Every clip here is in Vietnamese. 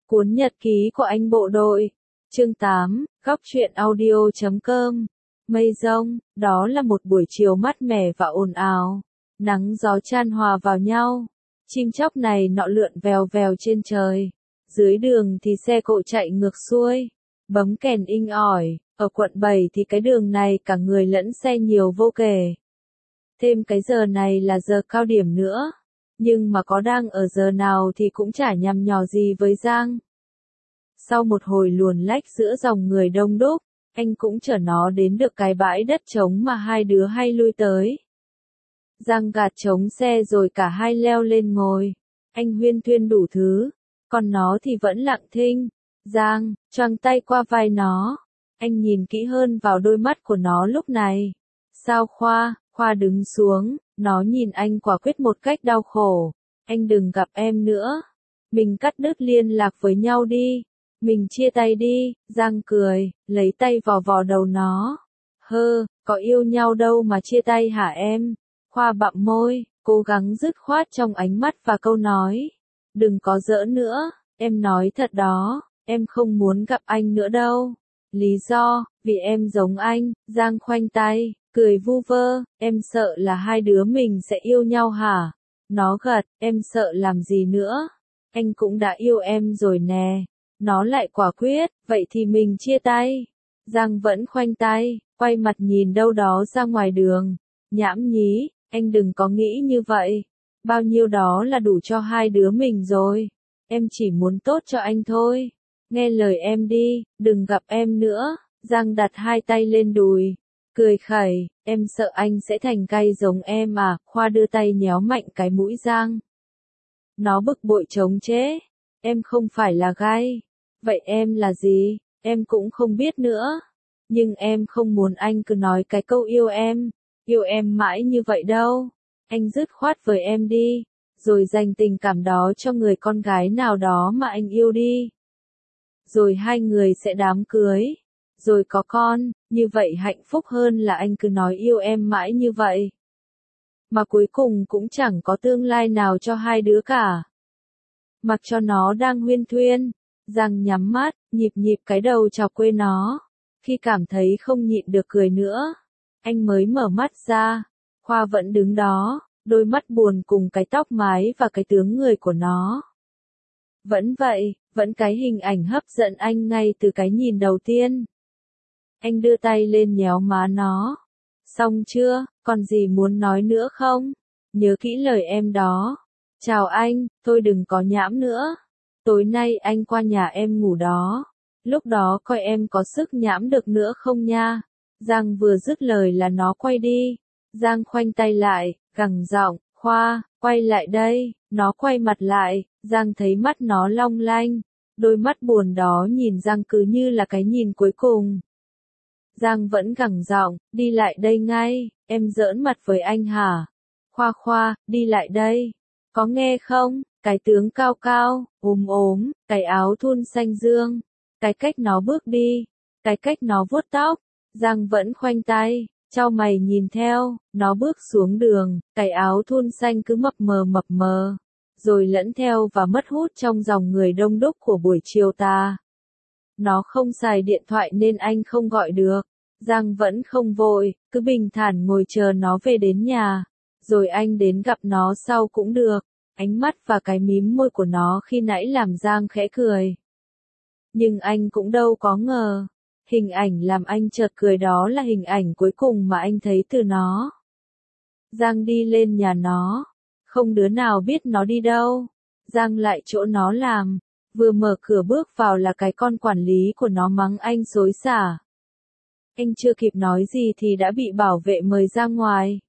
Cuốn nhật ký của anh bộ đội. Chương 8, góc truyện audio.com. Mây rông, đó là một buổi chiều mát mẻ và ồn ào. Nắng gió chan hòa vào nhau. Chim chóc này nọ lượn vèo vèo trên trời. Dưới đường thì xe cộ chạy ngược xuôi. Bấm kèn inh ỏi. Ở quận 7 thì cái đường này cả người lẫn xe nhiều vô kể. Thêm cái giờ này là giờ cao điểm nữa. Nhưng mà có đang ở giờ nào thì cũng chả nhằm nhò gì với Giang. Sau một hồi luồn lách giữa dòng người đông đúc, anh cũng chở nó đến được cái bãi đất trống mà hai đứa hay lui tới. Giang gạt trống xe rồi cả hai leo lên ngồi. Anh huyên thuyên đủ thứ, còn nó thì vẫn lặng thinh. Giang choàng tay qua vai nó. Anh nhìn kỹ hơn vào đôi mắt của nó lúc này. Sao Khoa? Khoa đứng xuống, nó nhìn anh quả quyết một cách đau khổ. Anh đừng gặp em nữa. Mình cắt đứt liên lạc với nhau đi. Mình chia tay đi. Giang cười, lấy tay vò vò đầu nó. Có yêu nhau đâu mà chia tay hả em? Khoa bặm môi, cố gắng dứt khoát trong ánh mắt và câu nói. Đừng có giỡn nữa, em nói thật đó, em không muốn gặp anh nữa đâu. Lý do, vì em giống anh. Giang khoanh tay, cười vu vơ, em sợ là hai đứa mình sẽ yêu nhau hả? Nó gật, em sợ làm gì nữa? Anh cũng đã yêu em rồi nè. Nó lại quả quyết, vậy thì mình chia tay. Giang vẫn khoanh tay, quay mặt nhìn đâu đó ra ngoài đường. Nhãm nhí, anh đừng có nghĩ như vậy. Bao nhiêu đó là đủ cho hai đứa mình rồi. Em chỉ muốn tốt cho anh thôi. Nghe lời em đi, đừng gặp em nữa. Giang đặt hai tay lên đùi, cười khẩy, em sợ anh sẽ thành gay giống em à? Khoa đưa tay nhéo mạnh cái mũi Giang. Nó bực bội chống chế. Em không phải là gay. Vậy em là gì? Em cũng không biết nữa. Nhưng em không muốn anh cứ nói cái câu yêu em mãi như vậy đâu. Anh dứt khoát với em đi, rồi dành tình cảm đó cho người con gái nào đó mà anh yêu đi. Rồi hai người sẽ đám cưới, rồi có con, như vậy hạnh phúc hơn là anh cứ nói yêu em mãi như vậy. Mà cuối cùng cũng chẳng có tương lai nào cho hai đứa cả. Mặc cho nó đang huyên thuyên, Giang nhắm mắt, nhịp nhịp cái đầu chọc quê nó. Khi cảm thấy không nhịn được cười nữa, anh mới mở mắt ra. Khoa vẫn đứng đó, đôi mắt buồn cùng cái tóc mái và cái tướng người của nó. Vẫn vậy, vẫn cái hình ảnh hấp dẫn anh ngay từ cái nhìn đầu tiên. Anh đưa tay lên nhéo má nó. Xong chưa, còn gì muốn nói nữa không? Nhớ kỹ lời em đó. Chào anh, thôi đừng có nhãm nữa. Tối nay anh qua nhà em ngủ đó. Lúc đó coi em có sức nhãm được nữa không nha. Giang vừa dứt lời là nó quay đi. Giang khoanh tay lại, gằn giọng, Khoa, quay lại đây. Nó quay mặt lại, Giang thấy mắt nó long lanh. Đôi mắt buồn đó nhìn Giang cứ như là cái nhìn cuối cùng. Giang vẫn gằn giọng, đi lại đây ngay, em giỡn mặt với anh hả? Khoa, đi lại đây. Có nghe không? Cái tướng cao cao, ốm, cái áo thun xanh dương. Cái cách nó bước đi, cái cách nó vuốt tóc. Giang vẫn khoanh tay, chau mày nhìn theo, nó bước xuống đường, cái áo thun xanh cứ mập mờ, rồi lẫn theo và mất hút trong dòng người đông đúc của buổi chiều tà. Nó không xài điện thoại nên anh không gọi được. Giang vẫn không vội, cứ bình thản ngồi chờ nó về đến nhà, rồi anh đến gặp nó sau cũng được. Ánh mắt và cái mím môi của nó khi nãy làm Giang khẽ cười. Nhưng anh cũng đâu có ngờ, hình ảnh làm anh chợt cười đó là hình ảnh cuối cùng mà anh thấy từ nó. Giang đi lên nhà nó, không đứa nào biết nó đi đâu. Giang lại chỗ nó làm, vừa mở cửa bước vào là cái con quản lý của nó mắng anh xối xả. Anh chưa kịp nói gì thì đã bị bảo vệ mời ra ngoài.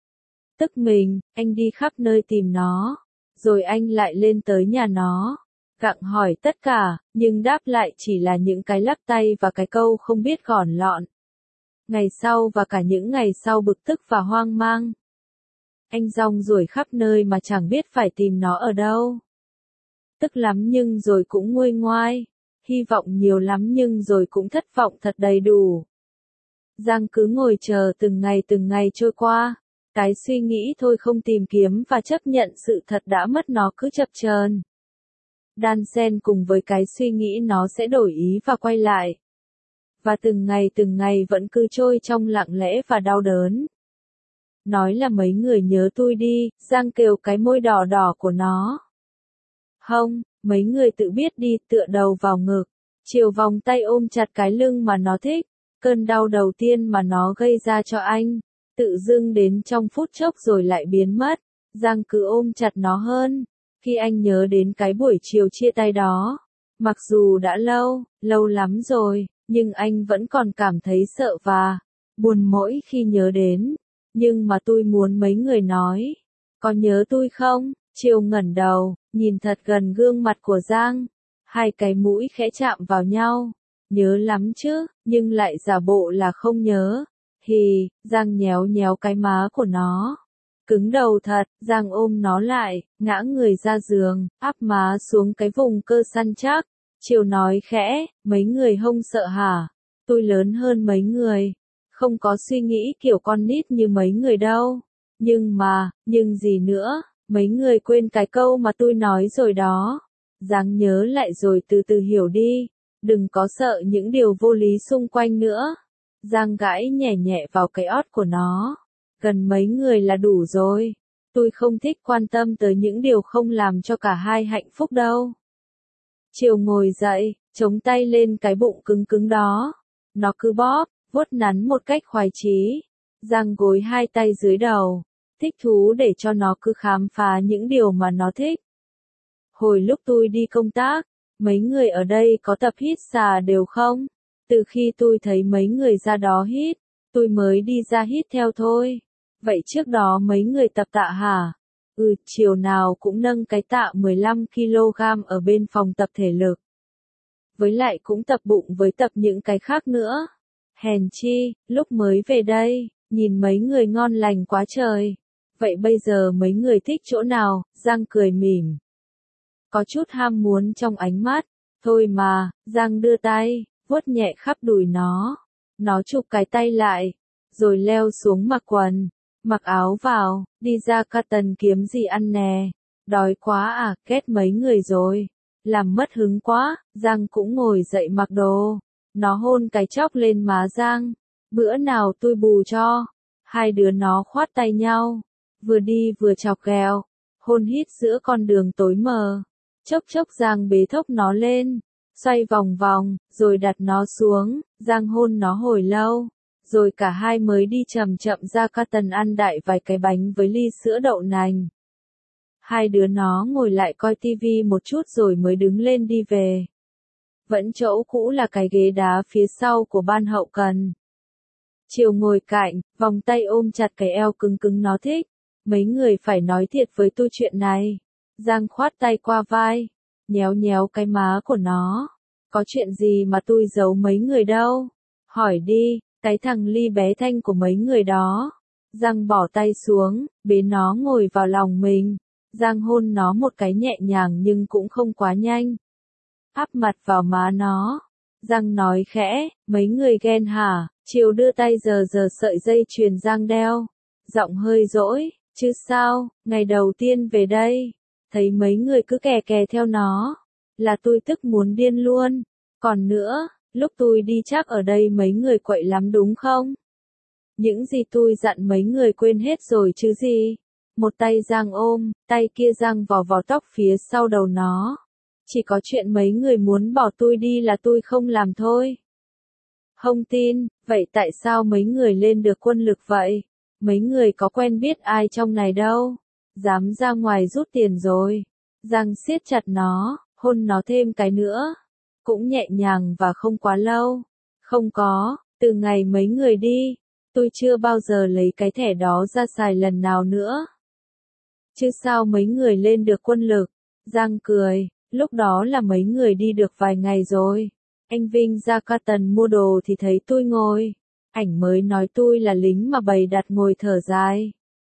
Tức mình, anh đi khắp nơi tìm nó, rồi anh lại lên tới nhà nó, gặng hỏi tất cả, nhưng đáp lại chỉ là những cái lắc tay và cái câu không biết gọn lọn. Ngày sau và cả những ngày sau bực tức và hoang mang. Anh rong ruổi khắp nơi mà chẳng biết phải tìm nó ở đâu. Tức lắm nhưng rồi cũng nguôi ngoai, hy vọng nhiều lắm nhưng rồi cũng thất vọng thật đầy đủ. Giang cứ ngồi chờ từng ngày trôi qua. Cái suy nghĩ thôi không tìm kiếm và chấp nhận sự thật đã mất nó cứ chập chờn. đan xen cùng với cái suy nghĩ nó sẽ đổi ý và quay lại. Và từng ngày vẫn cứ trôi trong lặng lẽ và đau đớn. Nói là mấy người nhớ tôi đi, Giang kêu cái môi đỏ đỏ của nó. Không, mấy người tự biết đi, tựa đầu vào ngực. Chiều vòng tay ôm chặt cái lưng mà nó thích. Cơn đau đầu tiên mà nó gây ra cho anh, tự dưng đến trong phút chốc rồi lại biến mất. Giang cứ ôm chặt nó hơn. Khi anh nhớ đến cái buổi chiều chia tay đó, mặc dù đã lâu lắm rồi, nhưng anh vẫn còn cảm thấy sợ và buồn mỗi khi nhớ đến. Nhưng mà tôi muốn mấy người nói, có nhớ tôi không? Chiều ngẩng đầu, nhìn thật gần gương mặt của Giang. Hai cái mũi khẽ chạm vào nhau. Nhớ lắm chứ, nhưng lại giả bộ là không nhớ. Hì, Giang nhéo nhéo cái má của nó. Cứng đầu thật, Giang ôm nó lại, ngã người ra giường, áp má xuống cái vùng cơ săn chắc. Chiều nói khẽ, mấy người không sợ hả? Tôi lớn hơn mấy người. Không có suy nghĩ kiểu con nít như mấy người đâu. Nhưng gì nữa, mấy người quên cái câu mà tôi nói rồi đó. Giang nhớ lại rồi từ từ hiểu đi. Đừng có sợ những điều vô lý xung quanh nữa. Giang gãi nhẹ nhẹ vào cái ót của nó. Gần mấy người là đủ rồi. Tôi không thích quan tâm tới những điều không làm cho cả hai hạnh phúc đâu. Chiều ngồi dậy, chống tay lên cái bụng cứng cứng đó. Nó cứ bóp, vuốt nắn một cách khoái chí. Giang gối hai tay dưới đầu. Thích thú để cho nó cứ khám phá những điều mà nó thích. Hồi lúc tôi đi công tác, mấy người ở đây có tập hít xà đều không? Từ khi tôi thấy mấy người ra đó hít, tôi mới đi ra hít theo thôi. Vậy trước đó mấy người tập tạ hả? Chiều nào cũng nâng cái tạ 15 kg ở bên phòng tập thể lực. Với lại cũng tập bụng với tập những cái khác nữa. Hèn chi, lúc mới về đây, nhìn mấy người ngon lành quá trời. Vậy bây giờ mấy người thích chỗ nào? Giang cười mỉm. Có chút ham muốn trong ánh mắt. Thôi mà, Giang đưa tay, vuốt nhẹ khắp đùi nó. Nó chụp cái tay lại, rồi leo xuống mặc quần, mặc áo vào, đi ra Cotton kiếm gì ăn nè. Đói quá à, ghét mấy người rồi. Làm mất hứng quá, Giang cũng ngồi dậy mặc đồ. Nó hôn cái chóc lên má Giang. Bữa nào tôi bù cho. Hai đứa nó khoát tay nhau. Vừa đi vừa chọc ghẹo. Hôn hít giữa con đường tối mờ. Chốc chốc Giang bế thốc nó lên. Xoay vòng vòng, rồi đặt nó xuống. Giang hôn nó hồi lâu. Rồi cả hai mới đi chậm chậm ra Cotton ăn đại vài cái bánh với ly sữa đậu nành. Hai đứa nó ngồi lại coi tivi một chút rồi mới đứng lên đi về. Vẫn chỗ cũ là cái ghế đá phía sau của ban hậu cần. Chiều ngồi cạnh, vòng tay ôm chặt cái eo cứng cứng nó thích. Mấy người phải nói thiệt với tôi chuyện này. Giang khoát tay qua vai, nhéo nhéo cái má của nó. Có chuyện gì mà tôi giấu mấy người đâu? Hỏi đi, cái thằng Ly bé Thanh của mấy người đó. Giang bỏ tay xuống, bế nó ngồi vào lòng mình. Giang hôn nó một cái nhẹ nhàng nhưng cũng không quá nhanh. Áp mặt vào má nó. Giang nói khẽ, mấy người ghen hả? Chiều đưa tay giờ sợi dây chuyền Giang đeo. Giọng hơi dỗi, chứ sao, ngày đầu tiên về đây. Thấy mấy người cứ kè kè theo nó. Là tôi tức muốn điên luôn. Còn nữa, lúc tôi đi chắc ở đây mấy người quậy lắm đúng không? Những gì tôi dặn mấy người quên hết rồi chứ gì? Một tay Giang ôm, tay kia Giang vò vò tóc phía sau đầu nó. Chỉ có chuyện mấy người muốn bỏ tôi đi là tôi không làm thôi. Không tin, vậy tại sao mấy người lên được quân lực vậy? Mấy người có quen biết ai trong này đâu. Dám ra ngoài rút tiền rồi. Giang siết chặt nó, hôn nó thêm cái nữa. Cũng nhẹ nhàng và không quá lâu. Không có, từ ngày mấy người đi, tôi chưa bao giờ lấy cái thẻ đó ra xài lần nào nữa. Chứ sao mấy người lên được quân lực? Giang cười, lúc đó là mấy người đi được vài ngày rồi. Anh Vinh ra Cotton mua đồ thì thấy tôi ngồi. Ảnh mới nói tôi là lính mà bày đặt ngồi thở dài.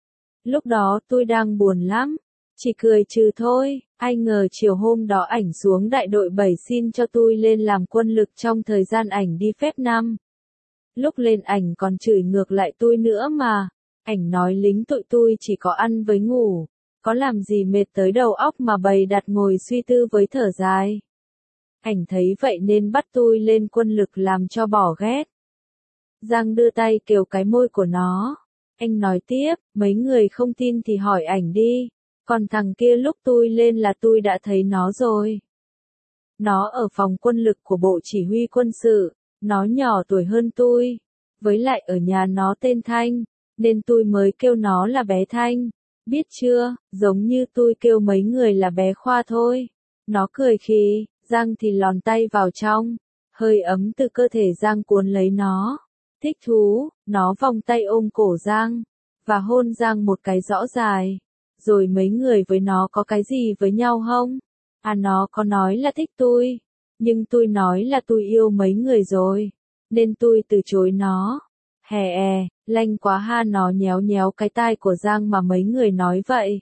Lúc đó tôi đang buồn lắm. Chỉ cười trừ thôi, ai ngờ chiều hôm đó ảnh xuống đại đội 7 xin cho tôi lên làm quân lực trong thời gian ảnh đi phép năm. Lúc lên ảnh còn chửi ngược lại tôi nữa mà. Ảnh nói lính tụi tôi chỉ có ăn với ngủ. có làm gì mệt tới đầu óc mà bày đặt ngồi suy tư với thở dài. Ảnh thấy vậy nên bắt tôi lên quân lực làm cho bỏ ghét. Giang đưa tay kêu cái môi của nó. Anh nói tiếp, mấy người không tin thì hỏi ảnh đi. Còn thằng kia lúc tôi lên là tôi đã thấy nó rồi. Nó ở phòng quân lực của Bộ Chỉ huy quân sự, nó nhỏ tuổi hơn tôi. Với lại ở nhà nó tên Thanh, nên tôi mới kêu nó là bé Thanh. Biết chưa, giống như tôi kêu mấy người là bé Khoa thôi. Nó cười khì, Giang thì lòn tay vào trong. Hơi ấm từ cơ thể Giang cuốn lấy nó. Thích thú, nó vòng tay ôm cổ Giang, và hôn Giang một cái rõ dài. Rồi mấy người với nó có cái gì với nhau không? À nó có nói là thích tôi, nhưng tôi nói là tôi yêu mấy người rồi, nên tôi từ chối nó. Lanh quá ha, nó nhéo nhéo cái tai của Giang mà mấy người nói vậy.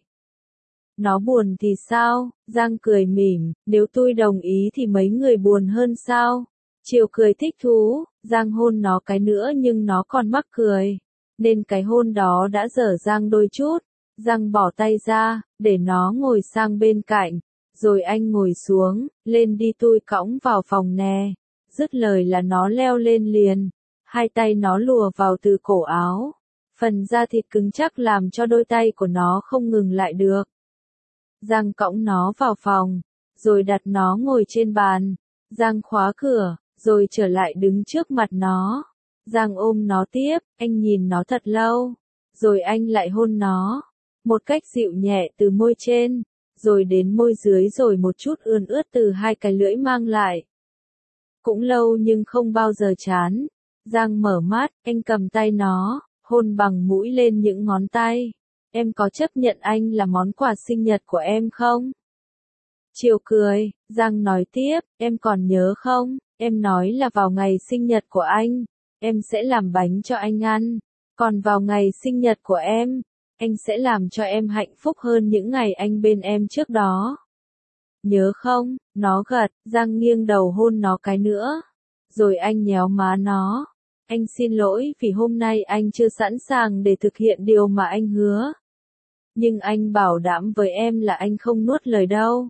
Nó buồn thì sao? Giang cười mỉm, nếu tôi đồng ý thì mấy người buồn hơn sao? Chiều cười thích thú, Giang hôn nó cái nữa nhưng nó còn mắc cười, nên cái hôn đó đã dở Giang đôi chút. Giang bỏ tay ra, để nó ngồi sang bên cạnh, rồi anh ngồi xuống, lên đi tôi cõng vào phòng nè. Dứt lời là nó leo lên liền, hai tay nó lùa vào từ cổ áo. Phần da thịt cứng chắc làm cho đôi tay của nó không ngừng lại được. Giang cõng nó vào phòng, rồi đặt nó ngồi trên bàn. Giang khóa cửa, rồi trở lại đứng trước mặt nó. Giang ôm nó tiếp, anh nhìn nó thật lâu, rồi anh lại hôn nó, một cách dịu nhẹ từ môi trên, rồi đến môi dưới rồi một chút ươn ướt từ hai cái lưỡi mang lại. Cũng lâu nhưng không bao giờ chán. Giang mở mắt, anh cầm tay nó, hôn bằng mũi lên những ngón tay. Em có chấp nhận anh là món quà sinh nhật của em không? Chiều cười, Giang nói tiếp, em còn nhớ không? Em nói là vào ngày sinh nhật của anh, em sẽ làm bánh cho anh ăn. Còn vào ngày sinh nhật của em, anh sẽ làm cho em hạnh phúc hơn những ngày anh bên em trước đó. Nhớ không? Nó gật, Giang nghiêng đầu hôn nó cái nữa. Rồi anh nhéo má nó. Anh xin lỗi vì hôm nay anh chưa sẵn sàng để thực hiện điều mà anh hứa. Nhưng anh bảo đảm với em là anh không nuốt lời đâu.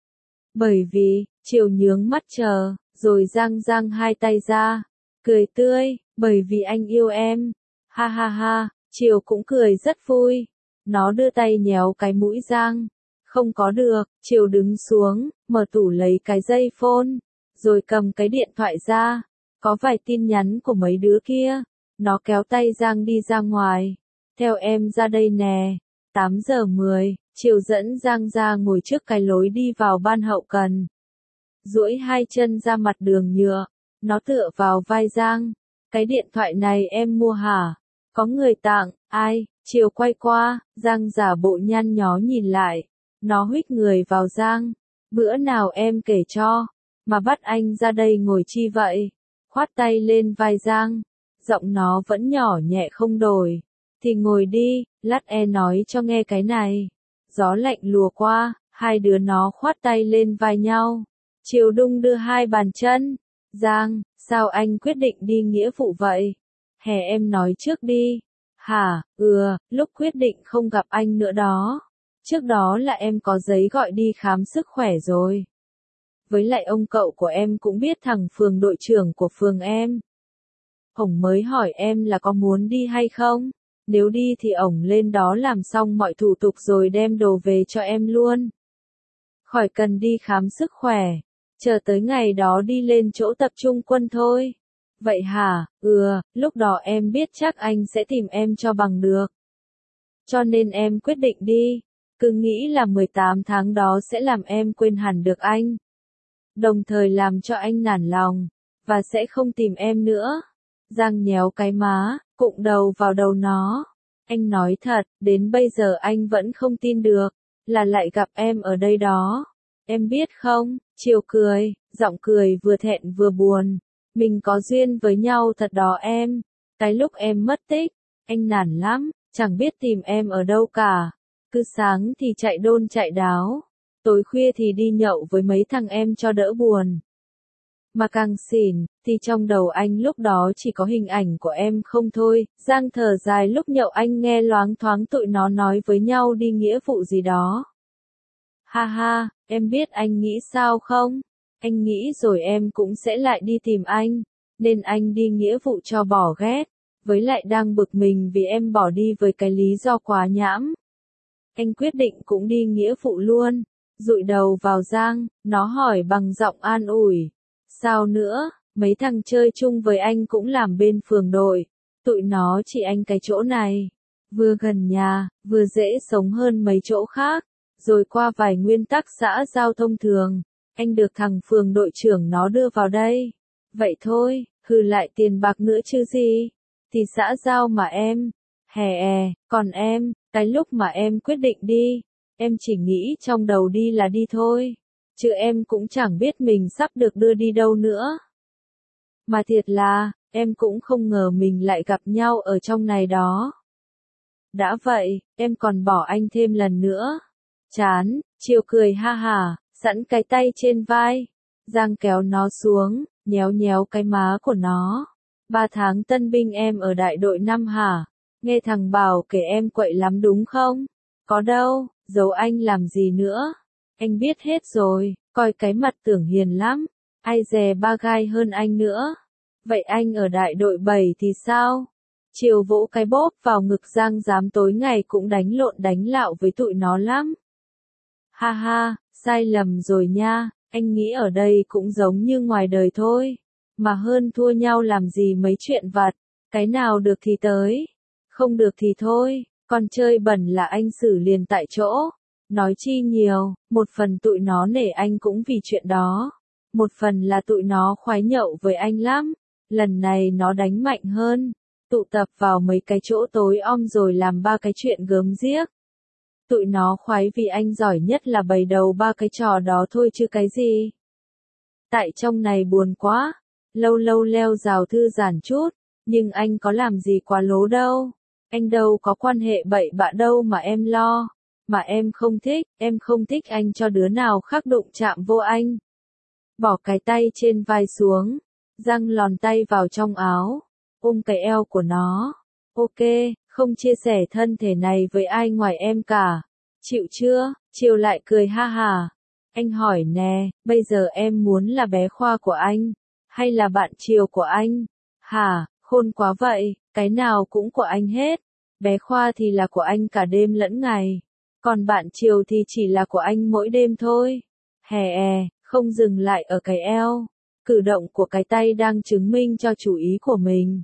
Bởi vì, Chiều nhướng mắt chờ, rồi giang hai tay ra, cười tươi, bởi vì anh yêu em. Ha ha ha, Chiều cũng cười rất vui. Nó đưa tay nhéo cái mũi Giang. Không có được, Chiều đứng xuống, mở tủ lấy cái dây phone, rồi cầm cái điện thoại ra. Có vài tin nhắn của mấy đứa kia. Nó kéo tay Giang đi ra ngoài. Theo em ra đây nè. 8:10, Chiều dẫn Giang ra ngồi trước cái lối đi vào ban hậu cần. Duỗi hai chân ra mặt đường nhựa. Nó tựa vào vai Giang. Cái điện thoại này em mua hả? Có người tặng, ai? Chiều quay qua, Giang giả bộ nhăn nhó nhìn lại. Nó huých người vào Giang. Bữa nào em kể cho, mà bắt anh ra đây ngồi chi vậy? Khoát tay lên vai Giang. Giọng nó vẫn nhỏ nhẹ không đổi. Thì ngồi đi, lát nói cho nghe cái này. Gió lạnh lùa qua, hai đứa nó khoát tay lên vai nhau. Chiều đung đưa hai bàn chân. Giang, sao anh quyết định đi nghĩa vụ vậy? Em nói trước đi. Hả, lúc quyết định không gặp anh nữa đó. Trước đó là em có giấy gọi đi khám sức khỏe rồi. Với lại ông cậu của em cũng biết thằng phường đội trưởng của phường em. Ổng mới hỏi em là có muốn đi hay không? Nếu đi thì ổng lên đó làm xong mọi thủ tục rồi đem đồ về cho em luôn. Khỏi cần đi khám sức khỏe. Chờ tới ngày đó đi lên chỗ tập trung quân thôi. Vậy hả? Lúc đó em biết chắc anh sẽ tìm em cho bằng được. Cho nên em quyết định đi. Cứ nghĩ là 18 tháng đó sẽ làm em quên hẳn được anh. Đồng thời làm cho anh nản lòng, và sẽ không tìm em nữa. Giang nhéo cái má, cụng đầu vào đầu nó. Anh nói thật, đến bây giờ anh vẫn không tin được, là lại gặp em ở đây đó. Em biết không? Chiều cười, giọng cười vừa thẹn vừa buồn. Mình có duyên với nhau thật đó em. Cái lúc em mất tích, anh nản lắm, chẳng biết tìm em ở đâu cả. Cứ sáng thì chạy đôn chạy đáo, tối khuya thì đi nhậu với mấy thằng em cho đỡ buồn. Mà càng xỉn, thì trong đầu anh lúc đó chỉ có hình ảnh của em không thôi. Giang thở dài lúc nhậu anh nghe loáng thoáng tụi nó nói với nhau đi nghĩa vụ gì đó. Ha ha, em biết anh nghĩ sao không? Anh nghĩ rồi em cũng sẽ lại đi tìm anh, nên anh đi nghĩa vụ cho bỏ ghét. Với lại đang bực mình vì em bỏ đi với cái lý do quá nhãm. Anh quyết định cũng đi nghĩa vụ luôn. Dụi đầu vào Giang, nó hỏi bằng giọng an ủi. Sao nữa, mấy thằng chơi chung với anh cũng làm bên phường đội. Tụi nó chỉ anh cái chỗ này. Vừa gần nhà, vừa dễ sống hơn mấy chỗ khác. Rồi qua vài nguyên tắc xã giao thông thường, anh được thằng phường đội trưởng nó đưa vào đây. Vậy thôi, hừ lại tiền bạc nữa chứ gì. Thì xã giao mà em. Còn em, cái lúc mà em quyết định đi, em chỉ nghĩ trong đầu đi là đi thôi. Chứ em cũng chẳng biết mình sắp được đưa đi đâu nữa. Mà thiệt là, em cũng không ngờ mình lại gặp nhau ở trong này đó. Đã vậy, em còn bỏ anh thêm lần nữa. Chán, Chiều cười ha hả, sẵn cái tay trên vai. Giang kéo nó xuống, nhéo nhéo cái má của nó. 3 tháng tân binh em ở đại đội 5 hả? Nghe thằng Bảo kể em quậy lắm đúng không? Có đâu, giấu anh làm gì nữa? Anh biết hết rồi, coi cái mặt tưởng hiền lắm. Ai dè ba gai hơn anh nữa. Vậy anh ở đại đội 7 thì sao? Chiều vỗ cái bóp vào ngực Giang dám tối ngày cũng đánh lộn đánh lạo với tụi nó lắm. Ha ha, sai lầm rồi nha, anh nghĩ ở đây cũng giống như ngoài đời thôi. Mà hơn thua nhau làm gì mấy chuyện vặt, cái nào được thì tới, không được thì thôi, còn chơi bẩn là anh xử liền tại chỗ. Nói chi nhiều, một phần tụi nó nể anh cũng vì chuyện đó. Một phần là tụi nó khoái nhậu với anh lắm. Lần này nó đánh mạnh hơn, tụ tập vào mấy cái chỗ tối om rồi làm 3 cái chuyện gớm ghiếc. Tụi nó khoái vì anh giỏi nhất là bày đầu 3 cái trò đó thôi chứ cái gì. Tại trong này buồn quá, lâu lâu leo rào thư giãn chút, nhưng anh có làm gì quá lố đâu. Anh đâu có quan hệ bậy bạ đâu mà em lo. Mà em không thích anh cho đứa nào khác đụng chạm vô anh. Bỏ cái tay trên vai xuống, Giang lòn tay vào trong áo, ôm cái eo của nó. Ok, không chia sẻ thân thể này với ai ngoài em cả. Chịu chưa? Chiều lại cười ha hả. Anh hỏi nè, bây giờ em muốn là bé Khoa của anh, hay là bạn Chiều của anh? Hả, khôn quá vậy, cái nào cũng của anh hết. Bé Khoa thì là của anh cả đêm lẫn ngày, còn bạn Chiều thì chỉ là của anh mỗi đêm thôi. Không dừng lại ở cái eo. Cử động của cái tay đang chứng minh cho chủ ý của mình.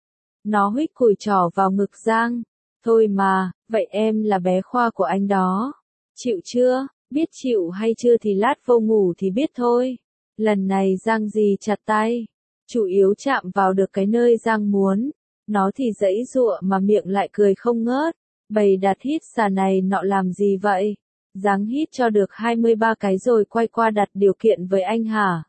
Nó huých cùi trỏ vào ngực Giang. Thôi mà, vậy em là bé Khoa của anh đó. Chịu chưa? Biết chịu hay chưa thì lát vô ngủ thì biết thôi. Lần này Giang gì chặt tay. Chủ yếu chạm vào được cái nơi Giang muốn. Nó thì giãy giụa mà miệng lại cười không ngớt. Bày đặt hít xà này nọ làm gì vậy? Giáng hít cho được 23 cái rồi quay qua đặt điều kiện với anh hả?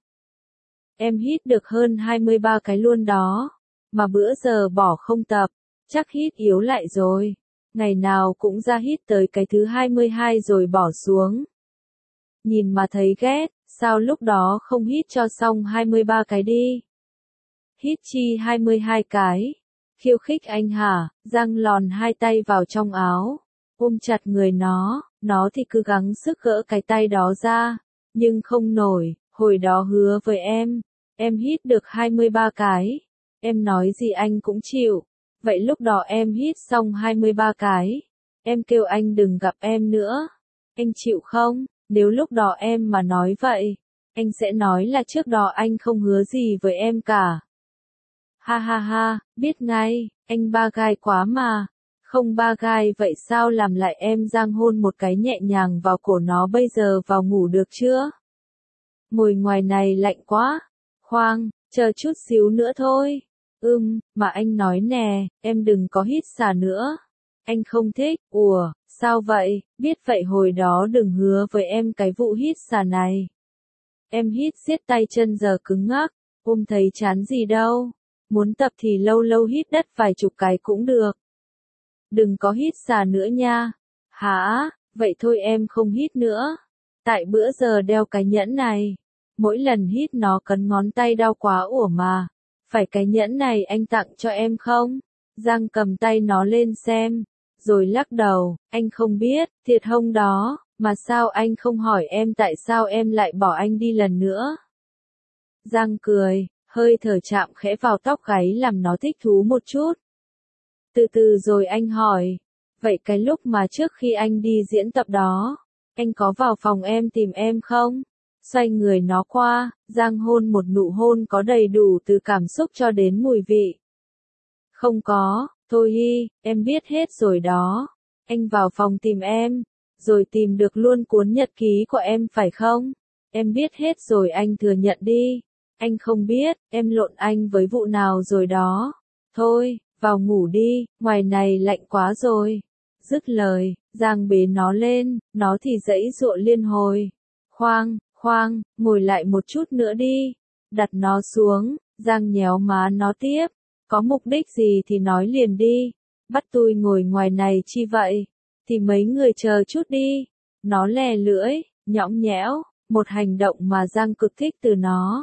Em hít được hơn 23 cái luôn đó. Mà bữa giờ bỏ không tập, chắc hít yếu lại rồi. Ngày nào cũng ra hít tới cái thứ 22 rồi bỏ xuống. Nhìn mà thấy ghét, sao lúc đó không hít cho xong 23 cái đi? Hít chi 22 cái. Khiêu khích anh hả? Giang lòn hai tay vào trong áo, ôm chặt người nó thì cứ gắng sức gỡ cái tay đó ra, nhưng không nổi. Hồi đó hứa với em hít được 23 cái. Em nói gì anh cũng chịu. Vậy lúc đó em hít xong 23 cái, em kêu anh đừng gặp em nữa. Anh chịu không? Nếu lúc đó em mà nói vậy, anh sẽ nói là trước đó anh không hứa gì với em cả. Ha ha ha, biết ngay, anh ba gai quá mà. Không ba gai vậy sao làm lại em? Giang hôn một cái nhẹ nhàng vào cổ nó. Bây giờ vào ngủ được chưa? Ngồi ngoài này lạnh quá. Khoan, chờ chút xíu nữa thôi. Mà anh nói nè, em đừng có hít xà nữa. Anh không thích. Ủa, sao vậy? Biết vậy hồi đó đừng hứa với em cái vụ hít xà này. Em hít siết tay chân giờ cứng ngắc, thấy chán gì đâu. Muốn tập thì lâu lâu hít đất vài chục cái cũng được. Đừng có hít xà nữa nha. Hả? Vậy thôi em không hít nữa. Tại bữa giờ đeo cái nhẫn này, Mỗi lần hít nó cấn ngón tay đau quá ủa mà. Phải cái nhẫn này anh tặng cho em không? Giang cầm tay nó lên xem, rồi lắc đầu, anh không biết, thiệt hông đó, mà sao anh không hỏi em tại sao em lại bỏ anh đi lần nữa? Giang cười, hơi thở chạm khẽ vào tóc gáy làm nó thích thú một chút. Từ từ rồi anh hỏi, vậy cái lúc mà trước khi anh đi diễn tập đó, anh có vào phòng em tìm em không? Xoay người nó qua, Giang hôn một nụ hôn có đầy đủ từ cảm xúc cho đến mùi vị. Không có, thôi hi, em biết hết rồi đó. Anh vào phòng tìm em, rồi tìm được luôn cuốn nhật ký của em phải không? Em biết hết rồi anh thừa nhận đi. Anh không biết, em lộn anh với vụ nào rồi đó. Thôi, vào ngủ đi, ngoài này lạnh quá rồi. Dứt lời, Giang bế nó lên, nó thì giãy giụa liên hồi. Khoang, ngồi lại một chút nữa đi. Đặt nó xuống, Giang nhéo má nó tiếp. Có mục đích gì thì nói liền đi. Bắt tôi ngồi ngoài này chi vậy? Thì mấy người chờ chút đi. Nó lè lưỡi, nhõng nhẽo, một hành động mà Giang cực thích từ nó.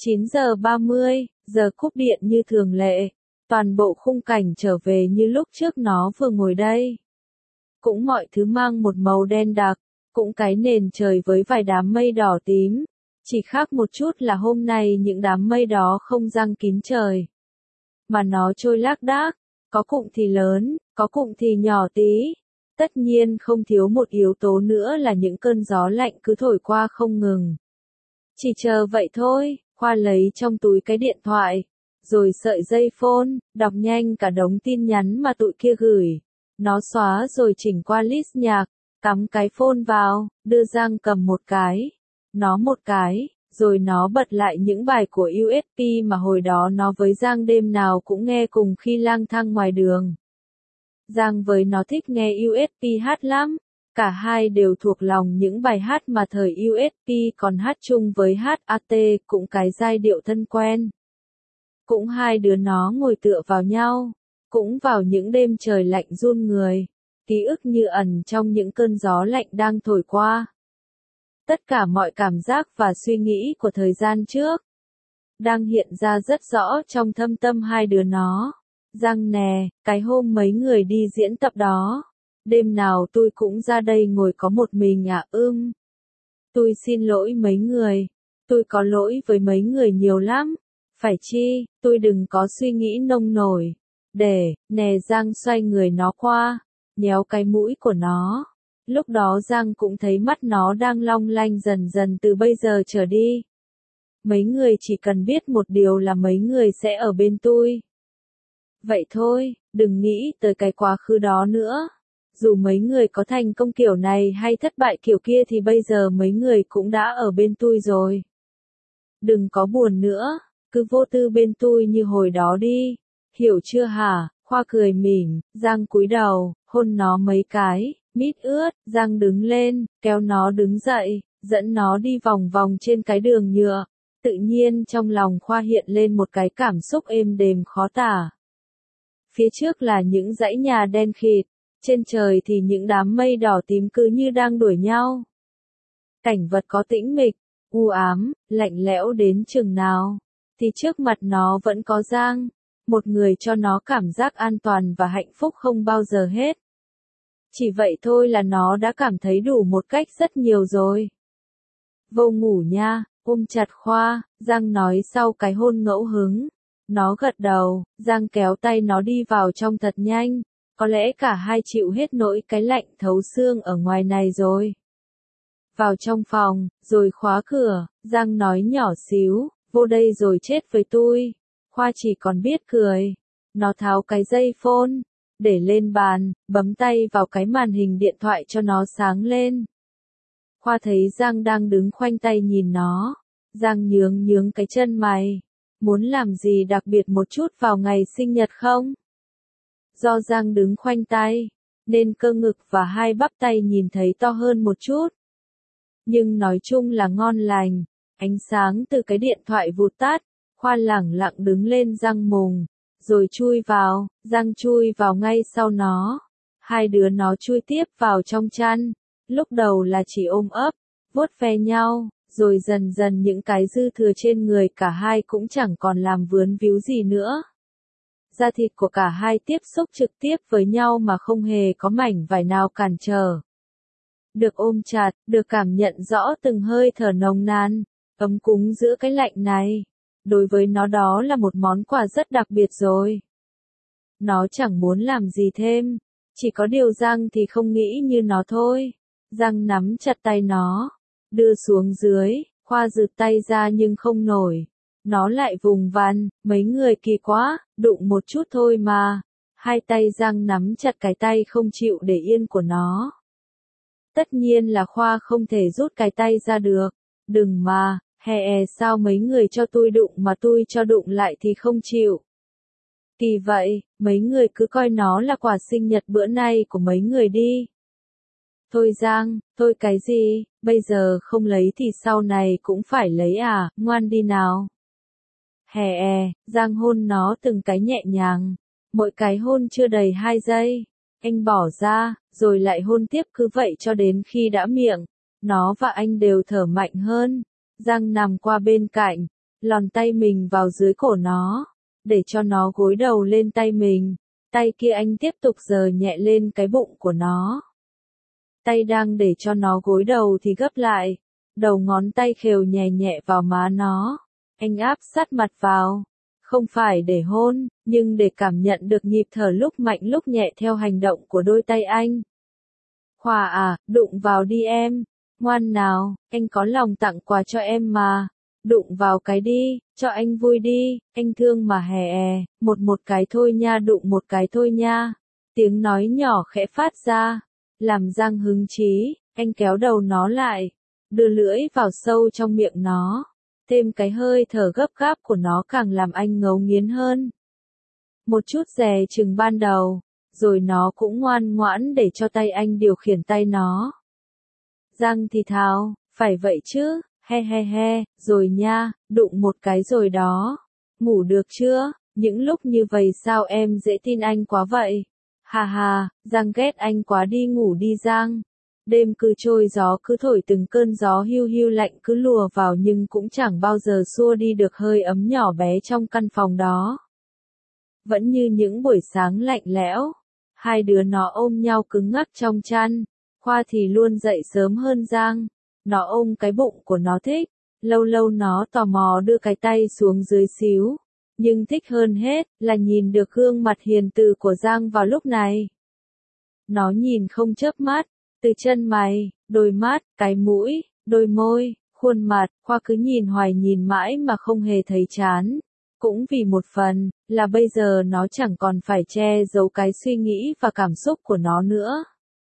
9:30, giờ cúp điện như thường lệ. Toàn bộ khung cảnh trở về như lúc trước nó vừa ngồi đây. Cũng mọi thứ mang một màu đen đặc, cũng cái nền trời với vài đám mây đỏ tím. Chỉ khác một chút là hôm nay những đám mây đó không giăng kín trời. Mà nó trôi lác đác, có cụm thì lớn, có cụm thì nhỏ tí. Tất nhiên không thiếu một yếu tố nữa là những cơn gió lạnh cứ thổi qua không ngừng. Chỉ chờ vậy thôi, Khoa lấy trong túi cái điện thoại, rồi sợi dây phone, đọc nhanh cả đống tin nhắn mà tụi kia gửi. Nó xóa rồi chỉnh qua list nhạc, cắm cái phone vào, đưa Giang cầm một cái, nó một cái, rồi nó bật lại những bài của USP mà hồi đó nó với Giang đêm nào cũng nghe cùng khi lang thang ngoài đường. Giang với nó thích nghe USP hát lắm, cả hai đều thuộc lòng những bài hát mà thời USP còn hát chung với HAT, cũng cái giai điệu thân quen. Cũng hai đứa nó ngồi tựa vào nhau, cũng vào những đêm trời lạnh run người, ký ức như ẩn trong những cơn gió lạnh đang thổi qua. Tất cả mọi cảm giác và suy nghĩ của thời gian trước đang hiện ra rất rõ trong thâm tâm hai đứa nó. Giang nè, cái hôm mấy người đi diễn tập đó, đêm nào tôi cũng ra đây ngồi có một mình à? Tôi xin lỗi mấy người, tôi có lỗi với mấy người nhiều lắm, phải chi, tôi đừng có suy nghĩ nông nổi. Nè Giang xoay người nó qua, nhéo cái mũi của nó. Lúc đó Giang cũng thấy mắt nó đang long lanh dần dần từ bây giờ trở đi. Mấy người chỉ cần biết một điều là mấy người sẽ ở bên tôi. Vậy thôi, đừng nghĩ tới cái quá khứ đó nữa. Dù mấy người có thành công kiểu này hay thất bại kiểu kia thì bây giờ mấy người cũng đã ở bên tôi rồi. Đừng có buồn nữa, cứ vô tư bên tôi như hồi đó đi. Hiểu chưa hả? Khoa cười mỉm, Giang cúi đầu, hôn nó mấy cái, mít ướt, Giang đứng lên, kéo nó đứng dậy, dẫn nó đi vòng vòng trên cái đường nhựa. Tự nhiên trong lòng Khoa hiện lên một cái cảm xúc êm đềm khó tả. Phía trước là những dãy nhà đen khịt, trên trời thì những đám mây đỏ tím cứ như đang đuổi nhau. Cảnh vật có tĩnh mịch, u ám, lạnh lẽo đến chừng nào, thì trước mặt nó vẫn có Giang, một người cho nó cảm giác an toàn và hạnh phúc không bao giờ hết. Chỉ vậy thôi là nó đã cảm thấy đủ một cách rất nhiều rồi. Vô ngủ nha, ôm chặt Khoa, Giang nói sau cái hôn ngẫu hứng. Nó gật đầu, Giang kéo tay nó đi vào trong thật nhanh, có lẽ cả hai chịu hết nỗi cái lạnh thấu xương ở ngoài này rồi. Vào trong phòng, rồi khóa cửa, Giang nói nhỏ xíu, vô đây rồi chết với tôi. Khoa chỉ còn biết cười. Nó tháo cái dây phone, để lên bàn, bấm tay vào cái màn hình điện thoại cho nó sáng lên. Khoa thấy Giang đang đứng khoanh tay nhìn nó. Giang nhướng cái chân mày. Muốn làm gì đặc biệt một chút vào ngày sinh nhật không? Do Giang đứng khoanh tay, nên cơ ngực và hai bắp tay nhìn thấy to hơn một chút. Nhưng nói chung là ngon lành. Ánh sáng từ cái điện thoại vụt tắt, Khoa lẳng lặng đứng lên răng mùng, rồi chui vào, Giang chui vào ngay sau nó. Hai đứa nó chui tiếp vào trong chăn, lúc đầu là chỉ ôm ấp, vuốt ve nhau, Rồi dần dần những cái dư thừa trên người cả hai cũng chẳng còn làm vướng víu gì nữa. Da thịt của cả hai tiếp xúc trực tiếp với nhau mà không hề có mảnh vải nào cản trở. Được ôm chặt, được cảm nhận rõ từng hơi thở nồng nàn, ấm cúng giữa cái lạnh này. Đối với nó đó là một món quà rất đặc biệt rồi. Nó chẳng muốn làm gì thêm. Chỉ có điều Giang thì không nghĩ như nó thôi. Giang nắm chặt tay nó, đưa xuống dưới, Khoa giựt tay ra nhưng không nổi. Nó lại vùng vằng, mấy người kỳ quá, đụng một chút thôi mà. Hai tay Giang nắm chặt cái tay không chịu để yên của nó. Tất nhiên là Khoa không thể rút cái tay ra được. Đừng mà, sao mấy người cho tôi đụng mà tôi cho đụng lại thì không chịu. Kỳ vậy, mấy người cứ coi nó là quà sinh nhật bữa nay của mấy người đi. Thôi Giang, thôi cái gì, bây giờ không lấy thì sau này cũng phải lấy à, ngoan đi nào. Giang hôn nó từng cái nhẹ nhàng, mỗi cái hôn chưa đầy 2 giây. Anh bỏ ra, rồi lại hôn tiếp cứ vậy cho đến khi đã miệng. Nó và anh đều thở mạnh hơn. Giang nằm qua bên cạnh, lòn tay mình vào dưới cổ nó, để cho nó gối đầu lên tay mình. Tay kia anh tiếp tục giở nhẹ lên cái bụng của nó. Tay đang để cho nó gối đầu thì gấp lại. Đầu ngón tay khều nhẹ nhẹ vào má nó. Anh áp sát mặt vào. Không phải để hôn, nhưng để cảm nhận được nhịp thở lúc mạnh lúc nhẹ theo hành động của đôi tay anh. Khoa à, đụng vào đi em. Ngoan nào, anh có lòng tặng quà cho em mà. Đụng vào cái đi, cho anh vui đi, anh thương mà một cái thôi nha, đụng một cái thôi nha. Tiếng nói nhỏ khẽ phát ra, làm Giang hứng chí, anh kéo đầu nó lại, đưa lưỡi vào sâu trong miệng nó. Thêm cái hơi thở gấp gáp của nó càng làm anh ngấu nghiến hơn. Một chút dè chừng ban đầu, rồi nó cũng ngoan ngoãn để cho tay anh điều khiển tay nó. Giang thì thào, phải vậy chứ, rồi nha, đụng một cái rồi đó. Ngủ được chưa, những lúc như vậy sao em dễ tin anh quá vậy? Giang ghét anh quá, đi ngủ đi Giang. Đêm cứ trôi gió cứ thổi, từng cơn gió hiu hiu lạnh cứ lùa vào nhưng cũng chẳng bao giờ xua đi được hơi ấm nhỏ bé trong căn phòng đó. Vẫn như những buổi sáng lạnh lẽo, hai đứa nó ôm nhau cứng ngắc trong chăn. Khoa thì luôn dậy sớm hơn Giang. Nó ôm cái bụng của nó thích. Lâu lâu nó tò mò đưa cái tay xuống dưới xíu. Nhưng thích hơn hết là nhìn được gương mặt hiền từ của Giang vào lúc này. Nó nhìn không chớp mắt, từ chân mày, đôi mắt, cái mũi, đôi môi, khuôn mặt, Khoa cứ nhìn hoài nhìn mãi mà không hề thấy chán. Cũng vì một phần, là bây giờ nó chẳng còn phải che giấu cái suy nghĩ và cảm xúc của nó nữa.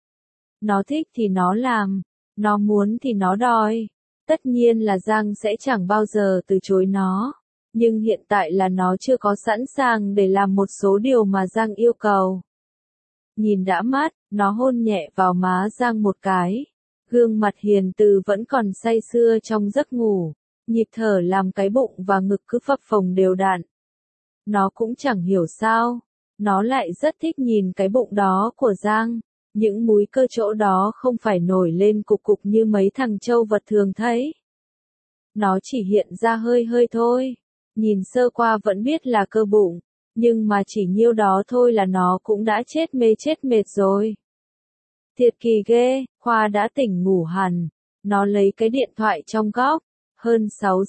Nó thích thì nó làm, nó muốn thì nó đòi. Tất nhiên là Giang sẽ chẳng bao giờ từ chối nó. Nhưng hiện tại là nó chưa có sẵn sàng để làm một số điều mà Giang yêu cầu. Nhìn đã mắt, nó hôn nhẹ vào má Giang một cái. Gương mặt hiền từ vẫn còn say sưa trong giấc ngủ. Nhịp thở làm cái bụng và ngực cứ phập phồng đều đặn. Nó cũng chẳng hiểu sao. Nó lại rất thích nhìn cái bụng đó của Giang. Những múi cơ chỗ đó không phải nổi lên cục cục như mấy thằng trâu vật thường thấy. Nó chỉ hiện ra hơi hơi thôi. Nhìn sơ qua vẫn biết là cơ bụng. Nhưng mà chỉ nhiêu đó thôi là nó cũng đã chết mệt rồi. Thiệt kỳ ghê, Khoa đã tỉnh ngủ hẳn. Nó lấy cái điện thoại trong góc. Hơn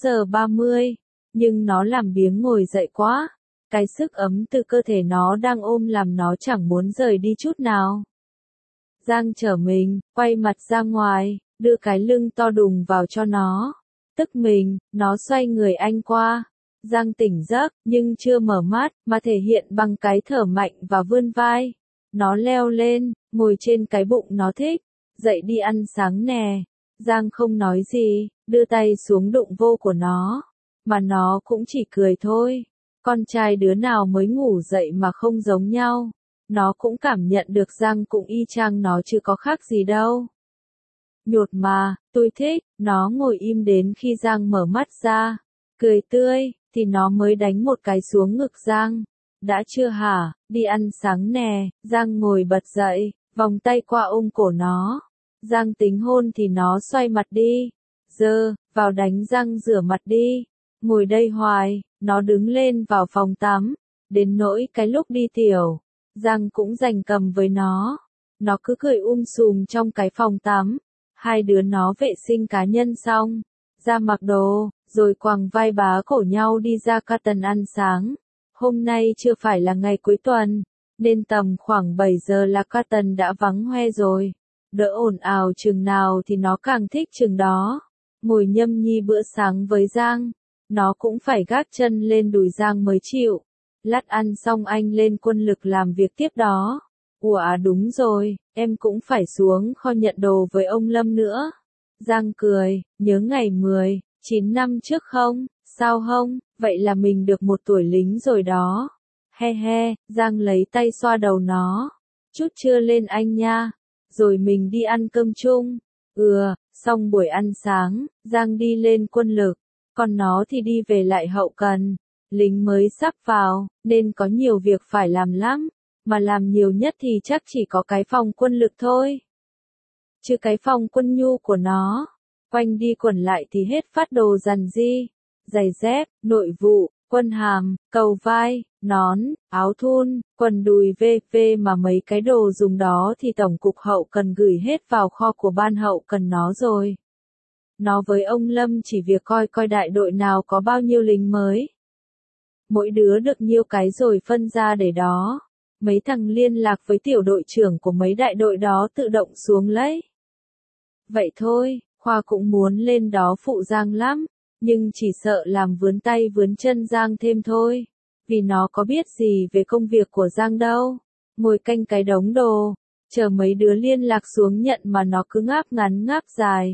6:30. Nhưng nó làm biếng ngồi dậy quá. Cái sức ấm từ cơ thể nó đang ôm làm nó chẳng muốn rời đi chút nào. Giang trở mình, quay mặt ra ngoài, đưa cái lưng to đùng vào cho nó. Tức mình, nó xoay người anh qua. Giang tỉnh giấc, nhưng chưa mở mắt, mà thể hiện bằng cái thở mạnh và vươn vai. Nó leo lên, ngồi trên cái bụng nó thích. Dậy đi ăn sáng nè. Giang không nói gì, đưa tay xuống đụng vô của nó. Mà nó cũng chỉ cười thôi. Con trai đứa nào mới ngủ dậy mà không giống nhau. Nó cũng cảm nhận được Giang cũng y chang nó chứ có khác gì đâu. Nhột mà, tôi thích, nó ngồi im đến khi Giang mở mắt ra. Cười tươi, thì nó mới đánh một cái xuống ngực Giang. Đã chưa hả, đi ăn sáng nè. Giang ngồi bật dậy, vòng tay qua ôm cổ nó. Giang tính hôn thì nó xoay mặt đi. giờ, vào đánh răng rửa mặt đi. Ngồi đây hoài, nó đứng lên vào phòng tắm. Đến nỗi cái lúc đi tiểu, Giang cũng giành cầm với nó. Nó cứ cười sùm trong cái phòng tắm. Hai đứa nó vệ sinh cá nhân xong, ra mặc đồ, rồi quàng vai bá cổ nhau đi ra Carlton ăn sáng. Hôm nay chưa phải là ngày cuối tuần, nên tầm khoảng 7 giờ là Carlton đã vắng hoe rồi. Đỡ ồn ào chừng nào thì nó càng thích chừng đó. Ngồi nhâm nhi bữa sáng với Giang, nó cũng phải gác chân lên đùi Giang mới chịu. Lát ăn xong anh lên quân lực làm việc tiếp đó. Ủa đúng rồi, em cũng phải xuống kho nhận đồ với ông Lâm nữa. Giang cười, nhớ ngày 9 năm trước không? Sao không? Vậy là mình được 1 tuổi lính rồi đó. He he, Giang lấy tay xoa đầu nó. Chút trưa lên anh nha. Rồi mình đi ăn cơm chung. Xong buổi ăn sáng, Giang đi lên quân lực. Còn nó thì đi về lại hậu cần. Lính mới sắp vào, nên có nhiều việc phải làm lắm. Mà làm nhiều nhất thì chắc chỉ có cái phòng quân lực thôi. Chứ cái phòng quân nhu của nó, quanh đi quẩn lại thì hết phát đồ dằn di, giày dép, nội vụ, quân hàm, cầu vai, nón, áo thun, quần đùi v.v. mà mấy cái đồ dùng đó thì tổng cục hậu cần gửi hết vào kho của ban hậu cần nó rồi. Nó với ông Lâm chỉ việc coi đại đội nào có bao nhiêu lính mới. Mỗi đứa được nhiêu cái rồi phân ra để đó. Mấy thằng liên lạc với tiểu đội trưởng của mấy đại đội đó tự động xuống lấy. Vậy thôi, Khoa cũng muốn lên đó phụ Giang lắm, nhưng chỉ sợ làm vướng tay vướng chân Giang thêm thôi, vì nó có biết gì về công việc của Giang đâu. Ngồi canh cái đống đồ, chờ mấy đứa liên lạc xuống nhận mà nó cứ ngáp ngắn ngáp dài.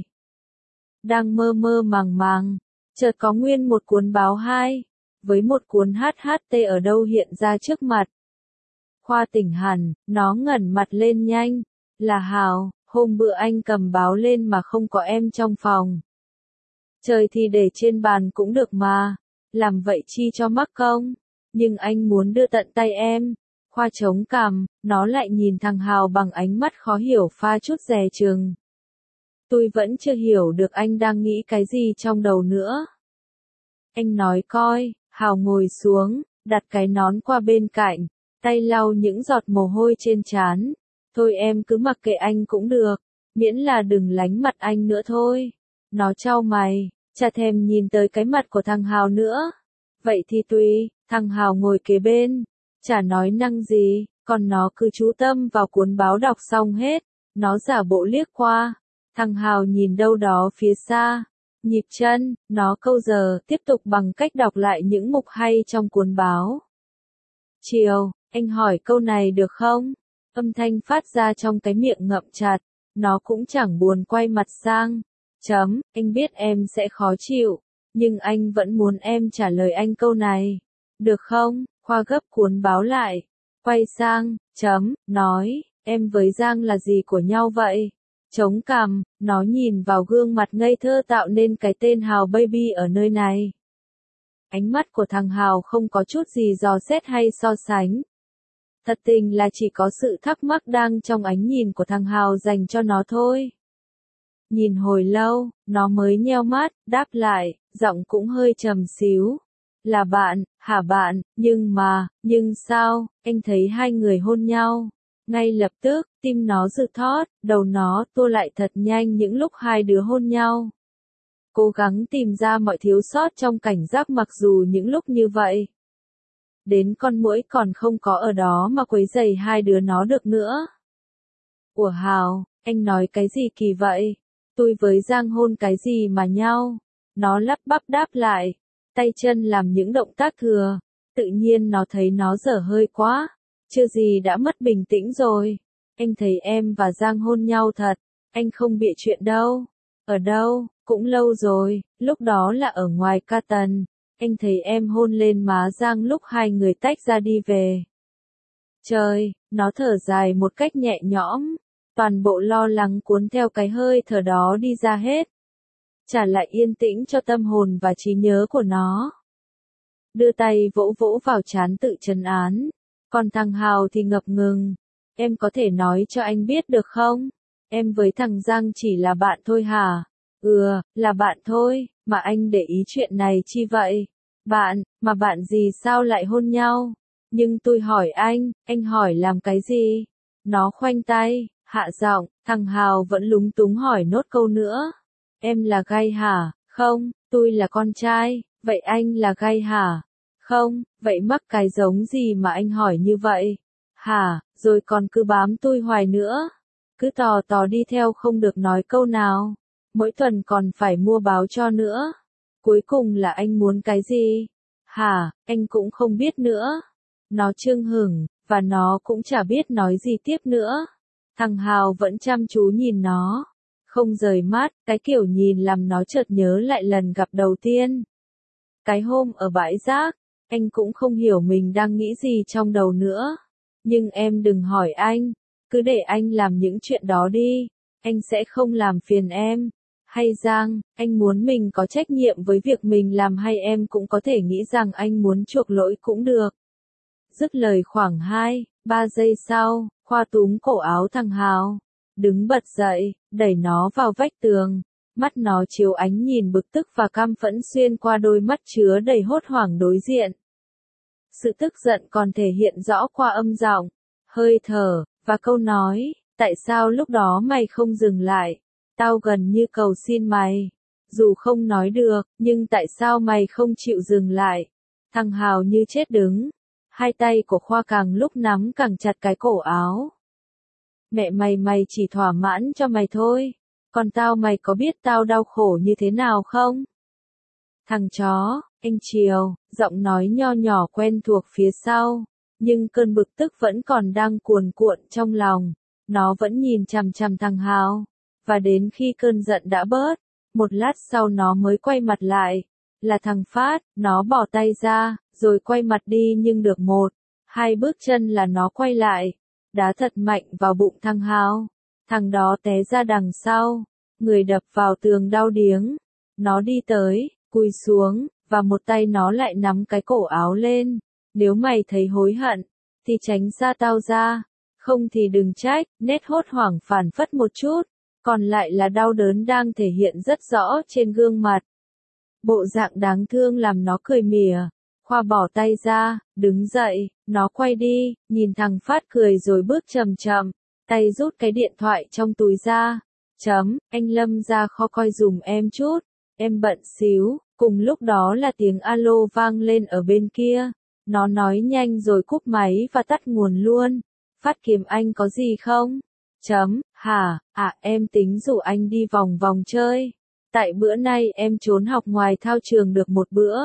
Đang mơ mơ màng màng, chợt có nguyên một cuốn báo 2, với một cuốn HHT ở đâu hiện ra trước mặt. Khoa tỉnh hẳn, nó ngẩng mặt lên nhanh, là Hào, hôm bữa anh cầm báo lên mà không có em trong phòng. Trời thì để trên bàn cũng được mà, làm vậy chi cho mắc công, nhưng anh muốn đưa tận tay em. Khoa chống cằm, nó lại nhìn thằng Hào bằng ánh mắt khó hiểu pha chút dè chừng. Tôi vẫn chưa hiểu được anh đang nghĩ cái gì trong đầu nữa. Anh nói coi. Hào ngồi xuống, đặt cái nón qua bên cạnh, tay lau những giọt mồ hôi trên trán. Thôi em cứ mặc kệ anh cũng được, miễn là đừng lánh mặt anh nữa thôi. Nó chau mày, chả thèm nhìn tới cái mặt của thằng Hào nữa. Vậy thì tùy, thằng Hào ngồi kế bên, chả nói năng gì, còn nó cứ chú tâm vào cuốn báo đọc xong hết. Nó giả bộ liếc qua, thằng Hào nhìn đâu đó phía xa. Nhịp chân, nó câu giờ, tiếp tục bằng cách đọc lại những mục hay trong cuốn báo. Chiều, anh hỏi câu này được không? Âm thanh phát ra trong cái miệng ngậm chặt, nó cũng chẳng buồn quay mặt sang. Anh biết em sẽ khó chịu, nhưng anh vẫn muốn em trả lời anh câu này. Được không? Khoa gấp cuốn báo lại, quay sang, nói, em với Giang là gì của nhau vậy? Chống cằm, nó nhìn vào gương mặt ngây thơ tạo nên cái tên Hào Baby ở nơi này. Ánh mắt của thằng Hào không có chút gì dò xét hay so sánh. Thật tình là chỉ có sự thắc mắc đang trong ánh nhìn của thằng Hào dành cho nó thôi. Nhìn hồi lâu, nó mới nheo mắt, đáp lại, giọng cũng hơi trầm xíu. Là bạn, hả bạn, nhưng sao, anh thấy hai người hôn nhau. Ngay lập tức, tim nó giật thót, đầu nó tua lại thật nhanh những lúc hai đứa hôn nhau. Cố gắng tìm ra mọi thiếu sót trong cảnh giác mặc dù những lúc như vậy. Đến con muỗi còn không có ở đó mà quấy rầy hai đứa nó được nữa. Ủa Hào, anh nói cái gì kỳ vậy? Tôi với Giang hôn cái gì mà nhau? Nó lắp bắp đáp lại, tay chân làm những động tác thừa. Tự nhiên nó thấy nó dở hơi quá. Chưa gì đã mất bình tĩnh rồi. Anh thấy em và Giang hôn nhau thật. Anh không bịa chuyện đâu. Ở đâu? Cũng lâu rồi. Lúc đó là ở ngoài Carlton. Anh thấy em hôn lên má Giang lúc hai người tách ra đi về. Trời, nó thở dài một cách nhẹ nhõm. Toàn bộ lo lắng cuốn theo cái hơi thở đó đi ra hết. Trả lại yên tĩnh cho tâm hồn và trí nhớ của nó. Đưa tay vỗ vỗ vào trán tự trấn án. Còn thằng Hào thì ngập ngừng. Em có thể nói cho anh biết được không? Em với thằng Giang chỉ là bạn thôi hả? Là bạn thôi, mà anh để ý chuyện này chi vậy? Bạn, mà bạn gì sao lại hôn nhau? Nhưng tôi hỏi anh hỏi làm cái gì? Nó khoanh tay, hạ giọng, thằng Hào vẫn lúng túng hỏi nốt câu nữa. Em là gay hả? Không, tôi là con trai, vậy anh là gay hả? Không, vậy mắc cái giống gì mà anh hỏi như vậy? Hả, rồi còn cứ bám tôi hoài nữa. Cứ tò tò đi theo không được nói câu nào. Mỗi tuần còn phải mua báo cho nữa. Cuối cùng là anh muốn cái gì? Hả, anh cũng không biết nữa. Nó chưng hửng, và nó cũng chả biết nói gì tiếp nữa. Thằng Hào vẫn chăm chú nhìn nó. Không rời mắt, cái kiểu nhìn làm nó chợt nhớ lại lần gặp đầu tiên. Cái hôm ở bãi rác, anh cũng không hiểu mình đang nghĩ gì trong đầu nữa. Nhưng em đừng hỏi anh, cứ để anh làm những chuyện đó đi, anh sẽ không làm phiền em. Hay Giang, anh muốn mình có trách nhiệm với việc mình làm hay em cũng có thể nghĩ rằng anh muốn chuộc lỗi cũng được. Dứt lời khoảng 2-3 giây sau, Khoa túm cổ áo thằng Hào, đứng bật dậy, đẩy nó vào vách tường. Mắt nó chiếu ánh nhìn bực tức và căm phẫn xuyên qua đôi mắt chứa đầy hốt hoảng đối diện. Sự tức giận còn thể hiện rõ qua âm giọng, hơi thở, và câu nói, tại sao lúc đó mày không dừng lại? Tao gần như cầu xin mày. Dù không nói được, nhưng tại sao mày không chịu dừng lại? Thằng Hào như chết đứng. Hai tay của Khoa càng lúc nắm càng chặt cái cổ áo. Mẹ mày chỉ thỏa mãn cho mày thôi. Còn tao mày có biết tao đau khổ như thế nào không? Thằng chó, anh Triều, giọng nói nho nhỏ quen thuộc phía sau. Nhưng cơn bực tức vẫn còn đang cuồn cuộn trong lòng. Nó vẫn nhìn chằm chằm thằng Hào. Và đến khi cơn giận đã bớt, một lát sau nó mới quay mặt lại. Là thằng Phát, nó bỏ tay ra, rồi quay mặt đi nhưng được 1-2 bước chân là nó quay lại. Đá thật mạnh vào bụng thằng Hào. Thằng đó té ra đằng sau, người đập vào tường đau điếng. Nó đi tới, cúi xuống, và một tay nó lại nắm cái cổ áo lên. Nếu mày thấy hối hận, thì tránh xa tao ra. Không thì đừng trách, nét hốt hoảng phảng phất một chút. Còn lại là đau đớn đang thể hiện rất rõ trên gương mặt. Bộ dạng đáng thương làm nó cười mỉa. Khoa bỏ tay ra, đứng dậy, nó quay đi, nhìn thằng Phát cười rồi bước chậm chậm, tay rút cái điện thoại trong túi ra. Anh Lâm ra kho coi dùm em chút, em bận xíu. Cùng lúc đó là tiếng alo vang lên ở bên kia. Nó nói nhanh rồi cúp máy và tắt nguồn luôn. Phát kiếm anh có gì không? Hả, em tính rủ anh đi vòng vòng chơi. Tại bữa nay em trốn học ngoài thao trường được một bữa.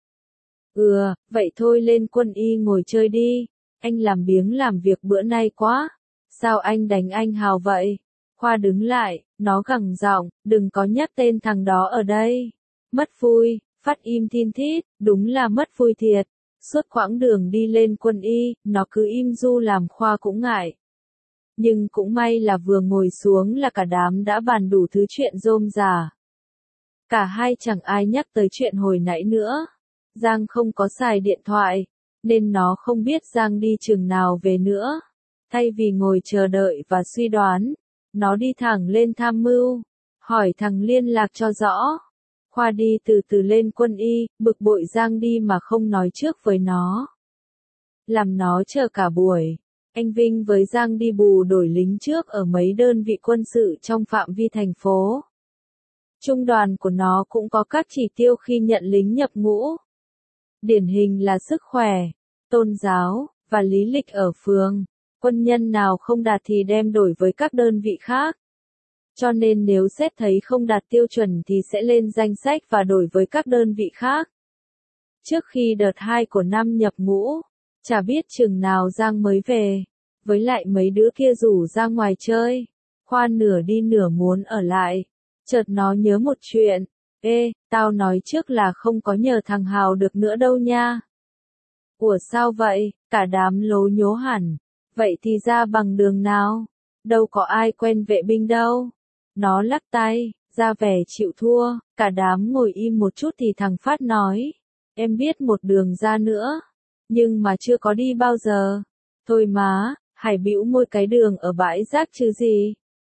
Vậy thôi lên Quân y ngồi chơi đi. Anh làm biếng làm việc bữa nay quá. Sao anh đánh anh Hào vậy? Khoa đứng lại, nó gằn giọng, đừng có nhắc tên thằng đó ở đây. Mất vui, Phát im thin thít, đúng là mất vui thiệt. Suốt quãng đường đi lên Quân y, nó cứ im du làm Khoa cũng ngại. Nhưng cũng may là vừa ngồi xuống là cả đám đã bàn đủ thứ chuyện rôm rả. Cả hai chẳng ai nhắc tới chuyện hồi nãy nữa. Giang không có xài điện thoại, nên nó không biết Giang đi chừng nào về nữa. Thay vì ngồi chờ đợi và suy đoán, nó đi thẳng lên tham mưu, hỏi thằng liên lạc cho rõ. Khoa đi từ từ lên Quân y, bực bội Giang đi mà không nói trước với nó. Làm nó chờ cả buổi. Anh Vinh với Giang đi bù đổi lính trước ở mấy đơn vị quân sự trong phạm vi thành phố. Trung đoàn của nó cũng có các chỉ tiêu khi nhận lính nhập ngũ. Điển hình là sức khỏe, tôn giáo, và lý lịch ở phường. Quân nhân nào không đạt thì đem đổi với các đơn vị khác. Cho nên nếu xét thấy không đạt tiêu chuẩn thì sẽ lên danh sách và đổi với các đơn vị khác. Trước khi đợt 2 của năm nhập ngũ, chả biết chừng nào Giang mới về. Với lại mấy đứa kia rủ ra ngoài chơi. Khoa nửa đi nửa muốn ở lại. Chợt nó nhớ một chuyện. Tao nói trước là không có nhờ thằng Hào được nữa đâu nha. Ủa sao vậy? Cả đám lố nhố hẳn. Vậy thì ra bằng đường nào? Đâu có ai quen vệ binh đâu. Nó lắc tay, ra vẻ chịu thua. Cả đám ngồi im một chút thì thằng Phát nói. Em biết một đường ra nữa. Nhưng mà chưa có đi bao giờ. Thôi má, Hải bĩu môi cái đường ở bãi rác chứ gì.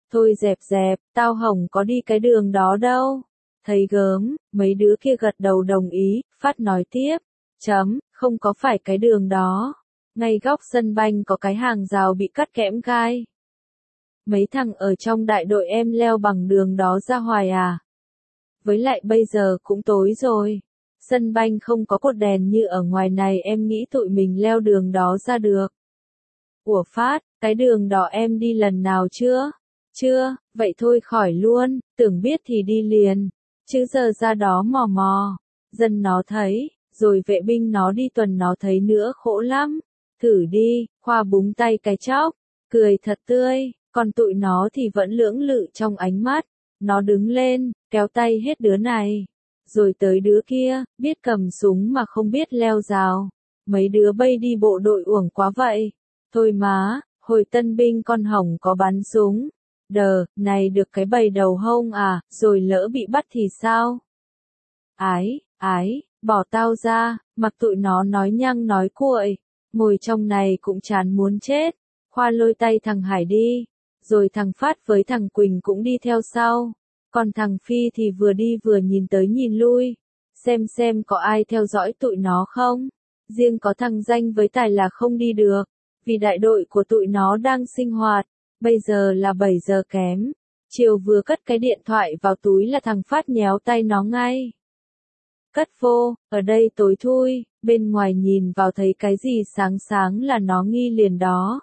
Thôi dẹp dẹp, tao hổng có đi cái đường đó đâu. Thấy gớm, mấy đứa kia gật đầu đồng ý, Phát nói tiếp. Không có phải cái đường đó. Ngay góc sân banh có cái hàng rào bị cắt kẽm gai. Mấy thằng ở trong đại đội em leo bằng đường đó ra hoài à? Với lại bây giờ cũng tối rồi. Sân banh không có cột đèn như ở ngoài này, em nghĩ tụi mình leo đường đó ra được. Ủa Phát, cái đường đó em đi lần nào chưa? Chưa, vậy thôi khỏi luôn, tưởng biết thì đi liền. Chứ giờ ra đó mò mò. Dân nó thấy, rồi vệ binh nó đi tuần nó thấy nữa khổ lắm. Thử đi, Khoa búng tay cái chóc, cười thật tươi, còn tụi nó thì vẫn lưỡng lự trong ánh mắt. Nó đứng lên, kéo tay hết đứa này. Rồi tới đứa kia, biết cầm súng mà không biết leo rào. Mấy đứa bay đi bộ đội uổng quá vậy. Thôi má, hồi tân binh con hồng có bắn súng. Này được cái bầy đầu hông à, rồi lỡ bị bắt thì sao? Ái, bỏ tao ra, mặc tụi nó nói nhăng nói cuội. Ngồi trong này cũng chán muốn chết. Khoa lôi tay thằng Hải đi. Rồi thằng Phát với thằng Quỳnh cũng đi theo sau. Còn thằng Phi thì vừa đi vừa nhìn tới nhìn lui. Xem có ai theo dõi tụi nó không. Riêng có thằng Danh với Tài là không đi được. Vì đại đội của tụi nó đang sinh hoạt. Bây giờ là 7 giờ kém. Chiều vừa cất cái điện thoại vào túi là thằng Phát nhéo tay nó ngay. Cất vô, ở đây tối thui, bên ngoài nhìn vào thấy cái gì sáng sáng là nó nghi liền đó.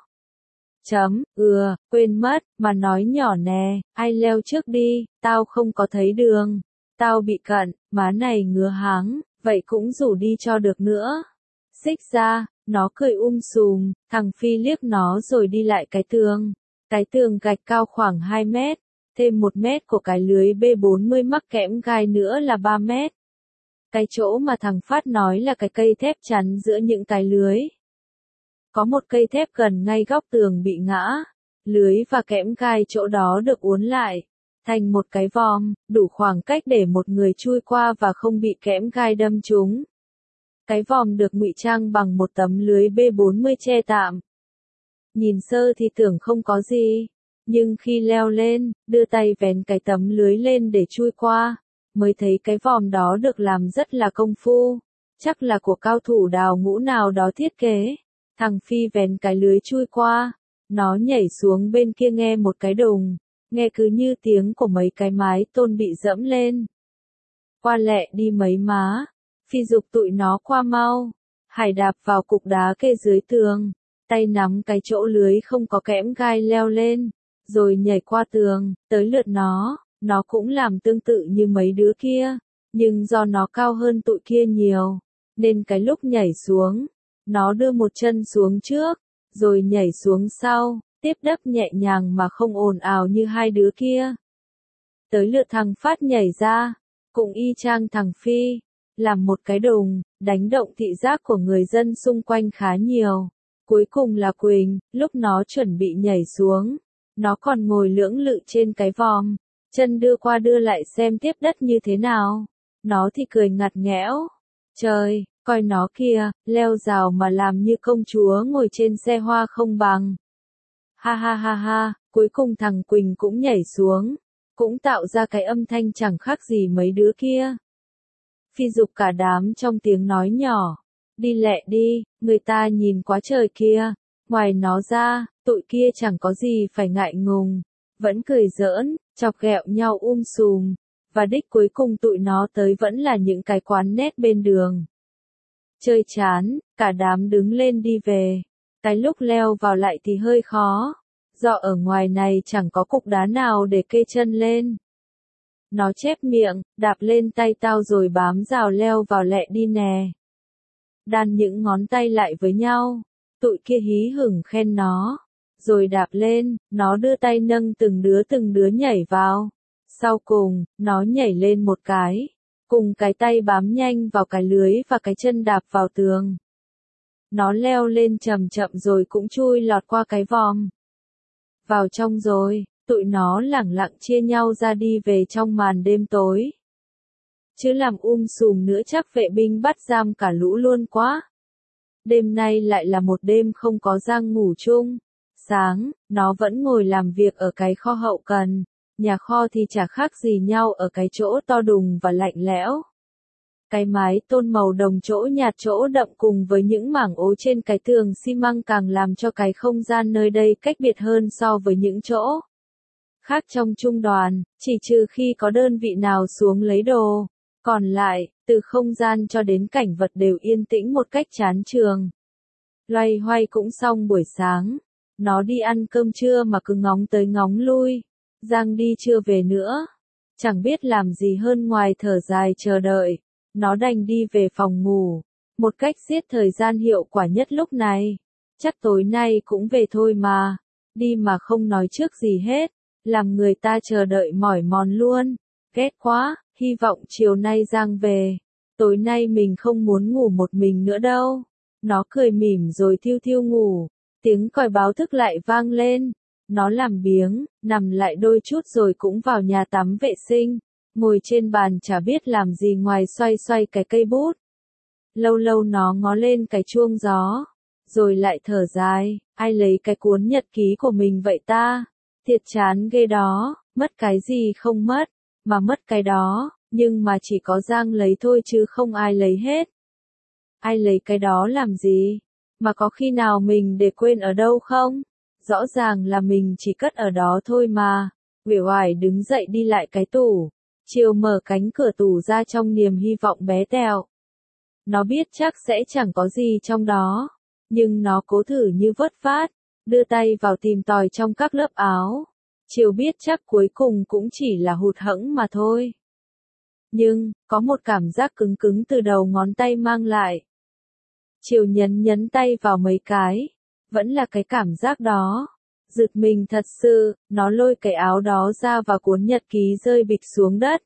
Quên mất, mà nói nhỏ nè, ai leo trước đi, tao không có thấy đường. Tao bị cận, má này ngứa háng, vậy cũng rủ đi cho được nữa. Xích ra, nó cười sùm, thằng Phi liếc nó rồi đi lại cái tường. Cái tường gạch cao khoảng 2 mét, thêm 1 mét của cái lưới B40 mắc kẽm gai nữa là 3 mét. Cái chỗ mà thằng Phát nói là cái cây thép chắn giữa những cái lưới. Có một cây thép gần ngay góc tường bị ngã, lưới và kẽm gai chỗ đó được uốn lại, thành một cái vòm, đủ khoảng cách để một người chui qua và không bị kẽm gai đâm trúng. Cái vòm được ngụy trang bằng một tấm lưới B40 che tạm. Nhìn sơ thì tưởng không có gì, nhưng khi leo lên, đưa tay vén cái tấm lưới lên để chui qua, mới thấy cái vòm đó được làm rất là công phu, chắc là của cao thủ đào ngũ nào đó thiết kế. Thằng Phi vén cái lưới chui qua, nó nhảy xuống bên kia nghe một cái đùng, nghe cứ như tiếng của mấy cái mái tôn bị dẫm lên. Qua lẹ đi mấy má, Phi giục tụi nó qua mau. Hải đạp vào cục đá kê dưới tường, tay nắm cái chỗ lưới không có kẽm gai leo lên, rồi nhảy qua tường, tới lượt nó cũng làm tương tự như mấy đứa kia, nhưng do nó cao hơn tụi kia nhiều, nên cái lúc nhảy xuống, nó đưa một chân xuống trước, rồi nhảy xuống sau, tiếp đất nhẹ nhàng mà không ồn ào như hai đứa kia. Tới lượt thằng Phát nhảy ra, cũng y chang thằng Phi, làm một cái đùng, đánh động thị giác của người dân xung quanh khá nhiều. Cuối cùng là Quỳnh, lúc nó chuẩn bị nhảy xuống, nó còn ngồi lưỡng lự trên cái vòm, chân đưa qua đưa lại xem tiếp đất như thế nào. Nó thì cười ngặt nghẽo. Trời, coi nó kìa, leo rào mà làm như công chúa ngồi trên xe hoa không bằng. Ha ha ha ha, cuối cùng thằng Quỳnh cũng nhảy xuống, cũng tạo ra cái âm thanh chẳng khác gì mấy đứa kia. Phi giục cả đám trong tiếng nói nhỏ. Đi lẹ đi, người ta nhìn quá trời kia. Ngoài nó ra, tụi kia chẳng có gì phải ngại ngùng. Vẫn cười giỡn, chọc ghẹo nhau sùm. Và đích cuối cùng tụi nó tới vẫn là những cái quán nét bên đường. Chơi chán, cả đám đứng lên đi về. Cái lúc leo vào lại thì hơi khó. Do ở ngoài này chẳng có cục đá nào để kê chân lên. Nó chép miệng, đạp lên tay tao rồi bám rào leo vào lẹ đi nè. Đan những ngón tay lại với nhau, tụi kia hí hửng khen nó. Rồi đạp lên, nó đưa tay nâng từng đứa nhảy vào. Sau cùng, nó nhảy lên một cái, cùng cái tay bám nhanh vào cái lưới và cái chân đạp vào tường. Nó leo lên chậm chậm rồi cũng chui lọt qua cái vòm. Vào trong rồi, tụi nó lẳng lặng chia nhau ra đi về trong màn đêm tối. Chứ làm sùm nữa chắc vệ binh bắt giam cả lũ luôn quá. Đêm nay lại là một đêm không có giang ngủ chung. sáng, nó vẫn ngồi làm việc ở cái kho hậu cần. Nhà kho thì chả khác gì nhau ở cái chỗ to đùng và lạnh lẽo. Cái mái tôn màu đồng chỗ nhạt chỗ đậm cùng với những mảng ố trên cái tường xi măng càng làm cho cái không gian nơi đây cách biệt hơn so với những chỗ khác trong trung đoàn, chỉ trừ khi có đơn vị nào xuống lấy đồ. Còn lại, từ không gian cho đến cảnh vật đều yên tĩnh một cách chán chường. Loay hoay cũng xong buổi sáng. Nó đi ăn cơm trưa mà cứ ngóng tới ngóng lui. Giang đi chưa về nữa. Chẳng biết làm gì hơn ngoài thở dài chờ đợi. Nó đành đi về phòng ngủ. Một cách giết thời gian hiệu quả nhất lúc này. Chắc tối nay cũng về thôi mà. Đi mà không nói trước gì hết. Làm người ta chờ đợi mỏi mòn luôn. Ghét quá, hy vọng chiều nay Giang về. Tối nay mình không muốn ngủ một mình nữa đâu. Nó cười mỉm rồi thiu thiu ngủ. Tiếng còi báo thức lại vang lên. Nó làm biếng, nằm lại đôi chút rồi cũng vào nhà tắm vệ sinh. Ngồi trên bàn chả biết làm gì ngoài xoay xoay cái cây bút. Lâu lâu nó ngó lên cái chuông gió. Rồi lại thở dài, ai lấy cái cuốn nhật ký của mình vậy ta? Thiệt chán ghê đó, mất cái gì không mất, mà mất cái đó, nhưng mà chỉ có Giang lấy thôi chứ không ai lấy hết. Ai lấy cái đó làm gì? Mà có khi nào mình để quên ở đâu không? Rõ ràng là mình chỉ cất ở đó thôi mà. Uể oải đứng dậy đi lại cái tủ. Chiều mở cánh cửa tủ ra trong niềm hy vọng bé tẹo. Nó biết chắc sẽ chẳng có gì trong đó. Nhưng nó cố thử như vớt vát. Đưa tay vào tìm tòi trong các lớp áo. Chiều biết chắc cuối cùng cũng chỉ là hụt hẫng mà thôi. Nhưng, có một cảm giác cứng cứng từ đầu ngón tay mang lại. Chiều nhấn tay vào mấy cái. Vẫn là cái cảm giác đó. Giật mình thật sự, nó lôi cái áo đó ra và cuốn nhật ký rơi bịch xuống đất.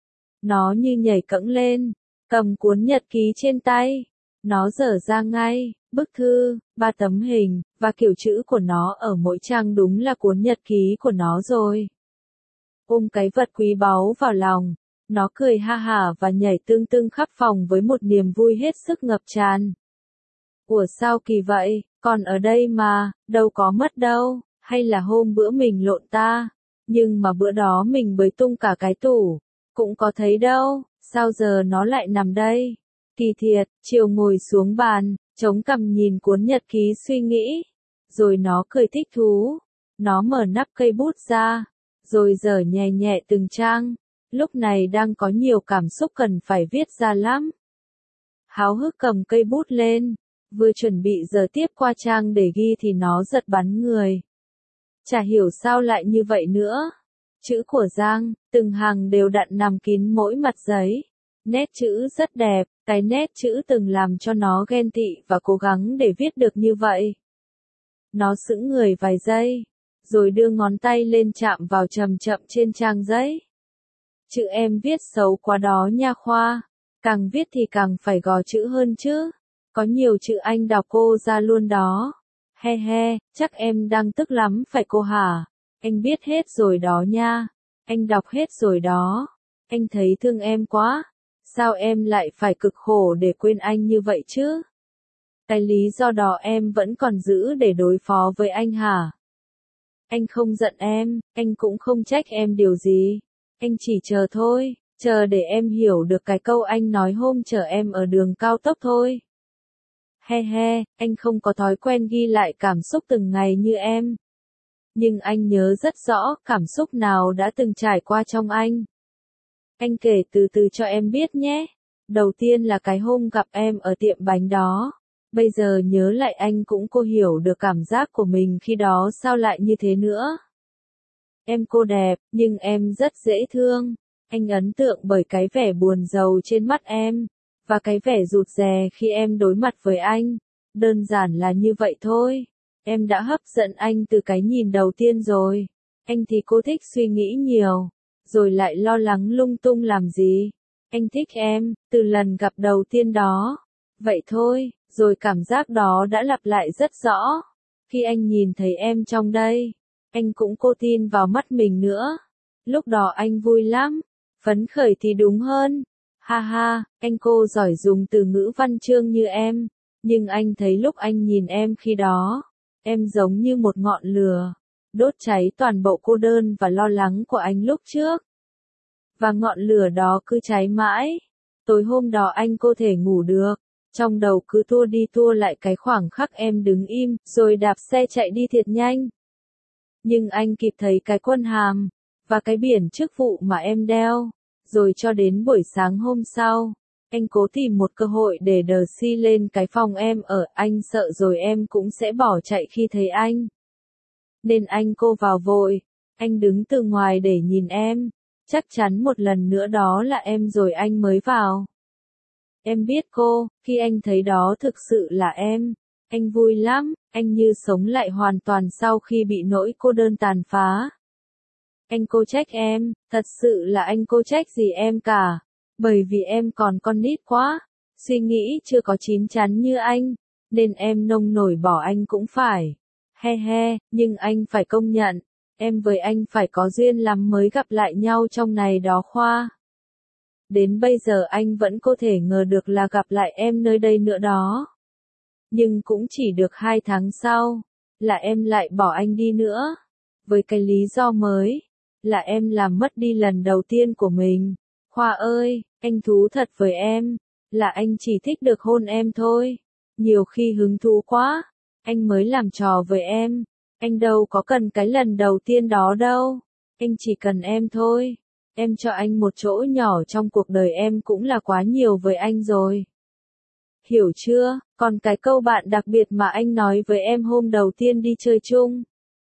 Nó như nhảy cẫng lên, cầm cuốn nhật ký trên tay. Nó dở ra ngay, bức thư, 3 tấm hình, và kiểu chữ của nó ở mỗi trang đúng là cuốn nhật ký của nó rồi. Ôm cái vật quý báu vào lòng, nó cười ha hả và nhảy tưng tưng khắp phòng với một niềm vui hết sức ngập tràn. Ủa sao kỳ vậy, còn ở đây mà, đâu có mất đâu, hay là hôm bữa mình lộn ta, nhưng mà bữa đó mình bới tung cả cái tủ, cũng có thấy đâu, sao giờ nó lại nằm đây. Kỳ thiệt, Chiều ngồi xuống bàn, chống cằm nhìn cuốn nhật ký suy nghĩ, rồi nó cười thích thú, nó mở nắp cây bút ra, rồi giở nhẹ nhẹ từng trang, lúc này đang có nhiều cảm xúc cần phải viết ra lắm. Háo hức cầm cây bút lên, vừa chuẩn bị giờ tiếp qua trang để ghi thì nó giật bắn người. Chả hiểu sao lại như vậy nữa. Chữ của Giang, từng hàng đều đặn nằm kín mỗi mặt giấy. Nét chữ rất đẹp, cái nét chữ từng làm cho nó ghen tị và cố gắng để viết được như vậy. Nó sững người vài giây, rồi đưa ngón tay lên chạm vào chậm chậm trên trang giấy. Chữ em viết xấu quá đó nha Khoa, càng viết thì càng phải gò chữ hơn chứ. Có nhiều chữ anh đọc cô ra luôn đó. He he, chắc em đang tức lắm phải cô hả? Anh biết hết rồi đó nha. Anh đọc hết rồi đó. Anh thấy thương em quá. Sao em lại phải cực khổ để quên anh như vậy chứ? Cái lý do đó em vẫn còn giữ để đối phó với anh hả? Anh không giận em, anh cũng không trách em điều gì. Anh chỉ chờ thôi, chờ để em hiểu được cái câu anh nói hôm chờ em ở đường cao tốc thôi. He he, anh không có thói quen ghi lại cảm xúc từng ngày như em. Nhưng anh nhớ rất rõ cảm xúc nào đã từng trải qua trong anh. Anh kể từ từ cho em biết nhé. Đầu tiên là cái hôm gặp em ở tiệm bánh đó. Bây giờ nhớ lại anh cũng cô hiểu được cảm giác của mình khi đó sao lại như thế nữa. Em cô đẹp, nhưng em rất dễ thương. Anh ấn tượng bởi cái vẻ buồn rầu trên mắt em. Và cái vẻ rụt rè khi em đối mặt với anh. Đơn giản là như vậy thôi. Em đã hấp dẫn anh từ cái nhìn đầu tiên rồi. Anh thì cô thích suy nghĩ nhiều. Rồi lại lo lắng lung tung làm gì. Anh thích em, từ lần gặp đầu tiên đó. Vậy thôi, rồi cảm giác đó đã lặp lại rất rõ. Khi anh nhìn thấy em trong đây, anh cũng cô tin vào mắt mình nữa. Lúc đó anh vui lắm. Phấn khởi thì đúng hơn. Ha ha, anh cô giỏi dùng từ ngữ văn chương như em. Nhưng anh thấy lúc anh nhìn em khi đó, Em giống như một ngọn lửa, đốt cháy toàn bộ cô đơn và lo lắng của anh lúc trước. Và ngọn lửa đó cứ cháy mãi. Tối hôm đó anh không thể ngủ được. Trong đầu cứ tua đi tua lại cái khoảng khắc em đứng im, rồi đạp xe chạy đi thiệt nhanh. Nhưng anh kịp thấy cái quân hàm, và cái biển chức vụ mà em đeo. Rồi cho đến buổi sáng hôm sau, anh cố tìm một cơ hội để đờ si lên cái phòng em ở, anh sợ rồi em cũng sẽ bỏ chạy khi thấy anh. Nên anh cô vào vội, anh đứng từ ngoài để nhìn em, chắc chắn một lần nữa đó là em rồi anh mới vào. Em biết cô, khi anh thấy đó thực sự là em, anh vui lắm, anh như sống lại hoàn toàn sau khi bị nỗi cô đơn tàn phá. Anh cô trách em, thật sự là anh cô trách gì em cả, bởi vì em còn con nít quá, suy nghĩ chưa có chín chắn như anh, nên em nông nổi bỏ anh cũng phải. He he, nhưng anh phải công nhận, em với anh phải có duyên lắm mới gặp lại nhau trong này đó Khoa. Đến bây giờ anh vẫn có thể ngờ được là gặp lại em nơi đây nữa đó. Nhưng cũng chỉ được 2 tháng sau, là em lại bỏ anh đi nữa. Với cái lý do mới, là em làm mất đi lần đầu tiên của mình. Khoa ơi, anh thú thật với em, là anh chỉ thích được hôn em thôi. Nhiều khi hứng thú quá, anh mới làm trò với em. Anh đâu có cần cái lần đầu tiên đó đâu. Anh chỉ cần em thôi. Em cho anh một chỗ nhỏ trong cuộc đời em cũng là quá nhiều với anh rồi. Hiểu chưa? Còn cái câu bạn đặc biệt mà anh nói với em hôm đầu tiên đi chơi chung.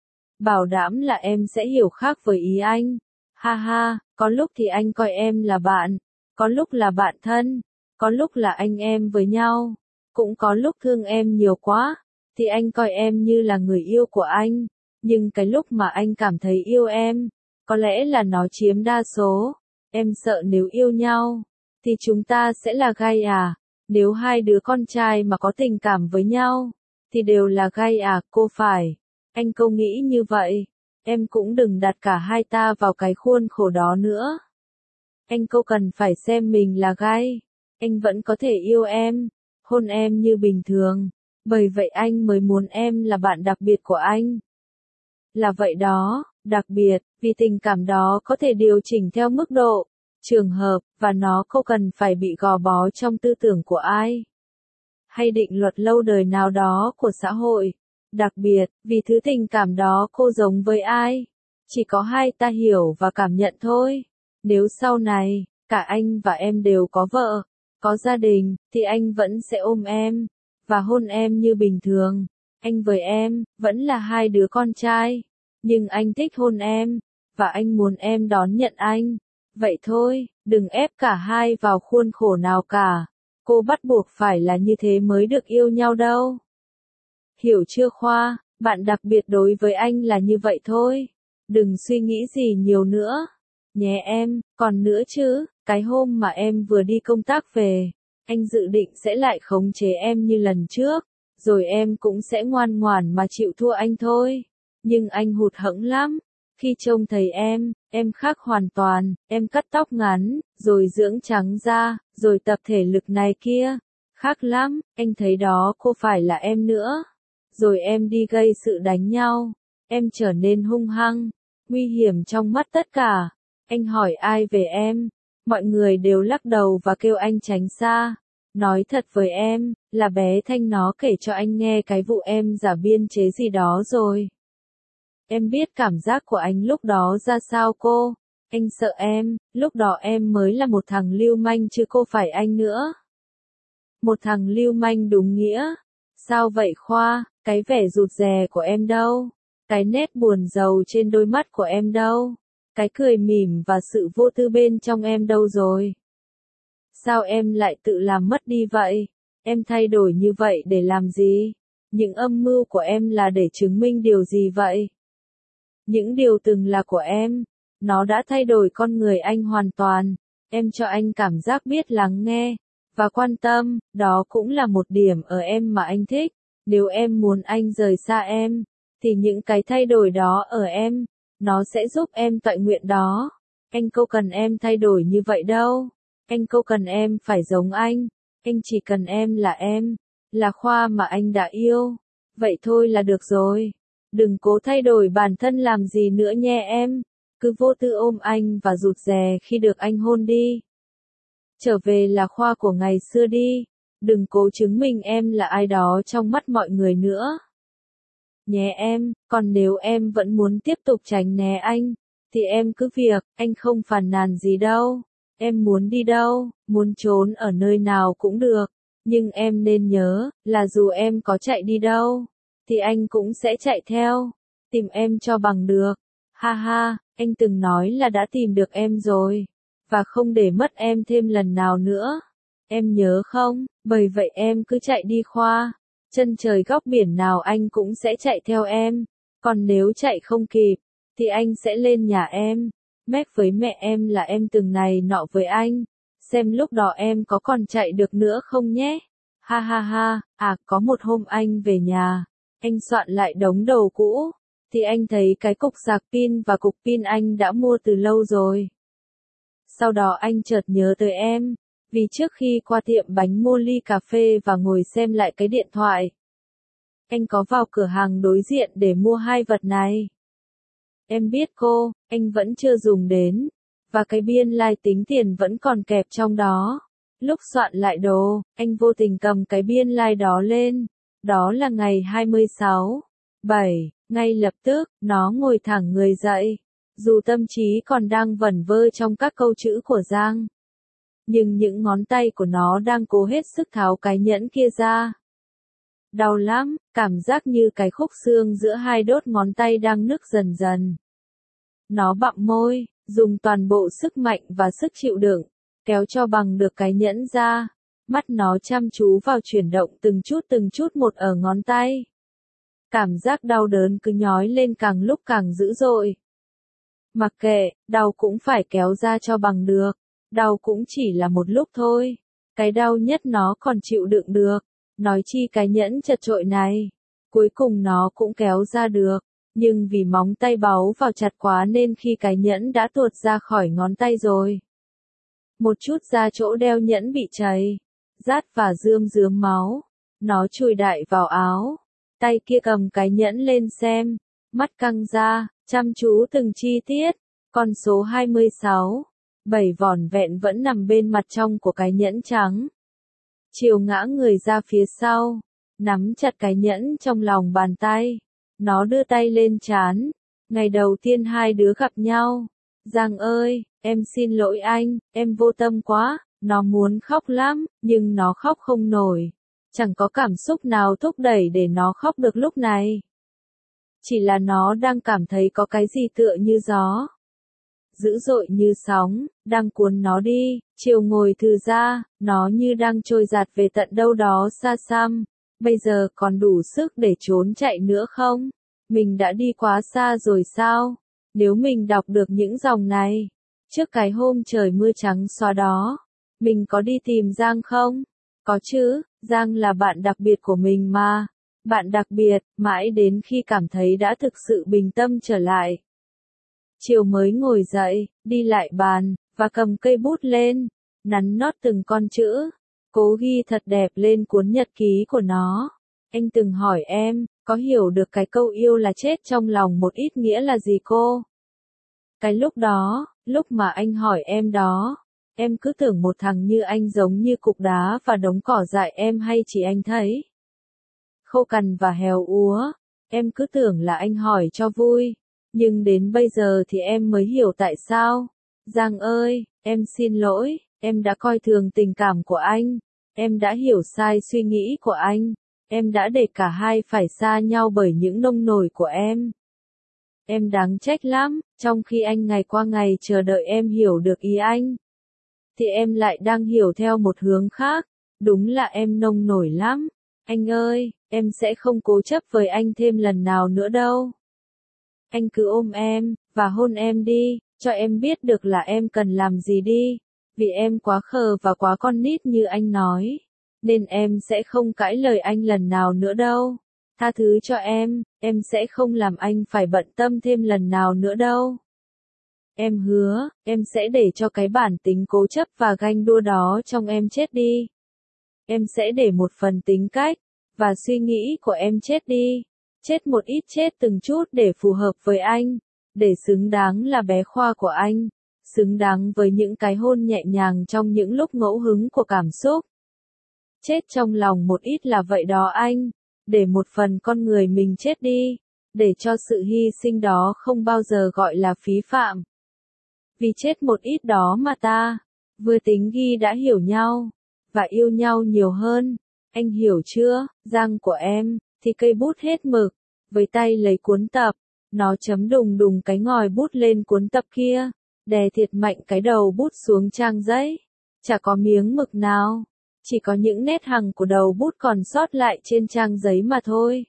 Bảo đảm là em sẽ hiểu khác với ý anh. Ha ha, có lúc thì anh coi em là bạn, có lúc là bạn thân, có lúc là anh em với nhau, cũng có lúc thương em nhiều quá, thì anh coi em như là người yêu của anh. Nhưng cái lúc mà anh cảm thấy yêu em, có lẽ là nó chiếm đa số. Em sợ nếu yêu nhau, thì chúng ta sẽ là gai à. Nếu hai đứa con trai mà có tình cảm với nhau, thì đều là gai à, cô phải. Anh không nghĩ như vậy. Em cũng đừng đặt cả hai ta vào cái khuôn khổ đó nữa. Anh không cần phải xem mình là gai. Anh vẫn có thể yêu em, hôn em như bình thường. Bởi vậy anh mới muốn em là bạn đặc biệt của anh. Là vậy đó, đặc biệt, vì tình cảm đó có thể điều chỉnh theo mức độ, trường hợp, và nó không cần phải bị gò bó trong tư tưởng của ai. Hay định luật lâu đời nào đó của xã hội. Đặc biệt, vì thứ tình cảm đó cô giống với ai. Chỉ có hai ta hiểu và cảm nhận thôi. Nếu sau này, cả anh và em đều có vợ, có gia đình, thì anh vẫn sẽ ôm em, và hôn em như bình thường. Anh với em, vẫn là hai đứa con trai. Nhưng anh thích hôn em, và anh muốn em đón nhận anh. Vậy thôi, đừng ép cả hai vào khuôn khổ nào cả. Cô bắt buộc phải là như thế mới được yêu nhau đâu. Hiểu chưa Khoa, bạn đặc biệt đối với anh là như vậy thôi. Đừng suy nghĩ gì nhiều nữa. Nhé em, còn nữa chứ, cái hôm mà em vừa đi công tác về, anh dự định sẽ lại khống chế em như lần trước, rồi em cũng sẽ ngoan ngoãn mà chịu thua anh thôi. Nhưng anh hụt hẫng lắm. Khi trông thấy em khác hoàn toàn, em cắt tóc ngắn, rồi dưỡng trắng da, rồi tập thể lực này kia. Khác lắm, anh thấy đó cô phải là em nữa. Rồi em đi gây sự đánh nhau. Em trở nên hung hăng, nguy hiểm trong mắt tất cả. Anh hỏi ai về em? Mọi người đều lắc đầu và kêu anh tránh xa. Nói thật với em, là bé Thanh nó kể cho anh nghe cái vụ em giả biên chế gì đó rồi. Em biết cảm giác của anh lúc đó ra sao cô? Anh sợ em, lúc đó em mới là một thằng lưu manh chứ cô phải anh nữa. Một thằng lưu manh đúng nghĩa. Sao vậy Khoa, cái vẻ rụt rè của em đâu? Cái nét buồn rầu trên đôi mắt của em đâu? Cái cười mỉm và sự vô tư bên trong em đâu rồi? Sao em lại tự làm mất đi vậy? Em thay đổi như vậy để làm gì? Những âm mưu của em là để chứng minh điều gì vậy? Những điều từng là của em, nó đã thay đổi con người anh hoàn toàn. Em cho anh cảm giác biết lắng nghe và quan tâm, đó cũng là một điểm ở em mà anh thích. Nếu em muốn anh rời xa em, thì những cái thay đổi đó ở em, nó sẽ giúp em tọa nguyện đó. Anh không cần em thay đổi như vậy đâu. Anh không cần em phải giống anh chỉ cần em, là Khoa mà anh đã yêu. Vậy thôi là được rồi. Đừng cố thay đổi bản thân làm gì nữa nhé em. Cứ vô tư ôm anh và rụt rè khi được anh hôn đi. Trở về là Khoa của ngày xưa đi. Đừng cố chứng minh em là ai đó trong mắt mọi người nữa. Nhé em, còn nếu em vẫn muốn tiếp tục tránh né anh, thì em cứ việc, anh không phàn nàn gì đâu. Em muốn đi đâu, muốn trốn ở nơi nào cũng được. Nhưng em nên nhớ, là dù em có chạy đi đâu, thì anh cũng sẽ chạy theo, tìm em cho bằng được. Ha ha, anh từng nói là đã tìm được em rồi, và không để mất em thêm lần nào nữa. Em nhớ không, bởi vậy em cứ chạy đi Khoa. Chân trời góc biển nào anh cũng sẽ chạy theo em. Còn nếu chạy không kịp, thì anh sẽ lên nhà em. Mép với mẹ em là em từng này nọ với anh. Xem lúc đó em có còn chạy được nữa không nhé. Ha ha ha, có một hôm anh về nhà. Anh soạn lại đống đồ cũ. Thì anh thấy cái cục sạc pin và cục pin anh đã mua từ lâu rồi. Sau đó anh chợt nhớ tới em. Vì trước khi qua tiệm bánh mua ly cà phê và ngồi xem lại cái điện thoại, anh có vào cửa hàng đối diện để mua hai vật này. Em biết cô, anh vẫn chưa dùng đến, và cái biên lai tính tiền vẫn còn kẹp trong đó. Lúc soạn lại đồ, anh vô tình cầm cái biên lai đó lên. Đó là ngày 26/7, ngay lập tức, nó ngồi thẳng người dậy. Dù tâm trí còn đang vẩn vơ trong các câu chữ của Giang, nhưng những ngón tay của nó đang cố hết sức tháo cái nhẫn kia ra. Đau lắm, cảm giác như cái khúc xương giữa hai đốt ngón tay đang nứt dần dần. Nó bặm môi, dùng toàn bộ sức mạnh và sức chịu đựng, kéo cho bằng được cái nhẫn ra. Mắt nó chăm chú vào chuyển động từng chút một ở ngón tay. Cảm giác đau đớn cứ nhói lên càng lúc càng dữ dội. Mặc kệ, đau cũng phải kéo ra cho bằng được. Đau cũng chỉ là một lúc thôi. Cái đau nhất nó còn chịu đựng được. Nói chi cái nhẫn chật chội này. Cuối cùng nó cũng kéo ra được. Nhưng vì móng tay báu vào chặt quá nên khi cái nhẫn đã tuột ra khỏi ngón tay rồi. Một chút da chỗ đeo nhẫn bị chảy, rát và rướm máu. Nó chùi đại vào áo. Tay kia cầm cái nhẫn lên xem. Mắt căng ra, chăm chú từng chi tiết. Con số 26/7 vỏn vẹn vẫn nằm bên mặt trong của cái nhẫn trắng. Chiều ngã người ra phía sau, nắm chặt cái nhẫn trong lòng bàn tay. Nó đưa tay lên trán. Ngày đầu tiên hai đứa gặp nhau. Giang ơi, em xin lỗi anh, em vô tâm quá. Nó muốn khóc lắm, nhưng nó khóc không nổi. Chẳng có cảm xúc nào thúc đẩy để nó khóc được lúc này. Chỉ là nó đang cảm thấy có cái gì tựa như gió, dữ dội như sóng, đang cuốn nó đi. Chiều ngồi thư ra, nó như đang trôi dạt về tận đâu đó xa xăm. Bây giờ còn đủ sức để trốn chạy nữa không? Mình đã đi quá xa rồi sao? Nếu mình đọc được những dòng này, trước cái hôm trời mưa trắng xóa đó, mình có đi tìm Giang không? Có chứ, Giang là bạn đặc biệt của mình mà. Bạn đặc biệt, mãi đến khi cảm thấy đã thực sự bình tâm trở lại. Chiều mới ngồi dậy, đi lại bàn, và cầm cây bút lên, nắn nót từng con chữ, cố ghi thật đẹp lên cuốn nhật ký của nó. Anh từng hỏi em, có hiểu được cái câu yêu là chết trong lòng một ít nghĩa là gì cô? Cái lúc đó, lúc mà anh hỏi em đó, em cứ tưởng một thằng như anh giống như cục đá và đống cỏ dại em hay chỉ anh thấy khô cằn và héo úa. Em cứ tưởng là anh hỏi cho vui. Nhưng đến bây giờ thì em mới hiểu tại sao. Giang ơi, em xin lỗi, em đã coi thường tình cảm của anh. Em đã hiểu sai suy nghĩ của anh. Em đã để cả hai phải xa nhau bởi những nông nổi của em. Em đáng trách lắm, trong khi anh ngày qua ngày chờ đợi em hiểu được ý anh, thì em lại đang hiểu theo một hướng khác. Đúng là em nông nổi lắm. Anh ơi, em sẽ không cố chấp với anh thêm lần nào nữa đâu. Anh cứ ôm em, và hôn em đi, cho em biết được là em cần làm gì đi. Vì em quá khờ và quá con nít như anh nói, nên em sẽ không cãi lời anh lần nào nữa đâu. Tha thứ cho em sẽ không làm anh phải bận tâm thêm lần nào nữa đâu. Em hứa, em sẽ để cho cái bản tính cố chấp và ganh đua đó trong em chết đi. Em sẽ để một phần tính cách Và suy nghĩ của em chết đi. Chết một ít, chết từng chút để phù hợp với anh. Để xứng đáng là bé Khoa của anh. Xứng đáng với những cái hôn nhẹ nhàng trong những lúc ngẫu hứng của cảm xúc. Chết trong lòng một ít là vậy đó anh. Để một phần con người mình chết đi. Để cho sự hy sinh đó không bao giờ gọi là phí phạm. Vì chết một ít đó mà ta, vừa tính ghi đã hiểu nhau, và yêu nhau nhiều hơn. Anh hiểu chưa? Răng của em, thì cây bút hết mực, với tay lấy cuốn tập, nó chấm đùng đùng cái ngòi bút lên cuốn tập kia, đè thiệt mạnh cái đầu bút xuống trang giấy. Chả có miếng mực nào, chỉ có những nét hằn của đầu bút còn sót lại trên trang giấy mà thôi.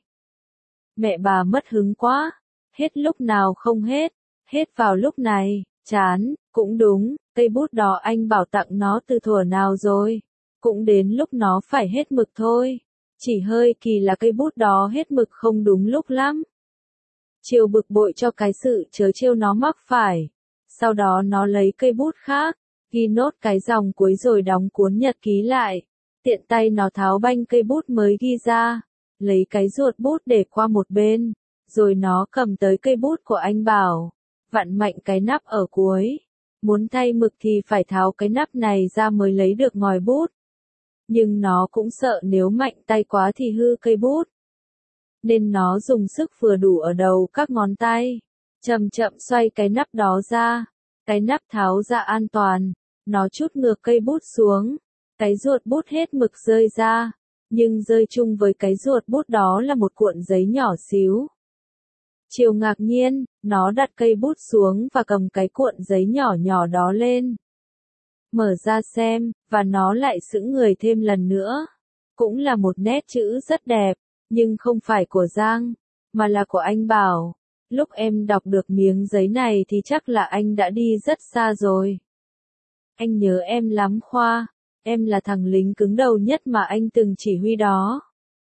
Mẹ bà mất hứng quá, hết lúc nào không hết, hết vào lúc này, chán, cũng đúng, cây bút đó anh bảo tặng nó từ thuở nào rồi, cũng đến lúc nó phải hết mực thôi, chỉ hơi kỳ là cây bút đó hết mực không đúng lúc lắm. Chiều bực bội cho cái sự trớ trêu nó mắc phải, sau đó nó lấy cây bút khác, ghi nốt cái dòng cuối rồi đóng cuốn nhật ký lại, tiện tay nó tháo banh cây bút mới ghi ra. Lấy cái ruột bút để qua một bên, rồi nó cầm tới cây bút của anh bảo, vặn mạnh cái nắp ở cuối, muốn thay mực thì phải tháo cái nắp này ra mới lấy được ngòi bút. Nhưng nó cũng sợ nếu mạnh tay quá thì hư cây bút. Nên nó dùng sức vừa đủ ở đầu các ngón tay, chậm chậm xoay cái nắp đó ra, cái nắp tháo ra an toàn, nó trút ngược cây bút xuống, cái ruột bút hết mực rơi ra. Nhưng rơi chung với cái ruột bút đó là một cuộn giấy nhỏ xíu. Chiều ngạc nhiên, nó đặt cây bút xuống và cầm cái cuộn giấy nhỏ nhỏ đó lên. Mở ra xem, và nó lại sững người thêm lần nữa. Cũng là một nét chữ rất đẹp, nhưng không phải của Giang, mà là của anh Bảo. Lúc em đọc được miếng giấy này thì chắc là anh đã đi rất xa rồi. Anh nhớ em lắm Khoa. Em là thằng lính cứng đầu nhất mà anh từng chỉ huy đó.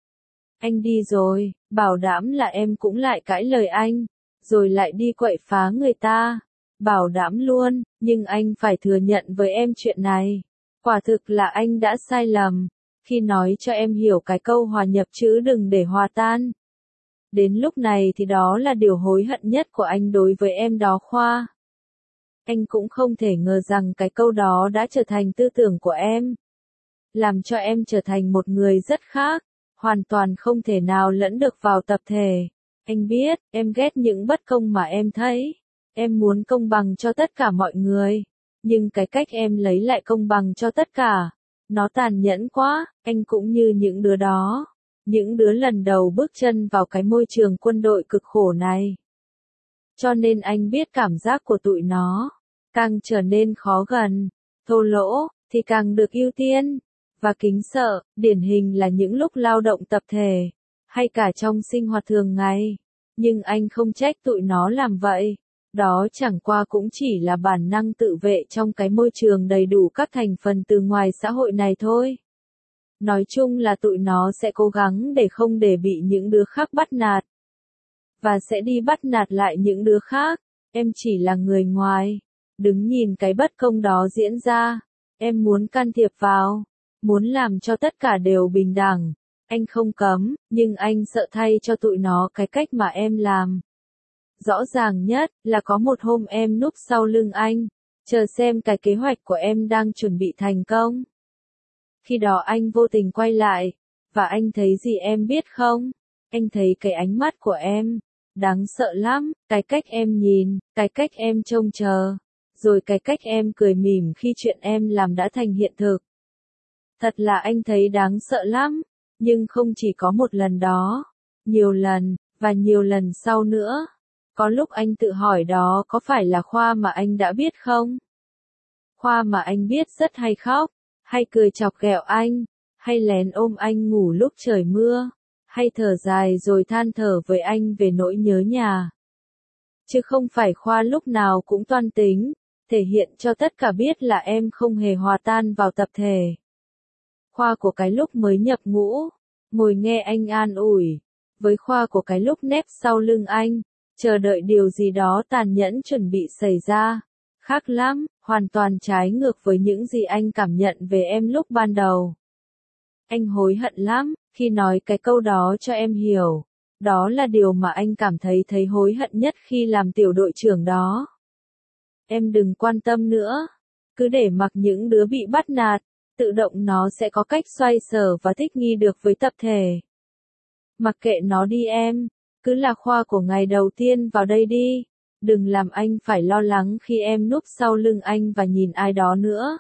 Anh đi rồi, bảo đảm là em cũng lại cãi lời anh, rồi lại đi quậy phá người ta. Bảo đảm luôn, nhưng anh phải thừa nhận với em chuyện này. Quả thực là anh đã sai lầm, khi nói cho em hiểu cái câu hòa nhập chứ đừng để hòa tan. Đến lúc này thì đó là điều hối hận nhất của anh đối với em đó Khoa. Anh cũng không thể ngờ rằng cái câu đó đã trở thành tư tưởng của em. Làm cho em trở thành một người rất khác, hoàn toàn không thể nào lẫn được vào tập thể. Anh biết, em ghét những bất công mà em thấy. Em muốn công bằng cho tất cả mọi người. Nhưng cái cách em lấy lại công bằng cho tất cả, nó tàn nhẫn quá, anh cũng như những đứa đó. Những đứa lần đầu bước chân vào cái môi trường quân đội cực khổ này. Cho nên anh biết cảm giác của tụi nó. Càng trở nên khó gần, thô lỗ, thì càng được ưu tiên. Và kính sợ, điển hình là những lúc lao động tập thể, hay cả trong sinh hoạt thường ngày. Nhưng anh không trách tụi nó làm vậy. Đó chẳng qua cũng chỉ là bản năng tự vệ trong cái môi trường đầy đủ các thành phần từ ngoài xã hội này thôi. Nói chung là tụi nó sẽ cố gắng để không để bị những đứa khác bắt nạt. Và sẽ đi bắt nạt lại những đứa khác. Em chỉ là người ngoài, đứng nhìn cái bất công đó diễn ra. Em muốn can thiệp vào, muốn làm cho tất cả đều bình đẳng. Anh không cấm, nhưng anh sợ thay cho tụi nó cái cách mà em làm. Rõ ràng nhất là có một hôm em núp sau lưng anh, chờ xem cái kế hoạch của em đang chuẩn bị thành công. Khi đó anh vô tình quay lại, và anh thấy gì em biết không? Anh thấy cái ánh mắt của em, đáng sợ lắm, cái cách em nhìn, cái cách em trông chờ, rồi cái cách em cười mỉm khi chuyện em làm đã thành hiện thực. Thật là anh thấy đáng sợ lắm, nhưng không chỉ có một lần đó, nhiều lần, và nhiều lần sau nữa. Có lúc anh tự hỏi đó có phải là Khoa mà anh đã biết không? Khoa mà anh biết rất hay khóc, hay cười chọc ghẹo anh, hay lén ôm anh ngủ lúc trời mưa, hay thở dài rồi than thở với anh về nỗi nhớ nhà. Chứ không phải Khoa lúc nào cũng toan tính, thể hiện cho tất cả biết là em không hề hòa tan vào tập thể. Khoa của cái lúc mới nhập ngũ, ngồi nghe anh an ủi, với Khoa của cái lúc nép sau lưng anh, chờ đợi điều gì đó tàn nhẫn chuẩn bị xảy ra. Khác lắm, hoàn toàn trái ngược với những gì anh cảm nhận về em lúc ban đầu. Anh hối hận lắm, Khi nói cái câu đó cho em hiểu, đó là điều mà anh cảm thấy hối hận nhất khi làm tiểu đội trưởng đó. Em đừng quan tâm nữa, cứ để mặc những đứa bị bắt nạt, tự động nó sẽ có cách xoay sở và thích nghi được với tập thể. Mặc kệ nó đi em, cứ là khoa của ngày đầu tiên vào đây đi, đừng làm anh phải lo lắng khi em núp sau lưng anh và nhìn ai đó nữa.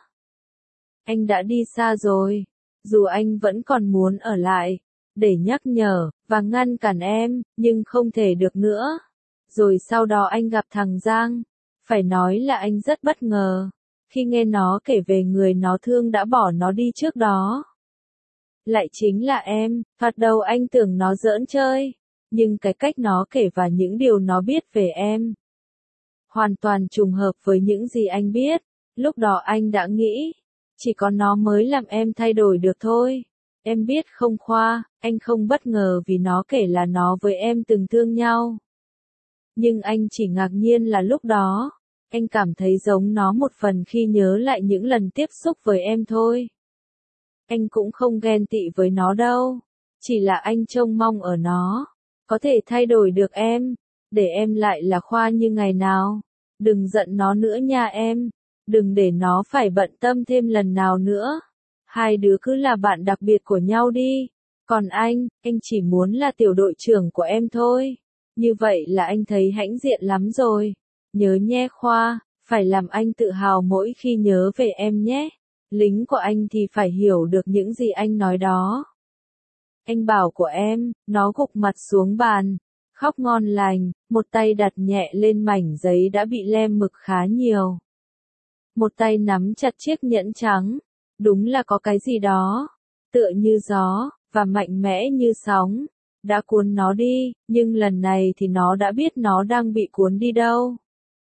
Anh đã đi xa rồi, dù anh vẫn còn muốn ở lại, để nhắc nhở, và ngăn cản em, nhưng không thể được nữa. Rồi sau đó anh gặp thằng Giang, phải nói là anh rất bất ngờ, khi nghe nó kể về người nó thương đã bỏ nó đi trước đó. Lại chính là em, thoạt đầu anh tưởng nó giỡn chơi, nhưng cái cách nó kể và những điều nó biết về em hoàn toàn trùng hợp với những gì anh biết. Lúc đó anh đã nghĩ, chỉ có nó mới làm em thay đổi được thôi. Em biết không Khoa, anh không bất ngờ vì nó kể là nó với em từng thương nhau. Nhưng anh chỉ ngạc nhiên là lúc đó, anh cảm thấy giống nó một phần khi nhớ lại những lần tiếp xúc với em thôi. Anh cũng không ghen tị với nó đâu, chỉ là anh trông mong ở nó, có thể thay đổi được em, để em lại là Khoa như ngày nào. Đừng giận nó nữa nha em, đừng để nó phải bận tâm thêm lần nào nữa. Hai đứa cứ là bạn đặc biệt của nhau đi, còn anh chỉ muốn là tiểu đội trưởng của em thôi. Như vậy là anh thấy hãnh diện lắm rồi. Nhớ nhé Khoa, phải làm anh tự hào mỗi khi nhớ về em nhé. Lính của anh thì phải hiểu được những gì anh nói đó. Anh bảo của em, nó gục mặt xuống bàn, khóc ngon lành, một tay đặt nhẹ lên mảnh giấy đã bị lem mực khá nhiều. Một tay nắm chặt chiếc nhẫn trắng, đúng là có cái gì đó, tựa như gió, và mạnh mẽ như sóng, đã cuốn nó đi, nhưng lần này thì nó đã biết nó đang bị cuốn đi đâu.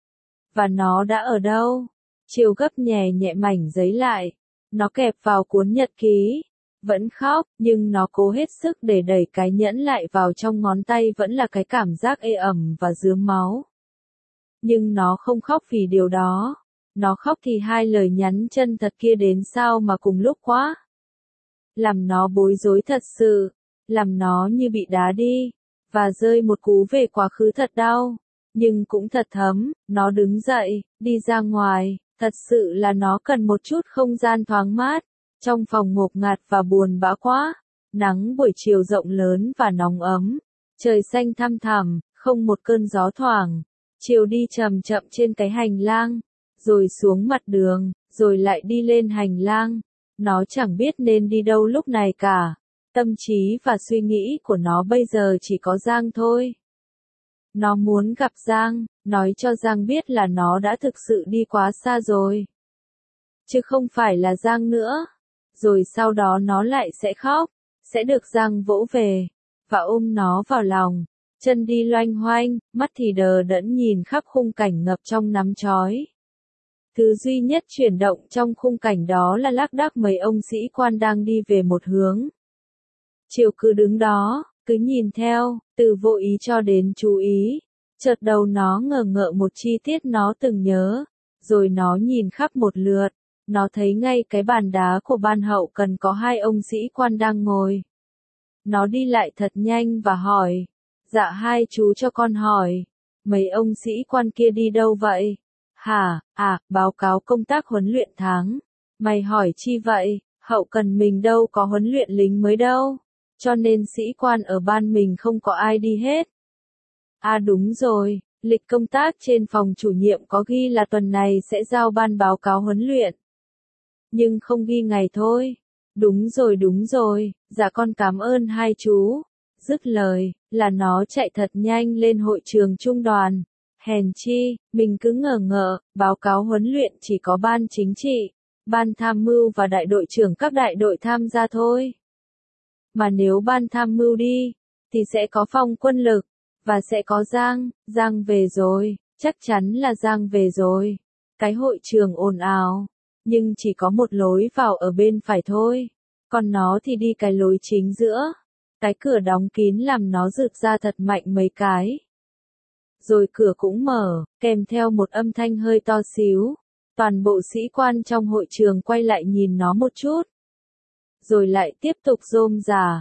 Và nó đã ở đâu? Chiều gấp nhẹ nhẹ mảnh giấy lại, nó kẹp vào cuốn nhật ký, vẫn khóc, nhưng nó cố hết sức để đẩy cái nhẫn lại vào trong ngón tay vẫn là cái cảm giác ê ẩm và rướm máu. Nhưng nó không khóc vì điều đó, nó khóc thì hai lời nhắn chân thật kia đến sao mà cùng lúc quá. Làm nó bối rối thật sự, làm nó như bị đá đi, và rơi một cú về quá khứ thật đau, nhưng cũng thật thấm. Nó đứng dậy, đi ra ngoài, thật sự là nó cần một chút không gian thoáng mát, trong phòng ngột ngạt và buồn bã quá. Nắng buổi chiều rộng lớn và nóng ấm, trời xanh thăm thẳm, không một cơn gió thoảng. Chiều đi chậm chậm trên cái hành lang, rồi xuống mặt đường, rồi lại đi lên hành lang. Nó chẳng biết nên đi đâu lúc này cả. Tâm trí và suy nghĩ của nó bây giờ chỉ có Giang thôi. Nó muốn gặp Giang, nói cho Giang biết là nó đã thực sự đi quá xa rồi. Chứ không phải là Giang nữa. Rồi sau đó nó lại sẽ khóc, sẽ được Giang vỗ về, và ôm nó vào lòng. Chân đi loanh hoanh, mắt thì đờ đẫn nhìn khắp khung cảnh ngập trong nắng chói. Thứ duy nhất chuyển động trong khung cảnh đó là lác đác mấy ông sĩ quan đang đi về một hướng. Chiều cứ đứng đó, cứ nhìn theo, từ vô ý cho đến chú ý. Chợt đầu nó ngờ ngợ một chi tiết nó từng nhớ, rồi nó nhìn khắp một lượt, nó thấy ngay cái bàn đá của ban hậu cần có hai ông sĩ quan đang ngồi. Nó đi lại thật nhanh và hỏi, dạ hai chú cho con hỏi, mấy ông sĩ quan kia đi đâu vậy? Hả, báo cáo công tác huấn luyện tháng. Mày hỏi chi vậy, hậu cần mình đâu có huấn luyện lính mới đâu, cho nên sĩ quan ở ban mình không có ai đi hết. Đúng rồi, lịch công tác trên phòng chủ nhiệm có ghi là tuần này sẽ giao ban báo cáo huấn luyện. Nhưng không ghi ngày thôi. Đúng rồi, dạ con cảm ơn hai chú. Dứt lời, là nó chạy thật nhanh lên hội trường trung đoàn. Hèn chi, mình cứ ngờ ngợ, báo cáo huấn luyện chỉ có ban chính trị, ban tham mưu và đại đội trưởng các đại đội tham gia thôi. Mà nếu ban tham mưu đi, thì sẽ có phòng quân lực, và sẽ có Giang về rồi, chắc chắn là Giang về rồi. Cái hội trường ồn ào, nhưng chỉ có một lối vào ở bên phải thôi, còn nó thì đi cái lối chính giữa. Cái cửa đóng kín làm nó rực ra thật mạnh mấy cái. Rồi cửa cũng mở, kèm theo một âm thanh hơi to xíu. Toàn bộ sĩ quan trong hội trường quay lại nhìn nó một chút. Rồi lại tiếp tục rôm rả.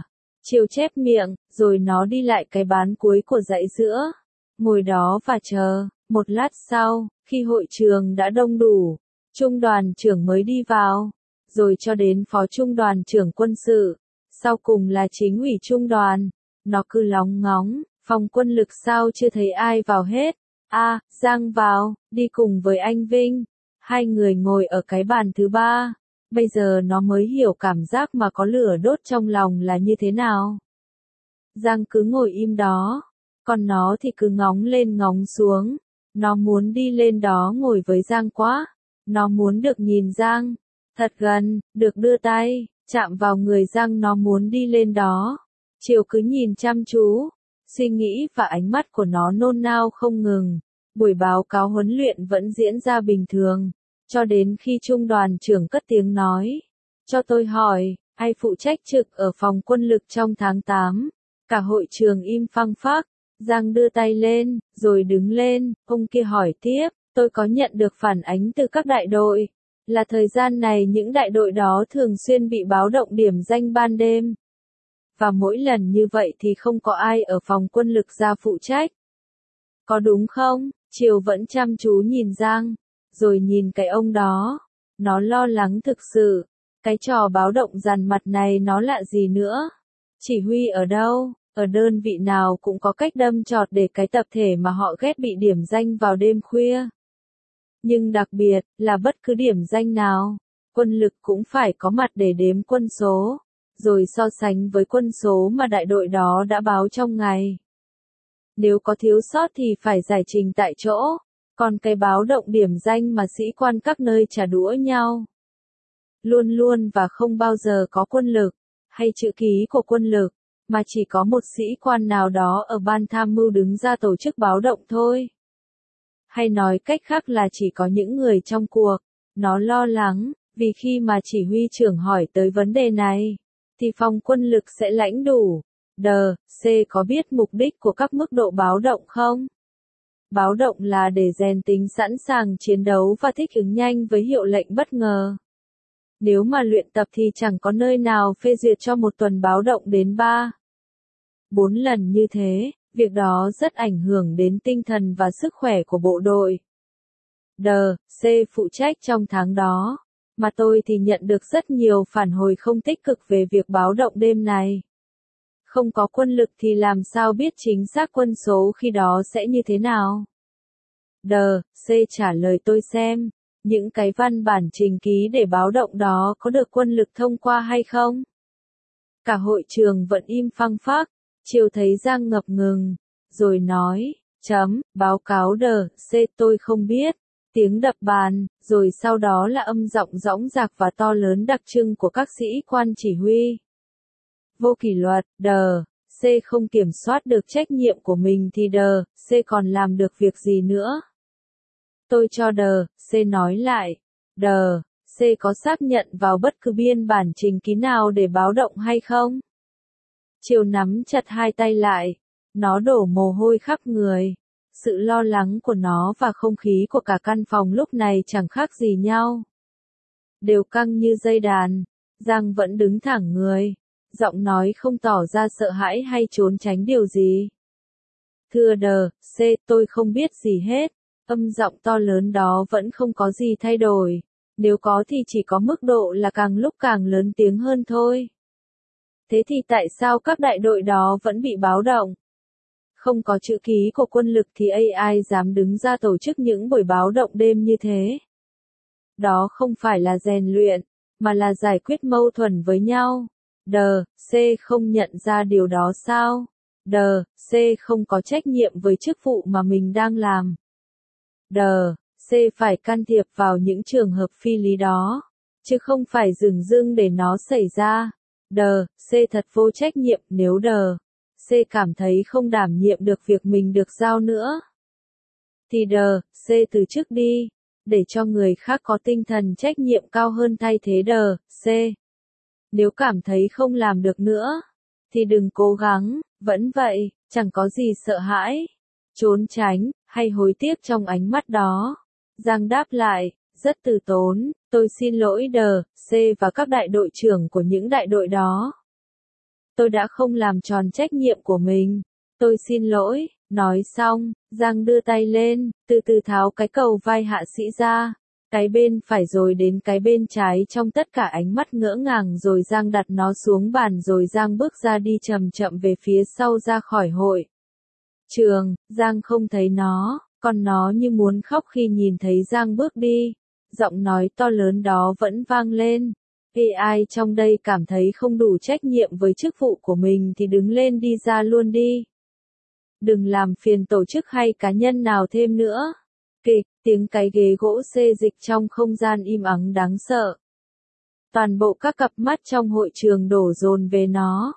Chiều chép miệng, rồi nó đi lại cái bán cuối của dãy giữa. Ngồi đó và chờ. Một lát sau, khi hội trường đã đông đủ, trung đoàn trưởng mới đi vào. Rồi cho đến phó trung đoàn trưởng quân sự. Sau cùng là chính ủy trung đoàn. Nó cứ lóng ngóng, phòng quân lực sao chưa thấy ai vào hết. Giang vào, đi cùng với anh Vinh. Hai người ngồi ở cái bàn thứ ba. Bây giờ nó mới hiểu cảm giác mà có lửa đốt trong lòng là như thế nào. Giang cứ ngồi im đó, còn nó thì cứ ngóng lên ngóng xuống. Nó muốn đi lên đó ngồi với Giang quá. Nó muốn được nhìn Giang, thật gần, được đưa tay, chạm vào người Giang. Nó muốn đi lên đó. Chiều cứ nhìn chăm chú, suy nghĩ và ánh mắt của nó nôn nao không ngừng. Buổi báo cáo huấn luyện vẫn diễn ra bình thường, cho đến khi trung đoàn trưởng cất tiếng nói. Cho tôi hỏi, ai phụ trách trực ở phòng quân lực trong tháng 8? Cả hội trường im phăng phắc. Giang đưa tay lên, rồi đứng lên, ông kia hỏi tiếp, tôi có nhận được phản ánh từ các đại đội, là thời gian này những đại đội đó thường xuyên bị báo động điểm danh ban đêm. Và mỗi lần như vậy thì không có ai ở phòng quân lực ra phụ trách. Có đúng không? Triều vẫn chăm chú nhìn Giang, rồi nhìn cái ông đó. Nó lo lắng thực sự. Cái trò báo động dằn mặt này nó lạ gì nữa? Chỉ huy ở đâu? Ở đơn vị nào cũng có cách đâm chọt để cái tập thể mà họ ghét bị điểm danh vào đêm khuya. Nhưng đặc biệt là bất cứ điểm danh nào, quân lực cũng phải có mặt để đếm quân số, rồi so sánh với quân số mà đại đội đó đã báo trong ngày. Nếu có thiếu sót thì phải giải trình tại chỗ, còn cái báo động điểm danh mà sĩ quan các nơi trả đũa nhau. Luôn luôn và không bao giờ có quân lực, hay chữ ký của quân lực, mà chỉ có một sĩ quan nào đó ở ban tham mưu đứng ra tổ chức báo động thôi. Hay nói cách khác là chỉ có những người trong cuộc. Nó lo lắng, vì khi mà chỉ huy trưởng hỏi tới vấn đề này, thì phòng quân lực sẽ lãnh đủ. C có biết mục đích của các mức độ báo động không? Báo động là để rèn tính sẵn sàng chiến đấu và thích ứng nhanh với hiệu lệnh bất ngờ. Nếu mà luyện tập thì chẳng có nơi nào phê duyệt cho một tuần báo động đến 3-4 lần như thế, việc đó rất ảnh hưởng đến tinh thần và sức khỏe của bộ đội. C phụ trách trong tháng đó, mà tôi thì nhận được rất nhiều phản hồi không tích cực về việc báo động đêm này. Không có quân lực thì làm sao biết chính xác quân số khi đó sẽ như thế nào? C trả lời tôi xem, những cái văn bản trình ký để báo động đó có được quân lực thông qua hay không? Cả hội trường vẫn im phăng phắc. Chiều thấy Giang ngập ngừng, rồi nói, báo cáo C tôi không biết. Tiếng đập bàn, rồi sau đó là âm giọng dõng dạc và to lớn đặc trưng của các sĩ quan chỉ huy. Vô kỷ luật, C không kiểm soát được trách nhiệm của mình thì C còn làm được việc gì nữa? Tôi cho C nói lại. C có xác nhận vào bất cứ biên bản trình ký nào để báo động hay không? Chiều nắm chặt hai tay lại. Nó đổ mồ hôi khắp người. Sự lo lắng của nó và không khí của cả căn phòng lúc này chẳng khác gì nhau. Đều căng như dây đàn. Giang vẫn đứng thẳng người. Giọng nói không tỏ ra sợ hãi hay trốn tránh điều gì. Thưa C tôi không biết gì hết. Âm giọng to lớn đó vẫn không có gì thay đổi. Nếu có thì chỉ có mức độ là càng lúc càng lớn tiếng hơn thôi. Thế thì tại sao các đại đội đó vẫn bị báo động? Không có chữ ký của quân lực thì ai dám đứng ra tổ chức những buổi báo động đêm như thế? Đó không phải là rèn luyện, mà là giải quyết mâu thuẫn với nhau. C không nhận ra điều đó sao? C không có trách nhiệm với chức vụ mà mình đang làm. C phải can thiệp vào những trường hợp phi lý đó, chứ không phải dửng dưng để nó xảy ra. C thật vô trách nhiệm nếu C cảm thấy không đảm nhiệm được việc mình được giao nữa. Thì C từ chức đi, để cho người khác có tinh thần trách nhiệm cao hơn thay thế C. Nếu cảm thấy không làm được nữa, thì đừng cố gắng, vẫn vậy, chẳng có gì sợ hãi, trốn tránh, hay hối tiếc trong ánh mắt đó. Giang đáp lại, rất từ tốn, tôi xin lỗi C và các đại đội trưởng của những đại đội đó. tôi đã không làm tròn trách nhiệm của mình. Tôi xin lỗi, nói xong, Giang đưa tay lên, từ từ tháo cái cầu vai hạ sĩ ra. Cái bên phải rồi đến cái bên trái trong tất cả ánh mắt ngỡ ngàng rồi Giang đặt nó xuống bàn rồi Giang bước ra đi chậm chậm về phía sau ra khỏi hội trường. Giang không thấy nó, còn nó như muốn khóc khi nhìn thấy Giang bước đi. Giọng nói to lớn đó vẫn vang lên. Ai trong đây cảm thấy không đủ trách nhiệm với chức vụ của mình thì đứng lên đi ra luôn đi. Đừng làm phiền tổ chức hay cá nhân nào thêm nữa. Kịch, tiếng cái ghế gỗ xê dịch trong không gian im ắng đáng sợ. Toàn bộ các cặp mắt trong hội trường đổ dồn về nó.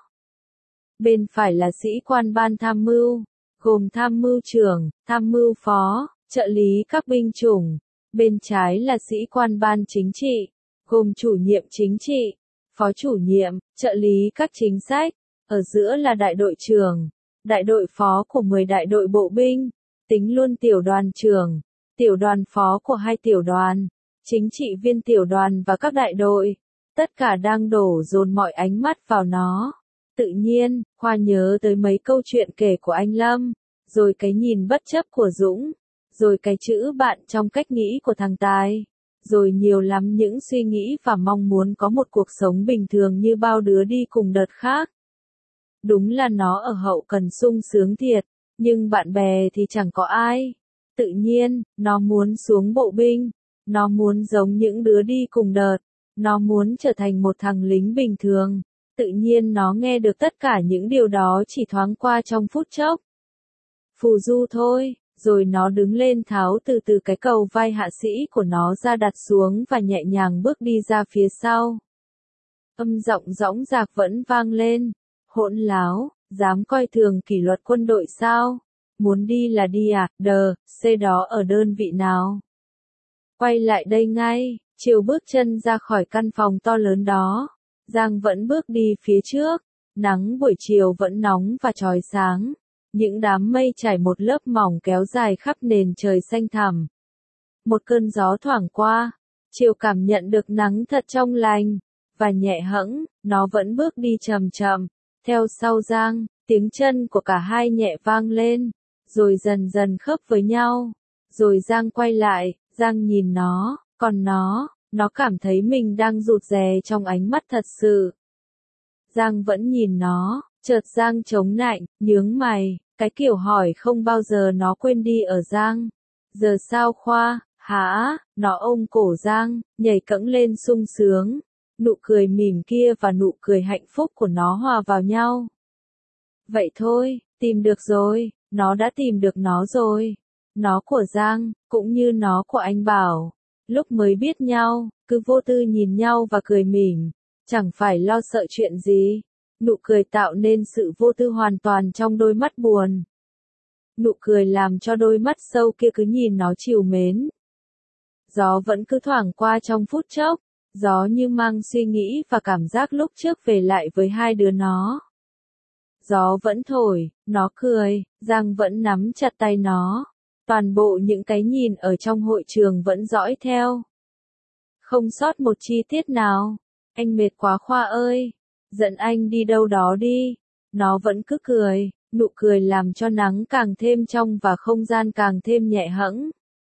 Bên phải là sĩ quan ban tham mưu, gồm tham mưu trưởng, tham mưu phó, trợ lý các binh chủng. Bên trái là sĩ quan ban chính trị, gồm chủ nhiệm chính trị, phó chủ nhiệm, trợ lý các chính sách. Ở giữa là đại đội trưởng, đại đội phó của 10 đại đội bộ binh, tính luôn tiểu đoàn trưởng, tiểu đoàn phó của 2 tiểu đoàn, chính trị viên tiểu đoàn và các đại đội. Tất cả đang đổ dồn mọi ánh mắt vào nó. Tự nhiên, Khoa nhớ tới mấy câu chuyện kể của anh Lâm, rồi cái nhìn bất chấp của Dũng, rồi cái chữ bạn trong cách nghĩ của thằng Tài, rồi nhiều lắm những suy nghĩ và mong muốn có một cuộc sống bình thường như bao đứa đi cùng đợt khác. Đúng là nó ở hậu cần sung sướng thiệt, nhưng bạn bè thì chẳng có ai. Tự nhiên, nó muốn xuống bộ binh, nó muốn giống những đứa đi cùng đợt, nó muốn trở thành một thằng lính bình thường. Tự nhiên nó nghe được tất cả những điều đó chỉ thoáng qua trong phút chốc. Phù du thôi, rồi nó đứng lên tháo từ từ cái cầu vai hạ sĩ của nó ra đặt xuống và nhẹ nhàng bước đi ra phía sau. Âm giọng dõng dạc vẫn vang lên. Hỗn láo, dám coi thường kỷ luật quân đội sao? Muốn đi là đi à, C đó ở đơn vị nào? Quay lại đây ngay, Chiều bước chân ra khỏi căn phòng to lớn đó. Giang vẫn bước đi phía trước, nắng buổi chiều vẫn nóng và chói sáng. Những đám mây trải một lớp mỏng kéo dài khắp nền trời xanh thẳm. Một cơn gió thoảng qua, Chiều cảm nhận được nắng thật trong lành, và nhẹ hẫng, nó vẫn bước đi chậm chậm. Theo sau Giang, tiếng chân của cả hai nhẹ vang lên, rồi dần dần khớp với nhau. Rồi Giang quay lại, Giang nhìn nó, còn nó cảm thấy mình đang rụt rè trong ánh mắt thật sự. Giang vẫn nhìn nó, chợt Giang chống nạnh, nhướng mày, cái kiểu hỏi không bao giờ nó quên đi ở Giang. Giờ sao Khoa, hả? Nó ôm cổ Giang, nhảy cẫng lên sung sướng. Nụ cười mỉm kia và nụ cười hạnh phúc của nó hòa vào nhau. Vậy thôi, tìm được rồi, nó đã tìm được nó rồi. Nó của Giang, cũng như nó của anh Bảo. Lúc mới biết nhau, cứ vô tư nhìn nhau và cười mỉm, chẳng phải lo sợ chuyện gì. Nụ cười tạo nên sự vô tư hoàn toàn trong đôi mắt buồn. Nụ cười làm cho đôi mắt sâu kia cứ nhìn nó trìu mến. Gió vẫn cứ thoảng qua trong phút chốc, gió như mang suy nghĩ và cảm giác lúc trước về lại với hai đứa nó. Gió vẫn thổi, nó cười, Giang vẫn nắm chặt tay nó. Toàn bộ những cái nhìn ở trong hội trường vẫn dõi theo. Không sót một chi tiết nào. Anh mệt quá Khoa ơi. Dẫn anh đi đâu đó đi. Nó vẫn cứ cười, nụ cười làm cho nắng càng thêm trong và không gian càng thêm nhẹ hẫng.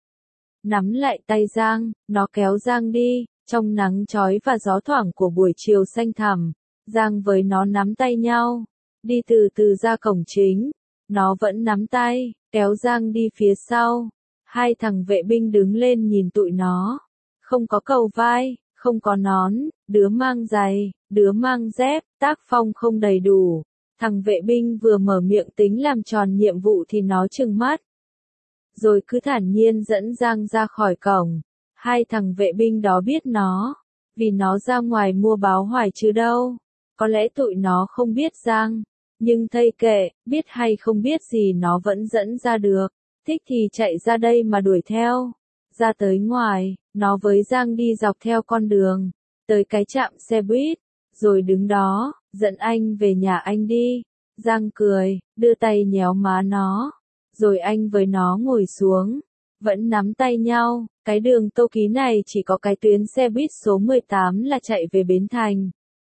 Nắm lại tay Giang, nó kéo Giang đi, trong nắng chói và gió thoảng của buổi chiều xanh thẳm. Giang với nó nắm tay nhau, đi từ từ ra cổng chính. Nó vẫn nắm tay, kéo Giang đi phía sau. Hai thằng vệ binh đứng lên nhìn tụi nó. Không có cầu vai, không có nón, đứa mang giày, đứa mang dép, tác phong không đầy đủ. Thằng vệ binh vừa mở miệng tính làm tròn nhiệm vụ thì nó trừng mắt. Rồi cứ thản nhiên dẫn Giang ra khỏi cổng. Hai thằng vệ binh đó biết nó, vì nó ra ngoài mua báo hoài chứ đâu. Có lẽ tụi nó không biết Giang. Nhưng thây kệ, biết hay không biết gì nó vẫn dẫn ra được. Thích thì chạy ra đây mà đuổi theo. Ra tới ngoài, nó với Giang đi dọc theo con đường, tới cái trạm xe buýt, rồi đứng đó, dẫn anh về nhà anh đi. Giang cười, đưa tay nhéo má nó, rồi anh với nó ngồi xuống, vẫn nắm tay nhau. Cái đường Tô Ký này chỉ có cái tuyến xe buýt số 18 là chạy về Bến Thành.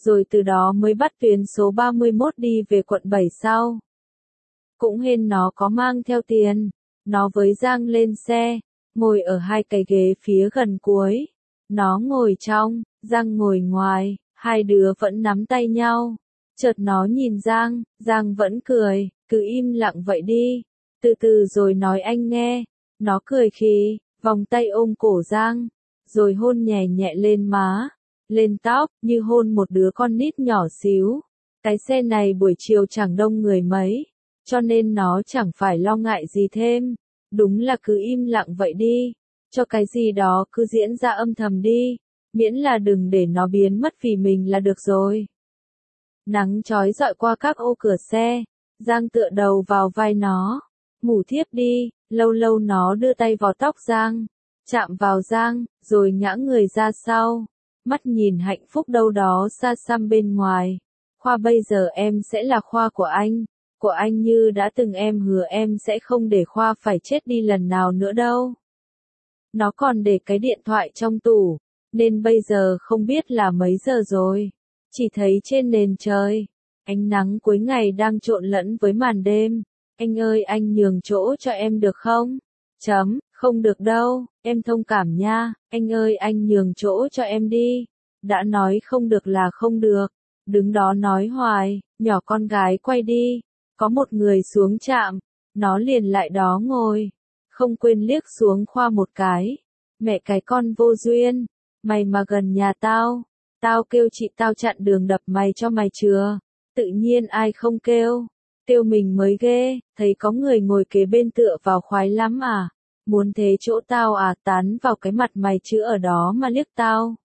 rồi từ đó mới bắt tuyến số 31 đi về quận 7 sau. Cũng hên nó có mang theo tiền, nó với Giang lên xe, ngồi ở hai cái ghế phía gần cuối. Nó ngồi trong, Giang ngồi ngoài, hai đứa vẫn nắm tay nhau. Chợt nó nhìn Giang, Giang vẫn cười, cứ im lặng vậy đi, từ từ rồi nói anh nghe. Nó cười khì, vòng tay ôm cổ Giang, rồi hôn nhẹ nhẹ lên má, lên tóc, như hôn một đứa con nít nhỏ xíu. Cái xe này buổi chiều chẳng đông người mấy, cho nên nó chẳng phải lo ngại gì thêm. Đúng là cứ im lặng vậy đi, cho cái gì đó cứ diễn ra âm thầm đi, miễn là đừng để nó biến mất vì mình là được rồi. Nắng chói rọi qua các ô cửa xe, Giang tựa đầu vào vai nó, ngủ thiếp đi. Lâu lâu nó đưa tay vào tóc Giang, chạm vào Giang, rồi ngã người ra sau, mắt nhìn hạnh phúc đâu đó xa xăm bên ngoài. Khoa bây giờ em sẽ là Khoa của anh như đã từng em hứa em sẽ không để Khoa phải chết đi lần nào nữa đâu. Nó còn để cái điện thoại trong tủ, nên bây giờ không biết là mấy giờ rồi, chỉ thấy trên nền trời, ánh nắng cuối ngày đang trộn lẫn với màn đêm. Anh ơi anh nhường chỗ cho em được không? Không được đâu, em thông cảm nha, anh ơi anh nhường chỗ cho em đi. Đã nói không được là không được, đứng đó nói hoài, nhỏ con gái quay đi, có một người xuống trạm, nó liền lại đó ngồi, không quên liếc xuống Khoa một cái. Mẹ cái con vô duyên, mày mà gần nhà tao kêu chị tao chặn đường đập mày cho mày chưa? Tự nhiên ai không kêu. Kêu mình mới ghê, thấy có người ngồi kế bên tựa vào khoái lắm à, muốn thế chỗ tao à, tán vào cái mặt mày chứ ở đó mà liếc tao.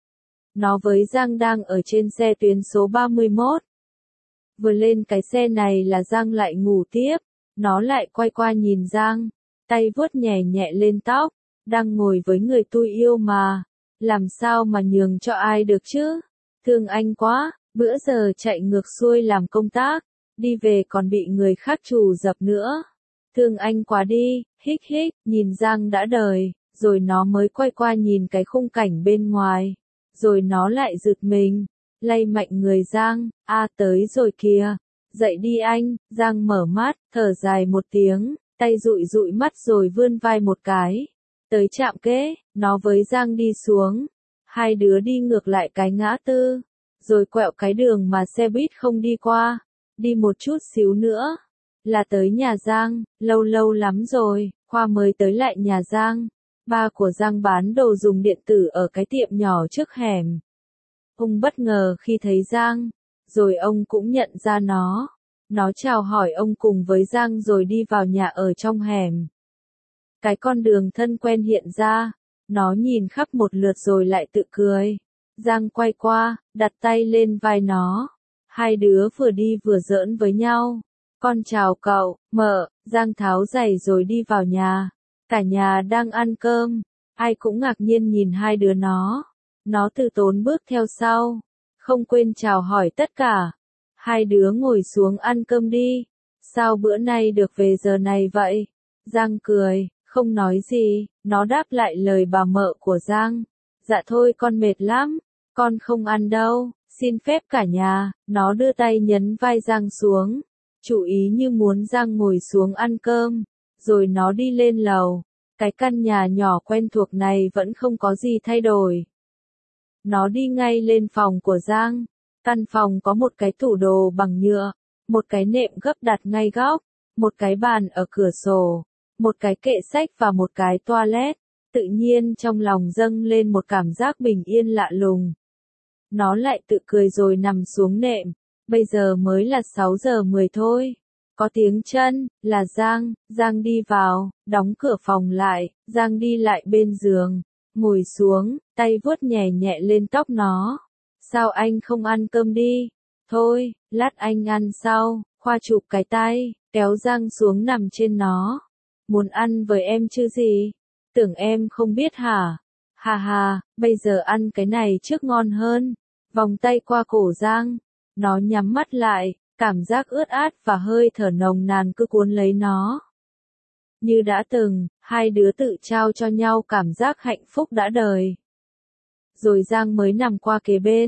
Nó với Giang đang ở trên xe tuyến số 31. Vừa lên cái xe này là Giang lại ngủ tiếp, nó lại quay qua nhìn Giang, tay vuốt nhẹ nhẹ lên tóc, đang ngồi với người tôi yêu mà, làm sao mà nhường cho ai được chứ, thương anh quá, bữa giờ chạy ngược xuôi làm công tác. Đi về còn bị người khác trù dập nữa. Thương anh quá đi, hích hích, nhìn Giang đã đời, rồi nó mới quay qua nhìn cái khung cảnh bên ngoài. Rồi nó lại giật mình, lay mạnh người Giang, tới rồi kìa, dậy đi anh. Giang mở mắt, thở dài một tiếng, tay dụi dụi mắt rồi vươn vai một cái. Tới trạm kế, nó với Giang đi xuống. Hai đứa đi ngược lại cái ngã tư, rồi quẹo cái đường mà xe buýt không đi qua. Đi một chút xíu nữa, là tới nhà Giang, lâu lắm rồi, Khoa mới tới lại nhà Giang. Ba của Giang bán đồ dùng điện tử ở cái tiệm nhỏ trước hẻm. Ông bất ngờ khi thấy Giang, rồi ông cũng nhận ra nó. Nó chào hỏi ông cùng với Giang rồi đi vào nhà ở trong hẻm. Cái con đường thân quen hiện ra, nó nhìn khắp một lượt rồi lại tự cười. Giang quay qua, đặt tay lên vai nó. Hai đứa vừa đi vừa giỡn với nhau. Con chào cậu, mợ. Giang tháo giày rồi đi vào nhà. Cả nhà đang ăn cơm. Ai cũng ngạc nhiên nhìn hai đứa nó. Nó từ tốn bước theo sau, không quên chào hỏi tất cả. Hai đứa ngồi xuống ăn cơm đi. Sao bữa nay được về giờ này vậy? Giang cười, không nói gì. Nó đáp lại lời bà mợ của Giang. Dạ thôi con mệt lắm, con không ăn đâu. Xin phép cả nhà. Nó đưa tay nhấn vai Giang xuống, chú ý như muốn Giang ngồi xuống ăn cơm. Rồi nó đi lên lầu. Cái căn nhà nhỏ quen thuộc này vẫn không có gì thay đổi. Nó đi ngay lên phòng của Giang. Căn phòng có một cái tủ đồ bằng nhựa, một cái nệm gấp đặt ngay góc, một cái bàn ở cửa sổ, một cái kệ sách và một cái toilet. Tự nhiên trong lòng dâng lên một cảm giác bình yên lạ lùng. Nó lại tự cười rồi nằm xuống nệm. Bây giờ mới là 6 giờ 10 thôi. Có tiếng chân, là Giang. Giang đi vào, đóng cửa phòng lại. Giang đi lại bên giường, ngồi xuống, tay vuốt nhẹ nhẹ lên tóc nó. Sao anh không ăn cơm đi? Thôi, lát anh ăn sau. Khoa chụp cái tay, kéo Giang xuống nằm trên nó. Muốn ăn với em chứ gì? Tưởng em không biết hả? Hà hà, bây giờ ăn cái này trước ngon hơn. Vòng tay qua cổ Giang, nó nhắm mắt lại, cảm giác ướt át và hơi thở nồng nàn cứ cuốn lấy nó. Như đã từng, hai đứa tự trao cho nhau cảm giác hạnh phúc đã đời. Rồi Giang mới nằm qua kế bên,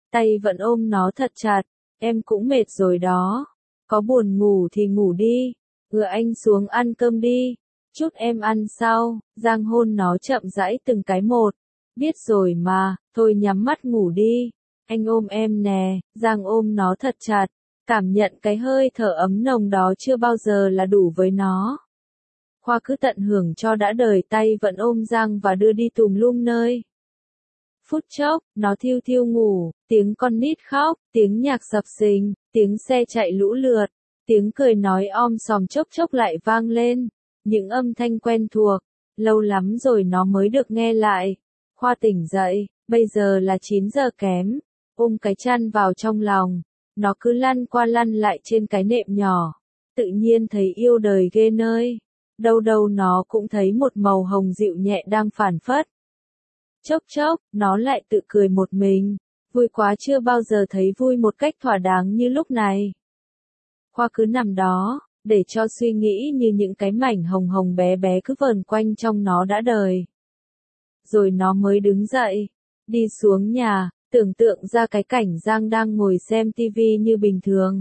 tay vẫn ôm nó thật chặt. Em cũng mệt rồi đó. Có buồn ngủ thì ngủ đi. Anh xuống ăn cơm đi. Chút em ăn sau. Giang hôn nó chậm rãi từng cái một. Biết rồi mà, thôi nhắm mắt ngủ đi. Anh ôm em nè. Giang ôm nó thật chặt. Cảm nhận cái hơi thở ấm nồng đó chưa bao giờ là đủ với nó. Khoa cứ tận hưởng cho đã đời, tay vẫn ôm Giang và đưa đi tùm lum nơi. Phút chốc, nó thiêu thiêu ngủ, tiếng con nít khóc, tiếng nhạc sập sình, tiếng xe chạy lũ lượt, tiếng cười nói om sòm chốc chốc lại vang lên. Những âm thanh quen thuộc, lâu lắm rồi nó mới được nghe lại. Khoa tỉnh dậy, bây giờ là 9 giờ kém, ôm cái chăn vào trong lòng. Nó cứ lăn qua lăn lại trên cái nệm nhỏ, tự nhiên thấy yêu đời ghê nơi. Đâu đâu nó cũng thấy một màu hồng dịu nhẹ đang phảng phất. Chốc chốc, nó lại tự cười một mình, vui quá chưa bao giờ thấy vui một cách thỏa đáng như lúc này. Khoa cứ nằm đó, để cho suy nghĩ như những cái mảnh hồng hồng bé bé cứ vờn quanh trong nó đã đời. Rồi nó mới đứng dậy, đi xuống nhà, tưởng tượng ra cái cảnh Giang đang ngồi xem tivi như bình thường.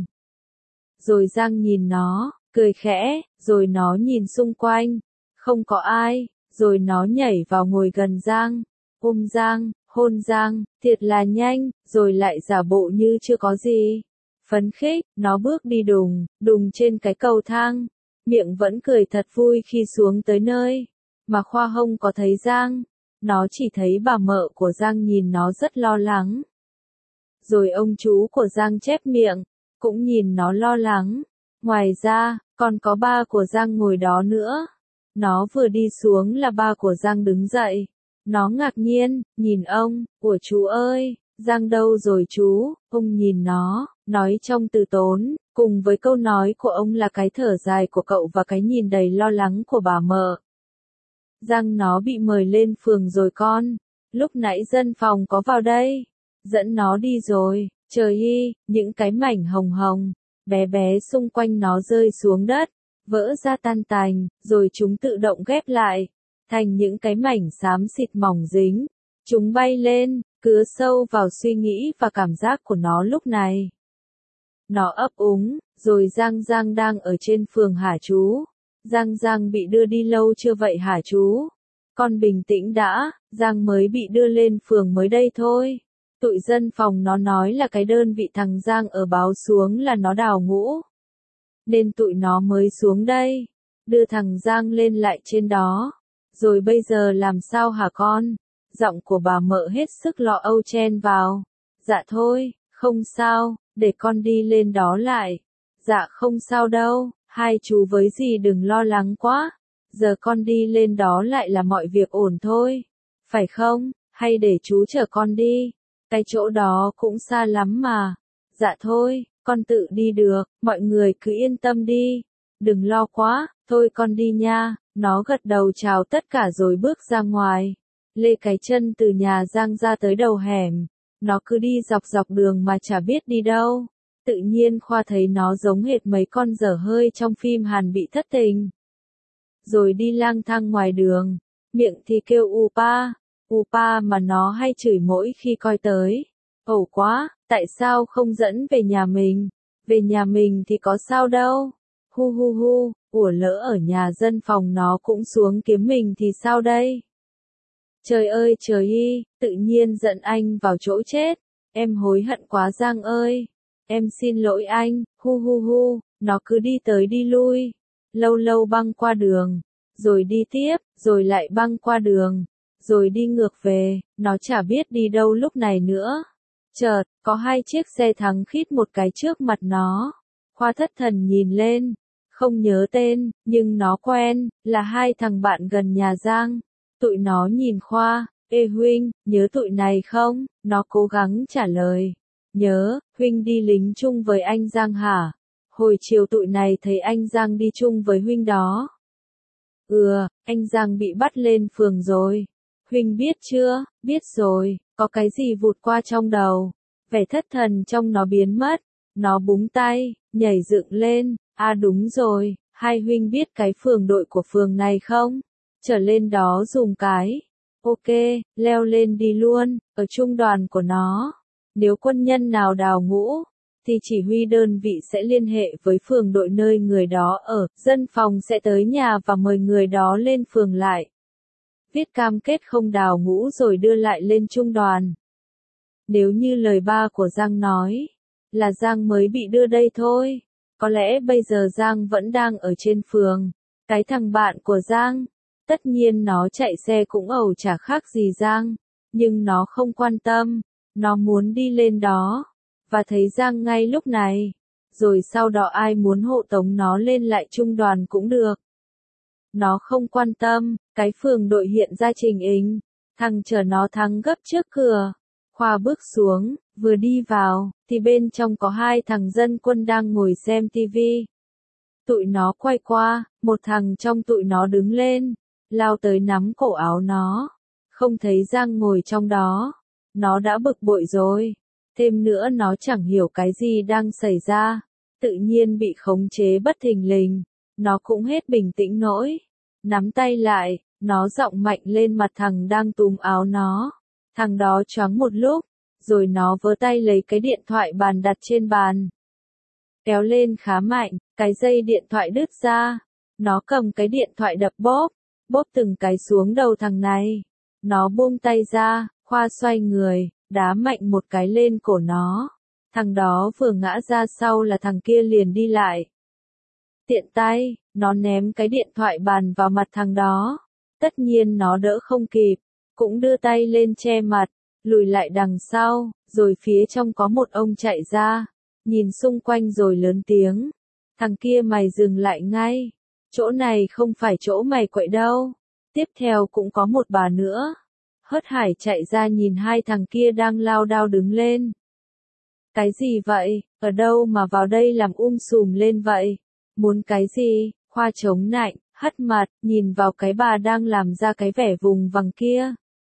Rồi Giang nhìn nó, cười khẽ, rồi nó nhìn xung quanh, không có ai, rồi nó nhảy vào ngồi gần Giang, ôm Giang, hôn Giang, thiệt là nhanh, rồi lại giả bộ như chưa có gì. Phấn khích, nó bước đi đùng, đùng trên cái cầu thang, miệng vẫn cười thật vui khi xuống tới nơi, mà Khoa không có thấy Giang, nó chỉ thấy bà mợ của Giang nhìn nó rất lo lắng. Rồi ông chú của Giang chép miệng, cũng nhìn nó lo lắng. Ngoài ra, còn có ba của Giang ngồi đó nữa. Nó vừa đi xuống là ba của Giang đứng dậy. Nó ngạc nhiên, nhìn ông, của chú ơi, Giang đâu rồi chú? Ông nhìn nó, nói trong từ tốn, cùng với câu nói của ông là cái thở dài của cậu và cái nhìn đầy lo lắng của bà mợ. Giang nó bị mời lên phường rồi con. Lúc nãy dân phòng có vào đây. Dẫn nó đi rồi, trời y, những cái mảnh hồng hồng, bé bé xung quanh nó rơi xuống đất, vỡ ra tan tành, rồi chúng tự động ghép lại, thành những cái mảnh xám xịt mỏng dính. Chúng bay lên, cứa sâu vào suy nghĩ và cảm giác của nó lúc này. Nó ấp úng, rồi Giang đang ở trên phường hả chú? Giang bị đưa đi lâu chưa vậy hả chú? Con bình tĩnh đã, Giang mới bị đưa lên phường mới đây thôi. Tụi dân phòng nó nói là cái đơn vị thằng Giang ở báo xuống là nó đào ngũ. Nên tụi nó mới xuống đây, đưa thằng Giang lên lại trên đó. Rồi bây giờ làm sao hả con? Giọng của bà mợ hết sức lo âu chen vào. Dạ thôi, không sao, để con đi lên đó lại. Dạ không sao đâu, hai chú với dì đừng lo lắng quá. Giờ con đi lên đó lại là mọi việc ổn thôi. Phải không, hay để chú chở con đi? Cái chỗ đó cũng xa lắm mà. Dạ thôi, con tự đi được, mọi người cứ yên tâm đi. Đừng lo quá, thôi con đi nha. Nó gật đầu chào tất cả rồi bước ra ngoài. Lê cái chân từ nhà Giang ra tới đầu hẻm. Nó cứ đi dọc dọc đường mà chả biết đi đâu. Tự nhiên Khoa thấy nó giống hệt mấy con dở hơi trong phim Hàn bị thất tình. Rồi đi lang thang ngoài đường, miệng thì kêu upa mà nó hay chửi mỗi khi coi tới. Ẩu quá, tại sao không dẫn về nhà mình? Về nhà mình thì có sao đâu. Hu, ủa lỡ ở nhà dân phòng nó cũng xuống kiếm mình thì sao đây? Trời ơi trời y, tự nhiên giận anh vào chỗ chết. Em hối hận quá Giang ơi. Em xin lỗi anh, hu, nó cứ đi tới đi lui. Lâu lâu băng qua đường, rồi đi tiếp, rồi lại băng qua đường, rồi đi ngược về, nó chả biết đi đâu lúc này nữa. Chợt, có hai chiếc xe thắng khít một cái trước mặt nó. Khoa thất thần nhìn lên, không nhớ tên, nhưng nó quen, là hai thằng bạn gần nhà Giang. Tụi nó nhìn Khoa, ê huynh, nhớ tụi này không? Nó cố gắng trả lời. Nhớ, huynh đi lính chung với anh Giang hả? Hồi chiều tụi này thấy anh Giang đi chung với huynh đó. Anh Giang bị bắt lên phường rồi. Huynh biết chưa? Biết rồi, có cái gì vụt qua trong đầu. Vẻ thất thần trong nó biến mất. Nó búng tay, nhảy dựng lên. À đúng rồi, hai huynh biết cái phường đội của phường này không? Trở lên đó dùng cái. Ok, leo lên đi luôn, ở trung đoàn của nó. Nếu quân nhân nào đào ngũ, thì chỉ huy đơn vị sẽ liên hệ với phường đội nơi người đó ở, dân phòng sẽ tới nhà và mời người đó lên phường lại. Viết cam kết không đào ngũ rồi đưa lại lên trung đoàn. Nếu như lời ba của Giang nói, là Giang mới bị đưa đây thôi. Có lẽ bây giờ Giang vẫn đang ở trên phường. Cái thằng bạn của Giang, tất nhiên nó chạy xe cũng ẩu chả khác gì Giang, nhưng nó không quan tâm, nó muốn đi lên đó, và thấy Giang ngay lúc này, rồi sau đó ai muốn hộ tống nó lên lại trung đoàn cũng được. Nó không quan tâm, cái phường đội hiện ra trình hình, thằng chờ nó thắng gấp trước cửa. Khoa bước xuống, vừa đi vào, thì bên trong có hai thằng dân quân đang ngồi xem tivi. Tụi nó quay qua, một thằng trong tụi nó đứng lên, lao tới nắm cổ áo nó. Không thấy Giang ngồi trong đó, nó đã bực bội rồi. Thêm nữa nó chẳng hiểu cái gì đang xảy ra, tự nhiên bị khống chế bất thình lình, nó cũng hết bình tĩnh nổi. Nắm tay lại, nó giọng mạnh lên mặt thằng đang túm áo nó. Thằng đó choáng một lúc, rồi nó vớ tay lấy cái điện thoại bàn đặt trên bàn. Kéo lên khá mạnh, cái dây điện thoại đứt ra. Nó cầm cái điện thoại đập bóp từng cái xuống đầu thằng này. Nó buông tay ra, Khoa xoay người, đá mạnh một cái lên cổ nó. Thằng đó vừa ngã ra sau là thằng kia liền đi lại. Tiện tay, nó ném cái điện thoại bàn vào mặt thằng đó. Tất nhiên nó đỡ không kịp, cũng đưa tay lên che mặt, lùi lại đằng sau, rồi phía trong có một ông chạy ra, nhìn xung quanh rồi lớn tiếng. Thằng kia mày dừng lại ngay, chỗ này không phải chỗ mày quậy đâu. Tiếp theo cũng có một bà nữa. Hớt hải chạy ra nhìn hai thằng kia đang lao đao đứng lên. Cái gì vậy, ở đâu mà vào đây làm sùm lên vậy? Muốn cái gì? Khoa chống nạnh, hất mặt, nhìn vào cái bà đang làm ra cái vẻ vùng vằng kia.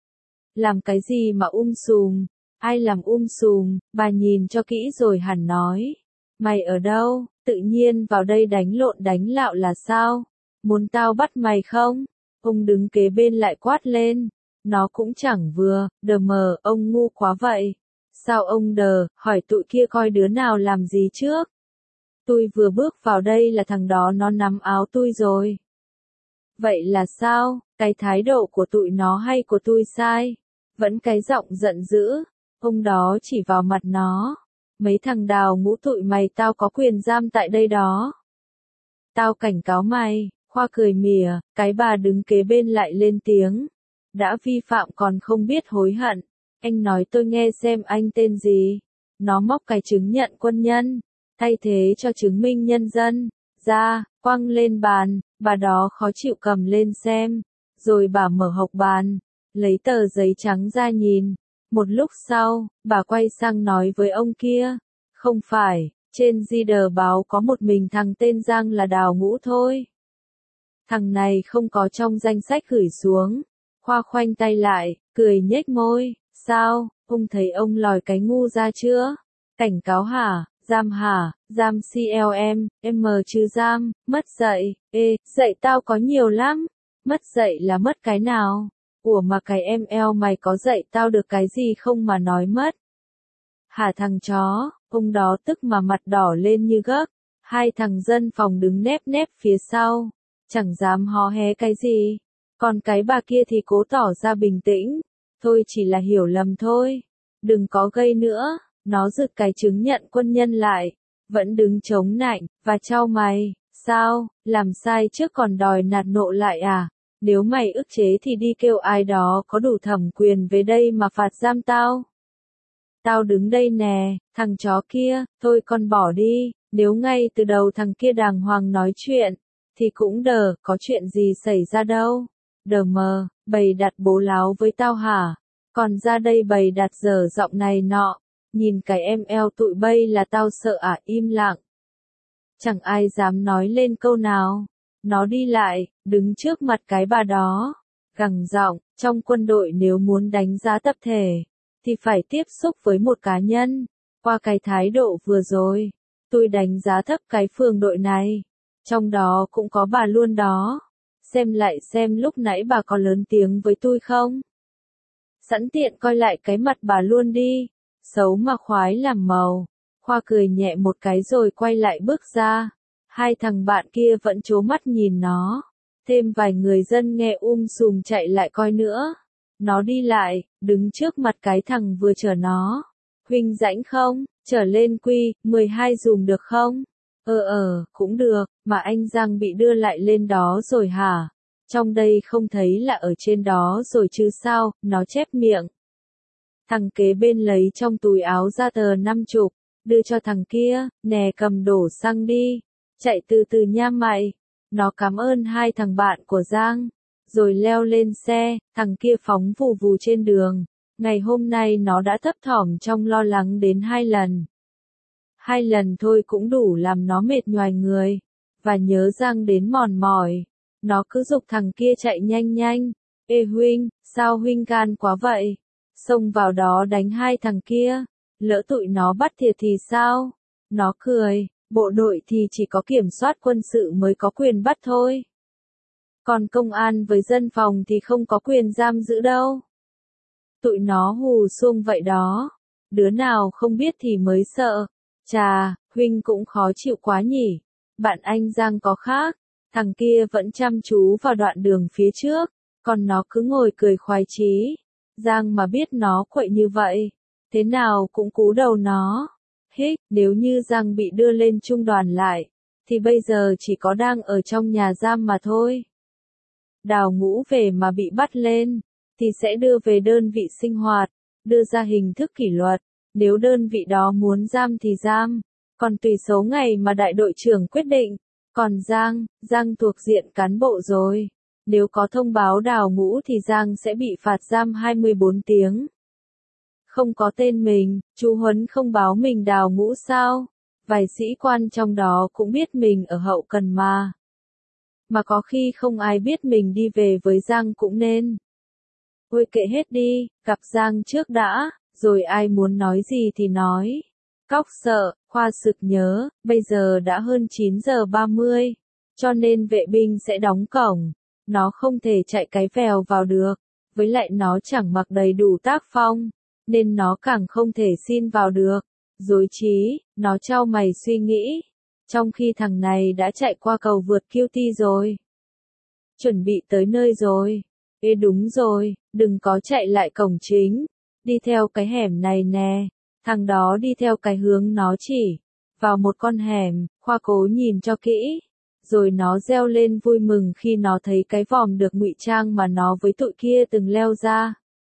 Làm cái gì mà sùm? Ai làm sùm? Bà nhìn cho kỹ rồi hẳn nói. Mày ở đâu? Tự nhiên vào đây đánh lộn đánh lạo là sao? Muốn tao bắt mày không? Ông đứng kế bên lại quát lên. Nó cũng chẳng vừa, đờ mờ, ông ngu quá vậy. Sao ông đờ, hỏi tụi kia coi đứa nào làm gì trước. Tôi vừa bước vào đây là thằng đó nó nắm áo tôi rồi. Vậy là sao, cái thái độ của tụi nó hay của tôi sai? Vẫn cái giọng giận dữ, ông đó chỉ vào mặt nó. Mấy thằng đào ngũ tụi mày tao có quyền giam tại đây đó. Tao cảnh cáo mày, Khoa cười mỉa, cái bà đứng kế bên lại lên tiếng. Đã vi phạm còn không biết hối hận. Anh nói tôi nghe xem anh tên gì. Nó móc cái chứng nhận quân nhân, thay thế cho chứng minh nhân dân, ra, quăng lên bàn, bà đó khó chịu cầm lên xem. Rồi bà mở hộc bàn, lấy tờ giấy trắng ra nhìn. Một lúc sau, bà quay sang nói với ông kia. Không phải, trên di đờ báo có một mình thằng tên Giang là đào ngũ thôi. Thằng này không có trong danh sách gửi xuống. Khoa khoanh tay lại, cười nhếch môi. Sao, ông thấy ông lòi cái ngu ra chưa? Cảnh cáo hả, giam CLM, M chứ giam, mất dạy, dạy tao có nhiều lắm. Mất dạy là mất cái nào? Ủa mà cái ML mày có dạy tao được cái gì không mà nói mất? Hả thằng chó, ông đó tức mà mặt đỏ lên như gấc. Hai thằng dân phòng đứng nép nép phía sau, chẳng dám hó hé cái gì. Còn cái bà kia thì cố tỏ ra bình tĩnh. Thôi chỉ là hiểu lầm thôi. Đừng có gây nữa. Nó giựt cái chứng nhận quân nhân lại. Vẫn đứng chống nạnh, và trao mày. Sao, làm sai trước còn đòi nạt nộ lại à? Nếu mày ức chế thì đi kêu ai đó có đủ thẩm quyền về đây mà phạt giam tao. Tao đứng đây nè, thằng chó kia, thôi con bỏ đi. Nếu ngay từ đầu thằng kia đàng hoàng nói chuyện, thì cũng đờ, có chuyện gì xảy ra đâu. Đờ mờ, bày đặt bố láo với tao hả? Còn ra đây bày đặt dở giọng này nọ. Nhìn cái em eo tụi bay là tao sợ à, im lặng. Chẳng ai dám nói lên câu nào. Nó đi lại, đứng trước mặt cái bà đó. Gằn giọng, trong quân đội nếu muốn đánh giá tập thể, thì phải tiếp xúc với một cá nhân. Qua cái thái độ vừa rồi, tôi đánh giá thấp cái phường đội này. Trong đó cũng có bà luôn đó. Xem lại xem lúc nãy bà có lớn tiếng với tôi không? Sẵn tiện coi lại cái mặt bà luôn đi. Xấu mà khoái làm màu. Khoa cười nhẹ một cái rồi quay lại bước ra. Hai thằng bạn kia vẫn trố mắt nhìn nó. Thêm vài người dân nghe sùm chạy lại coi nữa. Nó đi lại, đứng trước mặt cái thằng vừa chở nó. Huynh rảnh không? Trở lên Q12 dùm được không? Cũng được, mà anh Giang bị đưa lại lên đó rồi hả? Trong đây không thấy là ở trên đó rồi chứ sao, nó chép miệng. Thằng kế bên lấy trong túi áo ra tờ 50, đưa cho thằng kia, nè cầm đổ xăng đi, chạy từ từ nha mày. Nó cảm ơn hai thằng bạn của Giang, rồi leo lên xe, thằng kia phóng vù vù trên đường. Ngày hôm nay nó đã thấp thỏm trong lo lắng đến 2 lần. 2 lần thôi cũng đủ làm nó mệt nhoài người, và nhớ Giang đến mòn mỏi. Nó cứ giục thằng kia chạy nhanh nhanh. Ê huynh, sao huynh gan quá vậy? Xông vào đó đánh hai thằng kia, lỡ tụi nó bắt thiệt thì sao? Nó cười, bộ đội thì chỉ có kiểm soát quân sự mới có quyền bắt thôi. Còn công an với dân phòng thì không có quyền giam giữ đâu. Tụi nó hù xuông vậy đó. Đứa nào không biết thì mới sợ. Chà, huynh cũng khó chịu quá nhỉ. Bạn anh Giang có khác. Thằng kia vẫn chăm chú vào đoạn đường phía trước, còn nó cứ ngồi cười khoái chí. Giang mà biết nó quậy như vậy, thế nào cũng cú đầu nó. Nếu như Giang bị đưa lên trung đoàn lại, thì bây giờ chỉ có đang ở trong nhà giam mà thôi. Đào Ngũ về mà bị bắt lên, thì sẽ đưa về đơn vị sinh hoạt, đưa ra hình thức kỷ luật. Nếu đơn vị đó muốn giam thì giam, còn tùy số ngày mà đại đội trưởng quyết định. Còn Giang thuộc diện cán bộ rồi. Nếu có thông báo Đào Ngũ thì Giang sẽ bị phạt giam 24 tiếng. Không có tên mình, chú Huấn không báo mình Đào Ngũ sao? Vài sĩ quan trong đó cũng biết mình ở hậu cần mà. Mà có khi không ai biết mình đi về với Giang cũng nên. Ôi kệ hết đi, gặp Giang trước đã, rồi ai muốn nói gì thì nói. Cóc sợ, Khoa sực nhớ, bây giờ đã hơn 9 giờ 30, cho nên vệ binh sẽ đóng cổng. Nó không thể chạy cái vèo vào được, với lại nó chẳng mặc đầy đủ tác phong, nên nó càng không thể xin vào được. Rối trí, nó chau mày suy nghĩ, trong khi thằng này đã chạy qua cầu vượt QT rồi. Chuẩn bị tới nơi rồi. Ê đúng rồi, đừng có chạy lại cổng chính, đi theo cái hẻm này nè. Thằng đó đi theo cái hướng nó chỉ, vào một con hẻm. Khoa cố nhìn cho kỹ, rồi nó reo lên vui mừng khi nó thấy cái vòm được ngụy trang mà nó với tụi kia từng leo ra.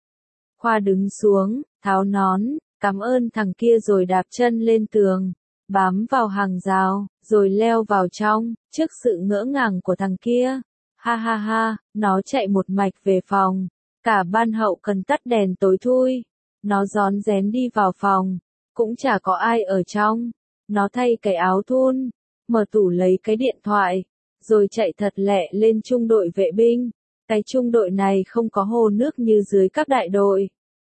Khoa đứng xuống, tháo nón, cảm ơn thằng kia rồi đạp chân lên tường, bám vào hàng rào, rồi leo vào trong, trước sự ngỡ ngàng của thằng kia. Ha ha ha, nó chạy một mạch về phòng, cả ban hậu cần tắt đèn tối thui. Nó rón rén đi vào phòng, cũng chả có ai ở trong. Nó thay cái áo thun, mở tủ lấy cái điện thoại, rồi chạy thật lẹ lên trung đội vệ binh. Cái trung đội này không có hồ nước như dưới các đại đội.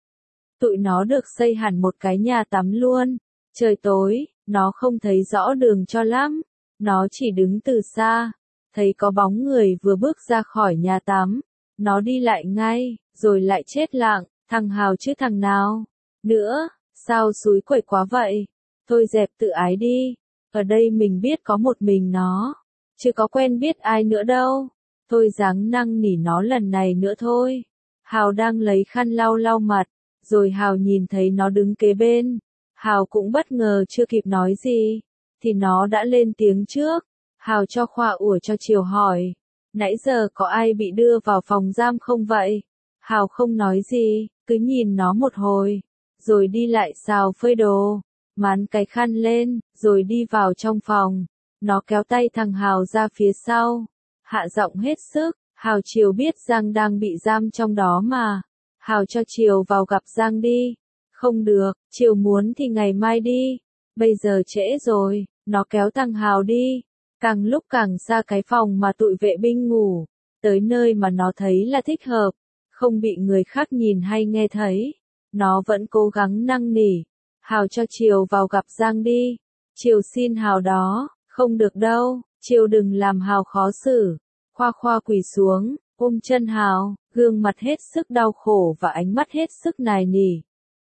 Tụi nó được xây hẳn một cái nhà tắm luôn. Trời tối, nó không thấy rõ đường cho lắm. Nó chỉ đứng từ xa, thấy có bóng người vừa bước ra khỏi nhà tắm. Nó đi lại ngay, rồi lại chết lặng. Thằng Hào chứ thằng nào nữa, sao xúi quẩy quá vậy? Thôi dẹp tự ái đi, ở đây mình biết có một mình nó, chứ có quen biết ai nữa đâu. Thôi ráng năn nỉ nó lần này nữa thôi. Hào đang lấy khăn lau lau mặt, rồi Hào nhìn thấy nó đứng kế bên. Hào cũng bất ngờ chưa kịp nói gì, thì nó đã lên tiếng trước. Hào cho Khoa ủa cho chiều hỏi, nãy giờ có ai bị đưa vào phòng giam không vậy? Hào không nói gì, cứ nhìn nó một hồi, rồi đi lại xào phơi đồ, mán cái khăn lên, rồi đi vào trong phòng. Nó kéo tay thằng Hào ra phía sau, hạ giọng hết sức. Hào chiều biết Giang đang bị giam trong đó mà. Hào cho chiều vào gặp Giang đi. Không được, chiều muốn thì ngày mai đi, bây giờ trễ rồi. Nó kéo thằng Hào đi, càng lúc càng xa cái phòng mà tụi vệ binh ngủ, tới nơi mà nó thấy là thích hợp, không bị người khác nhìn hay nghe thấy. Nó vẫn cố gắng năn nỉ, Hào cho chiều vào gặp Giang đi. Chiều xin Hào đó, không được đâu, chiều đừng làm Hào khó xử. Khoa quỳ xuống, ôm chân Hào, gương mặt hết sức đau khổ và ánh mắt hết sức nài nỉ.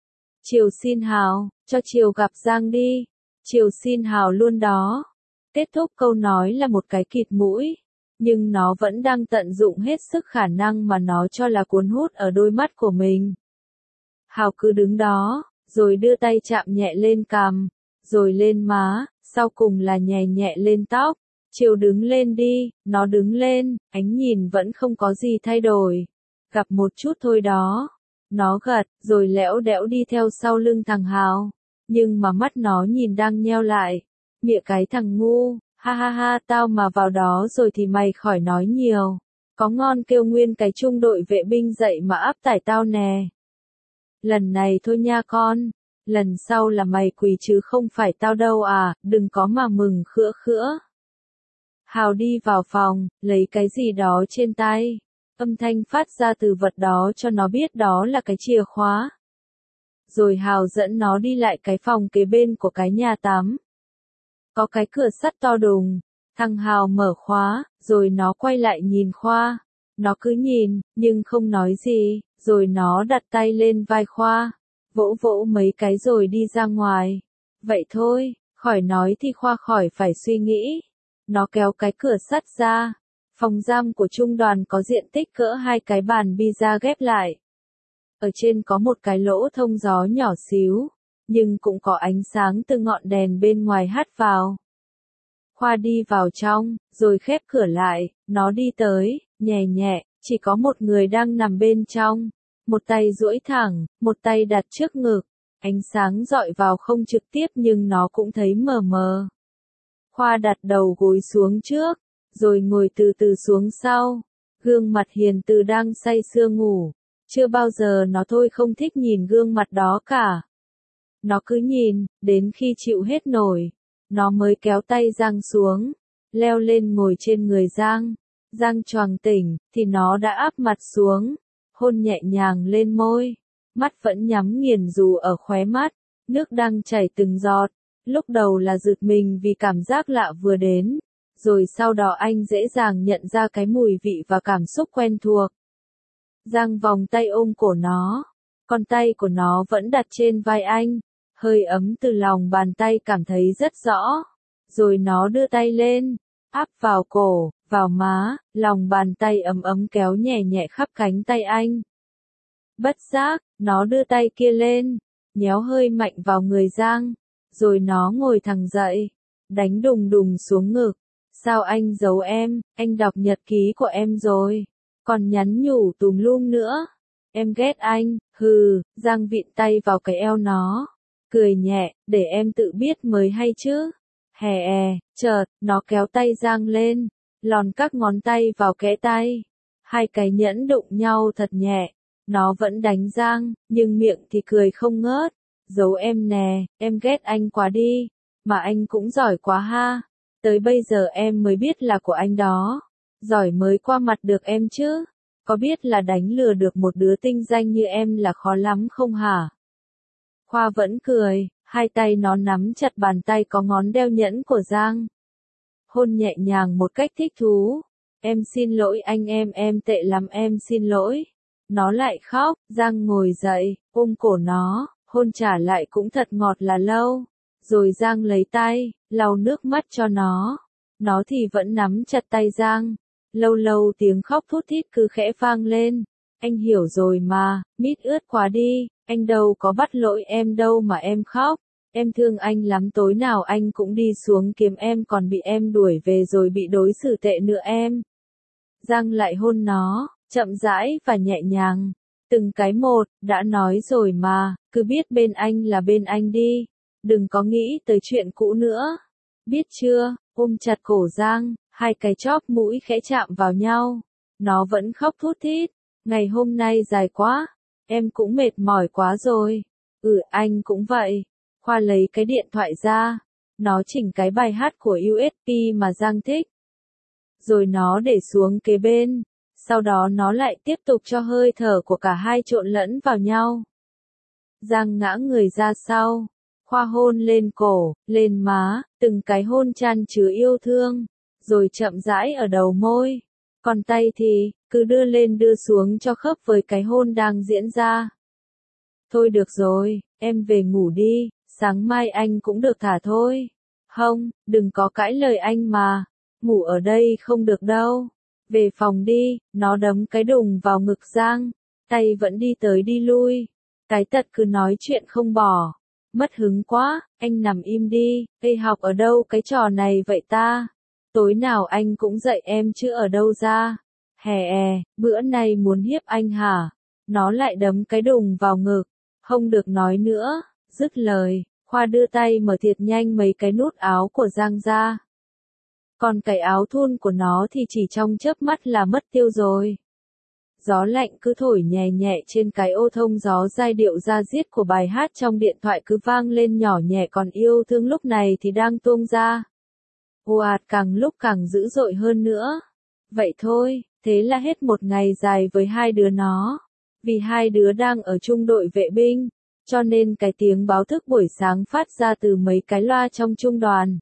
Triều xin hào, cho Triều gặp Giang đi. Triều xin hào luôn đó. Kết thúc câu nói là một cái kịt mũi. Nhưng nó vẫn đang tận dụng hết sức khả năng mà nó cho là cuốn hút ở đôi mắt của mình. Hào cứ đứng đó, rồi đưa tay chạm nhẹ lên cằm, rồi lên má, sau cùng là nhẹ nhẹ lên tóc. Triều đứng lên đi, nó đứng lên, ánh nhìn vẫn không có gì thay đổi. Gặp một chút thôi đó. Nó gật, rồi lẽo đẽo đi theo sau lưng thằng Hào. Nhưng mà mắt nó nhìn đang nheo lại. Mịa cái thằng ngu, ha ha ha, tao mà vào đó rồi thì mày khỏi nói nhiều. Có ngon kêu nguyên cái trung đội vệ binh dậy mà áp tải tao nè. Lần này thôi nha con, lần sau là mày quỳ chứ không phải tao đâu à, đừng có mà mừng khữa khữa. Hào đi vào phòng, lấy cái gì đó trên tay. Âm thanh phát ra từ vật đó cho nó biết đó là cái chìa khóa. Rồi Hào dẫn nó đi lại cái phòng kế bên của cái nhà tắm. Có cái cửa sắt to đùng. Thằng Hào mở khóa, rồi nó quay lại nhìn Khoa. Nó cứ nhìn, nhưng không nói gì, rồi nó đặt tay lên vai Khoa. Vỗ vỗ mấy cái rồi đi ra ngoài. Vậy thôi, khỏi nói thì Khoa khỏi phải suy nghĩ. Nó kéo cái cửa sắt ra. Phòng giam của trung đoàn có diện tích cỡ 2 cái bàn pizza ghép lại. Ở trên có một cái lỗ thông gió nhỏ xíu, nhưng cũng có ánh sáng từ ngọn đèn bên ngoài hắt vào. Khoa đi vào trong, rồi khép cửa lại, nó đi tới, nhẹ nhẹ, chỉ có một người đang nằm bên trong. Một tay duỗi thẳng, một tay đặt trước ngực. Ánh sáng dọi vào không trực tiếp nhưng nó cũng thấy mờ mờ. Khoa đặt đầu gối xuống trước, rồi ngồi từ từ xuống sau. Gương mặt hiền từ đang say sưa ngủ. Chưa bao giờ nó thôi không thích nhìn gương mặt đó cả. Nó cứ nhìn, đến khi chịu hết nổi. Nó mới kéo tay Giang xuống, leo lên ngồi trên người Giang. Giang choàng tỉnh, thì nó đã áp mặt xuống, hôn nhẹ nhàng lên môi. Mắt vẫn nhắm nghiền dù ở khóe mắt, nước đang chảy từng giọt. Lúc đầu là giật mình vì cảm giác lạ vừa đến, rồi sau đó anh dễ dàng nhận ra cái mùi vị và cảm xúc quen thuộc. Giang vòng tay ôm cổ nó, con tay của nó vẫn đặt trên vai anh, hơi ấm từ lòng bàn tay cảm thấy rất rõ. Rồi nó đưa tay lên, áp vào cổ, vào má, lòng bàn tay ấm ấm kéo nhẹ nhẹ khắp cánh tay anh. Bất giác, nó đưa tay kia lên, nhéo hơi mạnh vào người Giang, rồi nó ngồi thẳng dậy, đánh đùng đùng xuống ngực. Sao anh giấu em, anh đọc nhật ký của em rồi, còn nhắn nhủ tùm lum nữa. Em ghét anh, hừ. Giang vịn tay vào cái eo nó, cười nhẹ, để em tự biết mới hay chứ. Chợt, nó kéo tay Giang lên, lòn các ngón tay vào kẽ tay. Hai cái nhẫn đụng nhau thật nhẹ, nó vẫn đánh Giang, nhưng miệng thì cười không ngớt. Giấu em nè, em ghét anh quá đi, mà anh cũng giỏi quá ha. Tới bây giờ em mới biết là của anh đó, giỏi mới qua mặt được em chứ. Có biết là đánh lừa được một đứa tinh danh như em là khó lắm không hả? Khoa vẫn cười, hai tay nó nắm chặt bàn tay có ngón đeo nhẫn của Giang. Hôn nhẹ nhàng một cách thích thú. Em xin lỗi anh em tệ lắm em xin lỗi. Nó lại khóc, Giang ngồi dậy, ôm cổ nó, hôn trả lại cũng thật ngọt là lâu. Rồi Giang lấy tay, lau nước mắt cho nó. Nó thì vẫn nắm chặt tay Giang. Lâu lâu tiếng khóc thút thít cứ khẽ vang lên. Anh hiểu rồi mà, mít ướt quá đi, anh đâu có bắt lỗi em đâu mà em khóc. Em thương anh lắm, tối nào anh cũng đi xuống kiếm em, còn bị em đuổi về rồi bị đối xử tệ nữa em. Giang lại hôn nó, chậm rãi và nhẹ nhàng. Từng cái một, đã nói rồi mà, cứ biết bên anh là bên anh đi. Đừng có nghĩ tới chuyện cũ nữa. Biết chưa? Ôm chặt cổ Giang, hai cái chóp mũi khẽ chạm vào nhau. Nó vẫn khóc thút thít. Ngày hôm nay dài quá. Em cũng mệt mỏi quá rồi. Anh cũng vậy. Khoa lấy cái điện thoại ra. Nó chỉnh cái bài hát của USP mà Giang thích. Rồi nó để xuống kế bên. Sau đó nó lại tiếp tục cho hơi thở của cả hai trộn lẫn vào nhau. Giang ngã người ra sau. Khoa hôn lên cổ, lên má, từng cái hôn chan chứa yêu thương. Rồi chậm rãi ở đầu môi. Còn tay thì, cứ đưa lên đưa xuống cho khớp với cái hôn đang diễn ra. Thôi được rồi, em về ngủ đi, sáng mai anh cũng được thả thôi. Không, đừng có cãi lời anh mà, ngủ ở đây không được đâu. Về phòng đi, nó đấm cái đùng vào ngực Giang, tay vẫn đi tới đi lui. Cái tật cứ nói chuyện không bỏ. Mất hứng quá, anh nằm im đi, Ê học ở đâu cái trò này vậy ta? Tối nào anh cũng dạy em chứ ở đâu ra? Bữa nay muốn hiếp anh hả? Nó lại đấm cái đùng vào ngực, không được nói nữa, dứt lời, Khoa đưa tay mở thiệt nhanh mấy cái nút áo của Giang ra. Còn cái áo thun của nó thì chỉ trong chớp mắt là mất tiêu rồi. Gió lạnh cứ thổi nhẹ nhẹ trên cái ô thông gió, giai điệu da diết của bài hát trong điện thoại cứ vang lên nhỏ nhẹ, còn yêu thương lúc này thì đang tuông ra. Ồ ạt càng lúc càng dữ dội hơn nữa. Vậy thôi, thế là hết một ngày dài với hai đứa nó. Vì hai đứa đang ở trung đội vệ binh, cho nên cái tiếng báo thức buổi sáng phát ra từ mấy cái loa trong trung đoàn.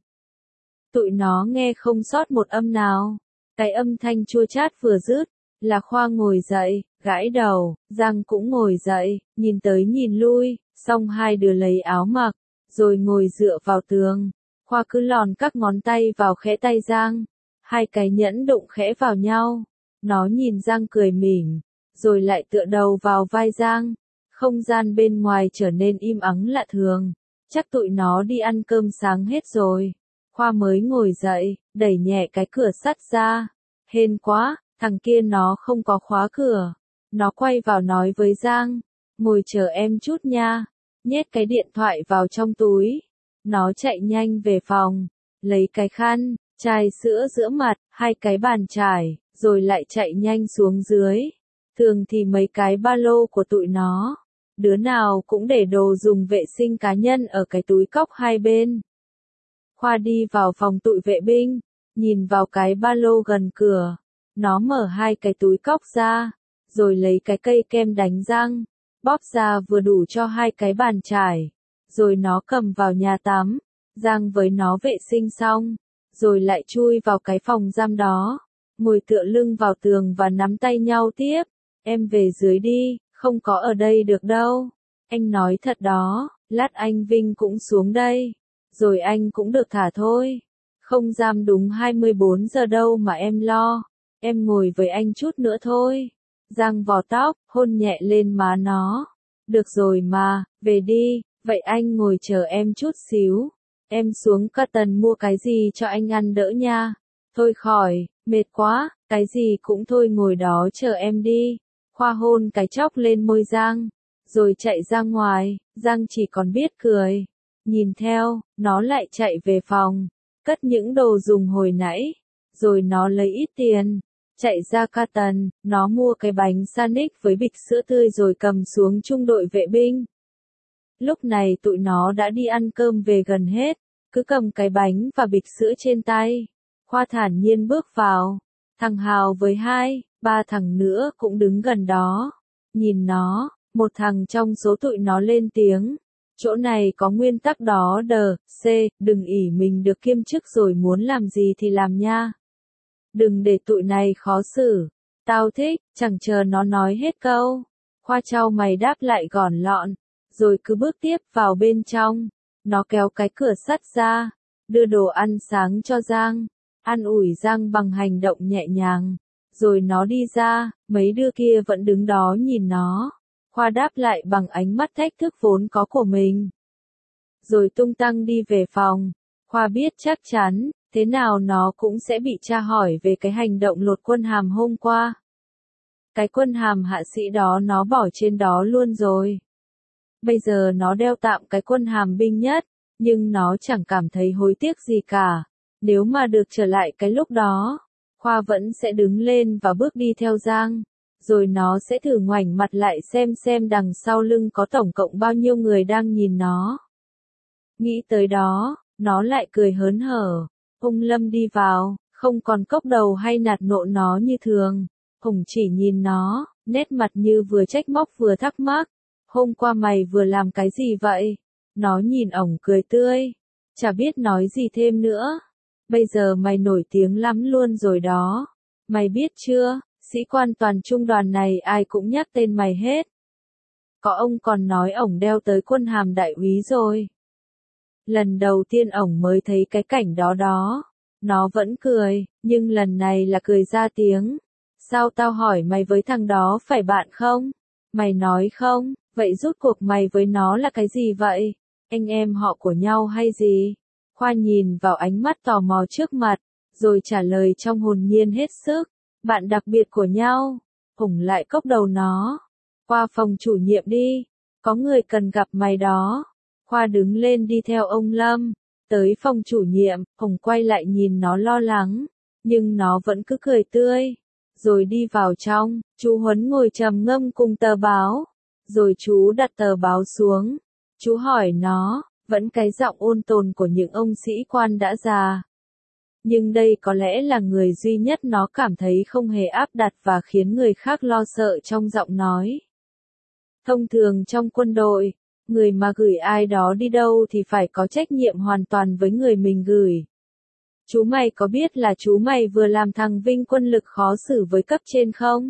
Tụi nó nghe không sót một âm nào. Cái âm thanh chua chát vừa dứt, là Khoa ngồi dậy, gãi đầu, Giang cũng ngồi dậy, nhìn tới nhìn lui, xong hai đứa lấy áo mặc, rồi ngồi dựa vào tường. Khoa cứ lòn các ngón tay vào khẽ tay Giang, hai cái nhẫn đụng khẽ vào nhau. Nó nhìn Giang cười mỉm, rồi lại tựa đầu vào vai Giang. Không gian bên ngoài trở nên im ắng lạ thường, chắc tụi nó đi ăn cơm sáng hết rồi. Khoa mới ngồi dậy, đẩy nhẹ cái cửa sắt ra. Hên quá, thằng kia nó không có khóa cửa. Nó quay vào nói với Giang, ngồi chờ em chút nha, nhét cái điện thoại vào trong túi. Nó chạy nhanh về phòng, lấy cái khăn, chai sữa rửa mặt, hai cái bàn chải, rồi lại chạy nhanh xuống dưới. Thường thì mấy cái ba lô của tụi nó, đứa nào cũng để đồ dùng vệ sinh cá nhân ở cái túi cóc hai bên. Khoa đi vào phòng tụi vệ binh, nhìn vào cái ba lô gần cửa. Nó mở hai cái túi cóc ra, rồi lấy cái cây kem đánh răng, bóp ra vừa đủ cho hai cái bàn chải. Rồi nó cầm vào nhà tắm, Giang với nó vệ sinh xong, rồi lại chui vào cái phòng giam đó, ngồi tựa lưng vào tường và nắm tay nhau tiếp. Em về dưới đi, không có ở đây được đâu. Anh nói thật đó, lát anh Vinh cũng xuống đây, rồi anh cũng được thả thôi. Không giam đúng 24 giờ đâu mà em lo. Em ngồi với anh chút nữa thôi. Giang vò tóc, hôn nhẹ lên má nó. Được rồi mà, về đi, vậy anh ngồi chờ em chút xíu. Em xuống Cotton mua cái gì cho anh ăn đỡ nha. Thôi khỏi, mệt quá, cái gì cũng thôi, ngồi đó chờ em đi. Khoa hôn cái chóc lên môi Giang, rồi chạy ra ngoài. Giang chỉ còn biết cười. Nhìn theo, nó lại chạy về phòng, cất những đồ dùng hồi nãy, rồi nó lấy ít tiền, chạy ra Cotton, nó mua cái bánh Sanic với bịch sữa tươi rồi cầm xuống trung đội vệ binh. Lúc này tụi nó đã đi ăn cơm về gần hết, cứ cầm cái bánh và bịch sữa trên tay. Khoa thản nhiên bước vào, thằng Hào với hai, ba thằng nữa cũng đứng gần đó. Nhìn nó, một thằng trong số tụi nó lên tiếng. Chỗ này có nguyên tắc đó đừng ỷ mình được kiêm chức rồi muốn làm gì thì làm nha. Đừng để tụi này khó xử. Tao thích, chẳng chờ nó nói hết câu. Khoa trao mày đáp lại gọn lọn, rồi cứ bước tiếp vào bên trong. Nó kéo cái cửa sắt ra, đưa đồ ăn sáng cho Giang, an ủi Giang bằng hành động nhẹ nhàng. Rồi nó đi ra, mấy đứa kia vẫn đứng đó nhìn nó. Khoa đáp lại bằng ánh mắt thách thức vốn có của mình. Rồi tung tăng đi về phòng. Khoa biết chắc chắn, thế nào nó cũng sẽ bị tra hỏi về cái hành động lột quân hàm hôm qua. Cái quân hàm hạ sĩ đó nó bỏ trên đó luôn rồi. Bây giờ nó đeo tạm cái quân hàm binh nhất, nhưng nó chẳng cảm thấy hối tiếc gì cả. Nếu mà được trở lại cái lúc đó, Khoa vẫn sẽ đứng lên và bước đi theo Giang. Rồi nó sẽ thử ngoảnh mặt lại xem đằng sau lưng có tổng cộng bao nhiêu người đang nhìn nó. Nghĩ tới đó, nó lại cười hớn hở. Ông Lâm đi vào, không còn cốc đầu hay nạt nộ nó như thường. Hùng chỉ nhìn nó, nét mặt như vừa trách móc vừa thắc mắc. Hôm qua mày vừa làm cái gì vậy? Nó nhìn ổng cười tươi. Chả biết nói gì thêm nữa. Bây giờ mày nổi tiếng lắm luôn rồi đó. Mày biết chưa, sĩ quan toàn trung đoàn này ai cũng nhắc tên mày hết. có ông còn nói ổng đeo tới quân hàm đại úy rồi. Lần đầu tiên ổng mới thấy cái cảnh đó đó. Nó vẫn cười, nhưng lần này là cười ra tiếng. Sao tao hỏi mày với thằng đó phải bạn không? Mày nói không, vậy rốt cuộc mày với nó là cái gì vậy? Anh em họ của nhau hay gì? Khoa nhìn vào ánh mắt tò mò trước mặt, rồi trả lời trong hồn nhiên hết sức. Bạn đặc biệt của nhau. Ủng lại cốc đầu nó. Qua phòng chủ nhiệm đi. Có người cần gặp mày đó. Khoa đứng lên đi theo ông Lâm. Tới phòng chủ nhiệm, Ủng quay lại nhìn nó lo lắng. Nhưng nó vẫn cứ cười tươi. Rồi đi vào trong, chú Huấn ngồi trầm ngâm cùng tờ báo. Rồi chú đặt tờ báo xuống. Chú hỏi nó, vẫn cái giọng ôn tồn của những ông sĩ quan đã già. Nhưng đây có lẽ là người duy nhất nó cảm thấy không hề áp đặt và khiến người khác lo sợ trong giọng nói. Thông thường trong quân đội, người mà gửi ai đó đi đâu thì phải có trách nhiệm hoàn toàn với người mình gửi. Chú mày có biết là chú mày vừa làm thằng Vinh quân lực khó xử với cấp trên không?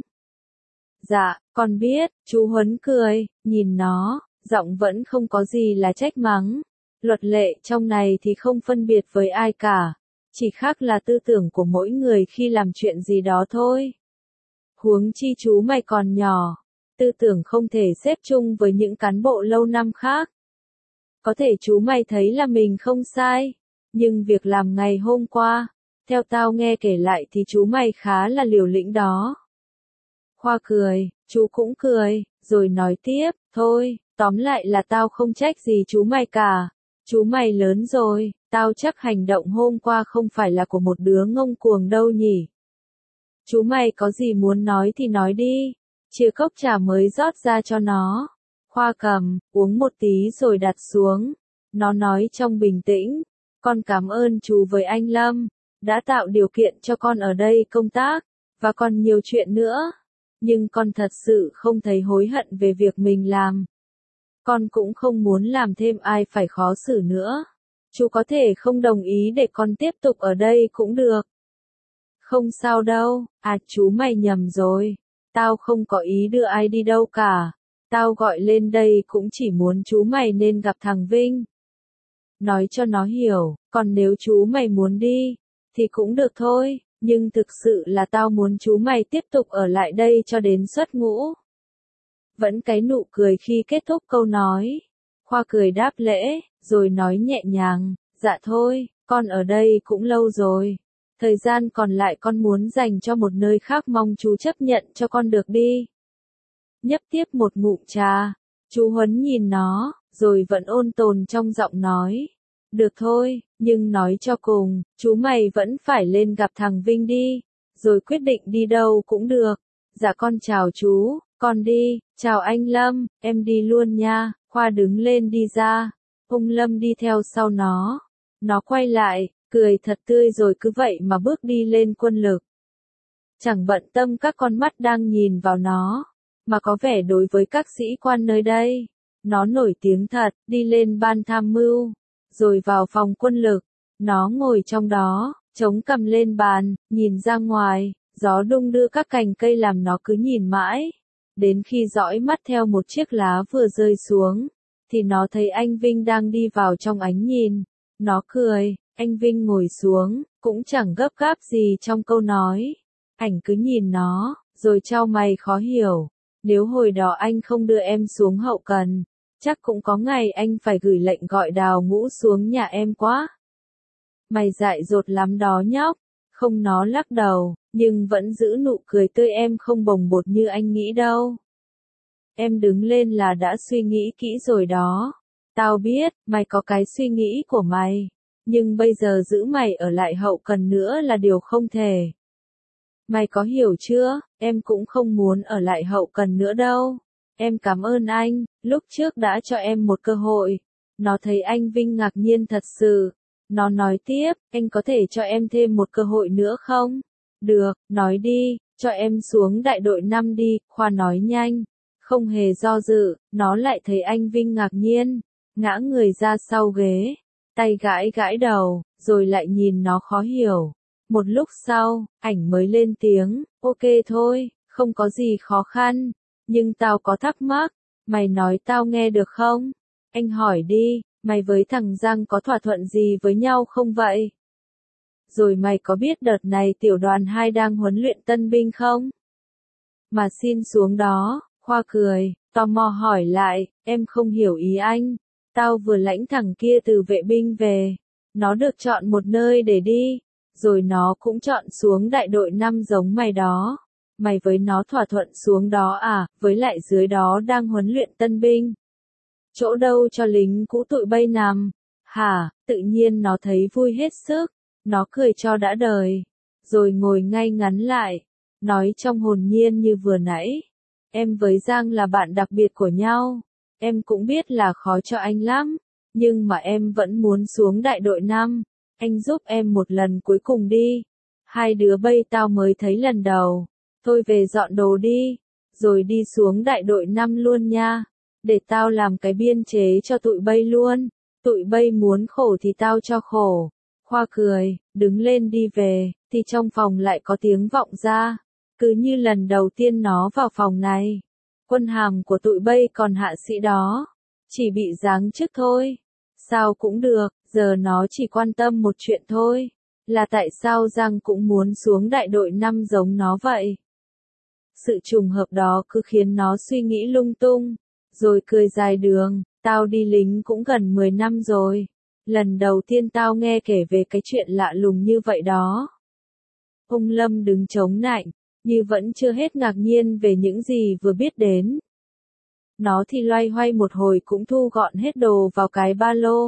Dạ, con biết, chú Huấn cười, nhìn nó, giọng vẫn không có gì là trách mắng. Luật lệ trong này thì không phân biệt với ai cả, chỉ khác là tư tưởng của mỗi người khi làm chuyện gì đó thôi. Huống chi chú mày còn nhỏ, tư tưởng không thể xếp chung với những cán bộ lâu năm khác. Có thể chú mày thấy là mình không sai, nhưng việc làm ngày hôm qua, theo tao nghe kể lại thì chú mày khá là liều lĩnh đó. Khoa cười, chú cũng cười, rồi nói tiếp, thôi, tóm lại là tao không trách gì chú mày cả. Chú mày lớn rồi, tao chắc hành động hôm qua không phải là của một đứa ngông cuồng đâu nhỉ. Chú mày có gì muốn nói thì nói đi. Chia cốc trà mới rót ra cho nó. Khoa cầm, uống một tí rồi đặt xuống. Nó nói trong bình tĩnh, con cảm ơn chú với anh Lâm, đã tạo điều kiện cho con ở đây công tác, và còn nhiều chuyện nữa. Nhưng con thật sự không thấy hối hận về việc mình làm. Con cũng không muốn làm thêm ai phải khó xử nữa. Chú có thể không đồng ý để con tiếp tục ở đây cũng được. Không sao đâu, chú mày nhầm rồi. Tao không có ý đưa ai đi đâu cả. Tao gọi lên đây cũng chỉ muốn chú mày nên gặp thằng Vinh. Nói cho nó hiểu, còn nếu chú mày muốn đi, thì cũng được thôi, nhưng thực sự là tao muốn chú mày tiếp tục ở lại đây cho đến xuất ngũ. Vẫn cái nụ cười khi kết thúc câu nói. Khoa cười đáp lễ, rồi nói nhẹ nhàng, dạ thôi, con ở đây cũng lâu rồi. Thời gian còn lại con muốn dành cho một nơi khác, mong chú chấp nhận cho con được đi. Nhấp tiếp một ngụm trà, chú Huấn nhìn nó, rồi vẫn ôn tồn trong giọng nói. Được thôi, nhưng nói cho cùng, chú mày vẫn phải lên gặp thằng Vinh đi, rồi quyết định đi đâu cũng được. Dạ con chào chú, con đi, chào anh Lâm, em đi luôn nha. Khoa đứng lên đi ra, ông Lâm đi theo sau nó. Nó quay lại, cười thật tươi rồi cứ vậy mà bước đi lên quân lực. Chẳng bận tâm các con mắt đang nhìn vào nó, mà có vẻ đối với các sĩ quan nơi đây. Nó nổi tiếng thật, đi lên ban tham mưu, rồi vào phòng quân lực. Nó ngồi trong đó, chống cằm lên bàn, nhìn ra ngoài, gió đung đưa các cành cây làm nó cứ nhìn mãi. Đến khi dõi mắt theo một chiếc lá vừa rơi xuống, thì nó thấy anh Vinh đang đi vào trong ánh nhìn. Nó cười, anh Vinh ngồi xuống, cũng chẳng gấp gáp gì trong câu nói. Ảnh cứ nhìn nó, rồi chau mày khó hiểu. Nếu hồi đó anh không đưa em xuống hậu cần, chắc cũng có ngày anh phải gửi lệnh gọi Đào Ngũ xuống nhà em quá. Mày dại dột lắm đó nhóc. Không, nó lắc đầu, nhưng vẫn giữ nụ cười tươi. Em không bồng bột như anh nghĩ đâu. Em đứng lên là đã suy nghĩ kỹ rồi đó. Tao biết, mày có cái suy nghĩ của mày. Nhưng bây giờ giữ mày ở lại hậu cần nữa là điều không thể. Mày có hiểu chưa, em cũng không muốn ở lại hậu cần nữa đâu. Em cảm ơn anh, lúc trước đã cho em một cơ hội. Nó thấy anh Vinh ngạc nhiên thật sự. Nó nói tiếp, anh có thể cho em thêm một cơ hội nữa không? Được, nói đi, cho em xuống đại đội 5 đi. Khoa nói nhanh, không hề do dự. Nó lại thấy anh Vinh ngạc nhiên, ngã người ra sau ghế, tay gãi gãi đầu, rồi lại nhìn nó khó hiểu. Một lúc sau, ảnh mới lên tiếng, ok thôi, không có gì khó khăn, nhưng tao có thắc mắc, Mày nói tao nghe được không? Anh hỏi đi, mày với thằng Giang có thỏa thuận gì với nhau không vậy? Rồi mày có biết đợt này tiểu đoàn 2 đang huấn luyện tân binh không? Mà xin xuống đó, Khoa cười, tò mò hỏi lại, em không hiểu ý anh. Tao vừa lãnh thằng kia từ vệ binh về. Nó được chọn một nơi để đi, rồi nó cũng chọn xuống đại đội 5 giống mày đó. Mày với nó thỏa thuận xuống đó à, với lại dưới đó đang huấn luyện tân binh. Chỗ đâu cho lính cũ tụi bay nằm. Hả, tự nhiên nó thấy vui hết sức. Nó cười cho đã đời. Rồi ngồi ngay ngắn lại. Nói trong hồn nhiên như vừa nãy. Em với Giang là bạn đặc biệt của nhau. Em cũng biết là khó cho anh lắm. Nhưng mà em vẫn muốn xuống đại đội 5. Anh giúp em một lần cuối cùng đi. Hai đứa bay tao mới thấy lần đầu. Thôi về dọn đồ đi. Rồi đi xuống đại đội 5 luôn nha. Để tao làm cái biên chế cho tụi bay luôn. Tụi bay muốn khổ thì tao cho khổ. Khoa cười, đứng lên đi về, thì trong phòng lại có tiếng vọng ra. Cứ như lần đầu tiên nó vào phòng này. Quân hàm của tụi bay còn hạ sĩ đó. Chỉ bị giáng chức thôi. Sao cũng được, giờ nó chỉ quan tâm một chuyện thôi. Là tại sao Giang cũng muốn xuống đại đội 5 giống nó vậy? Sự trùng hợp đó cứ khiến nó suy nghĩ lung tung. Rồi cười dài đường, tao đi lính cũng gần 10 năm rồi. Lần đầu tiên tao nghe kể về cái chuyện lạ lùng như vậy đó. Ông Lâm đứng chống nạnh, như vẫn chưa hết ngạc nhiên về những gì vừa biết đến. Nó thì loay hoay một hồi cũng thu gọn hết đồ vào cái ba lô.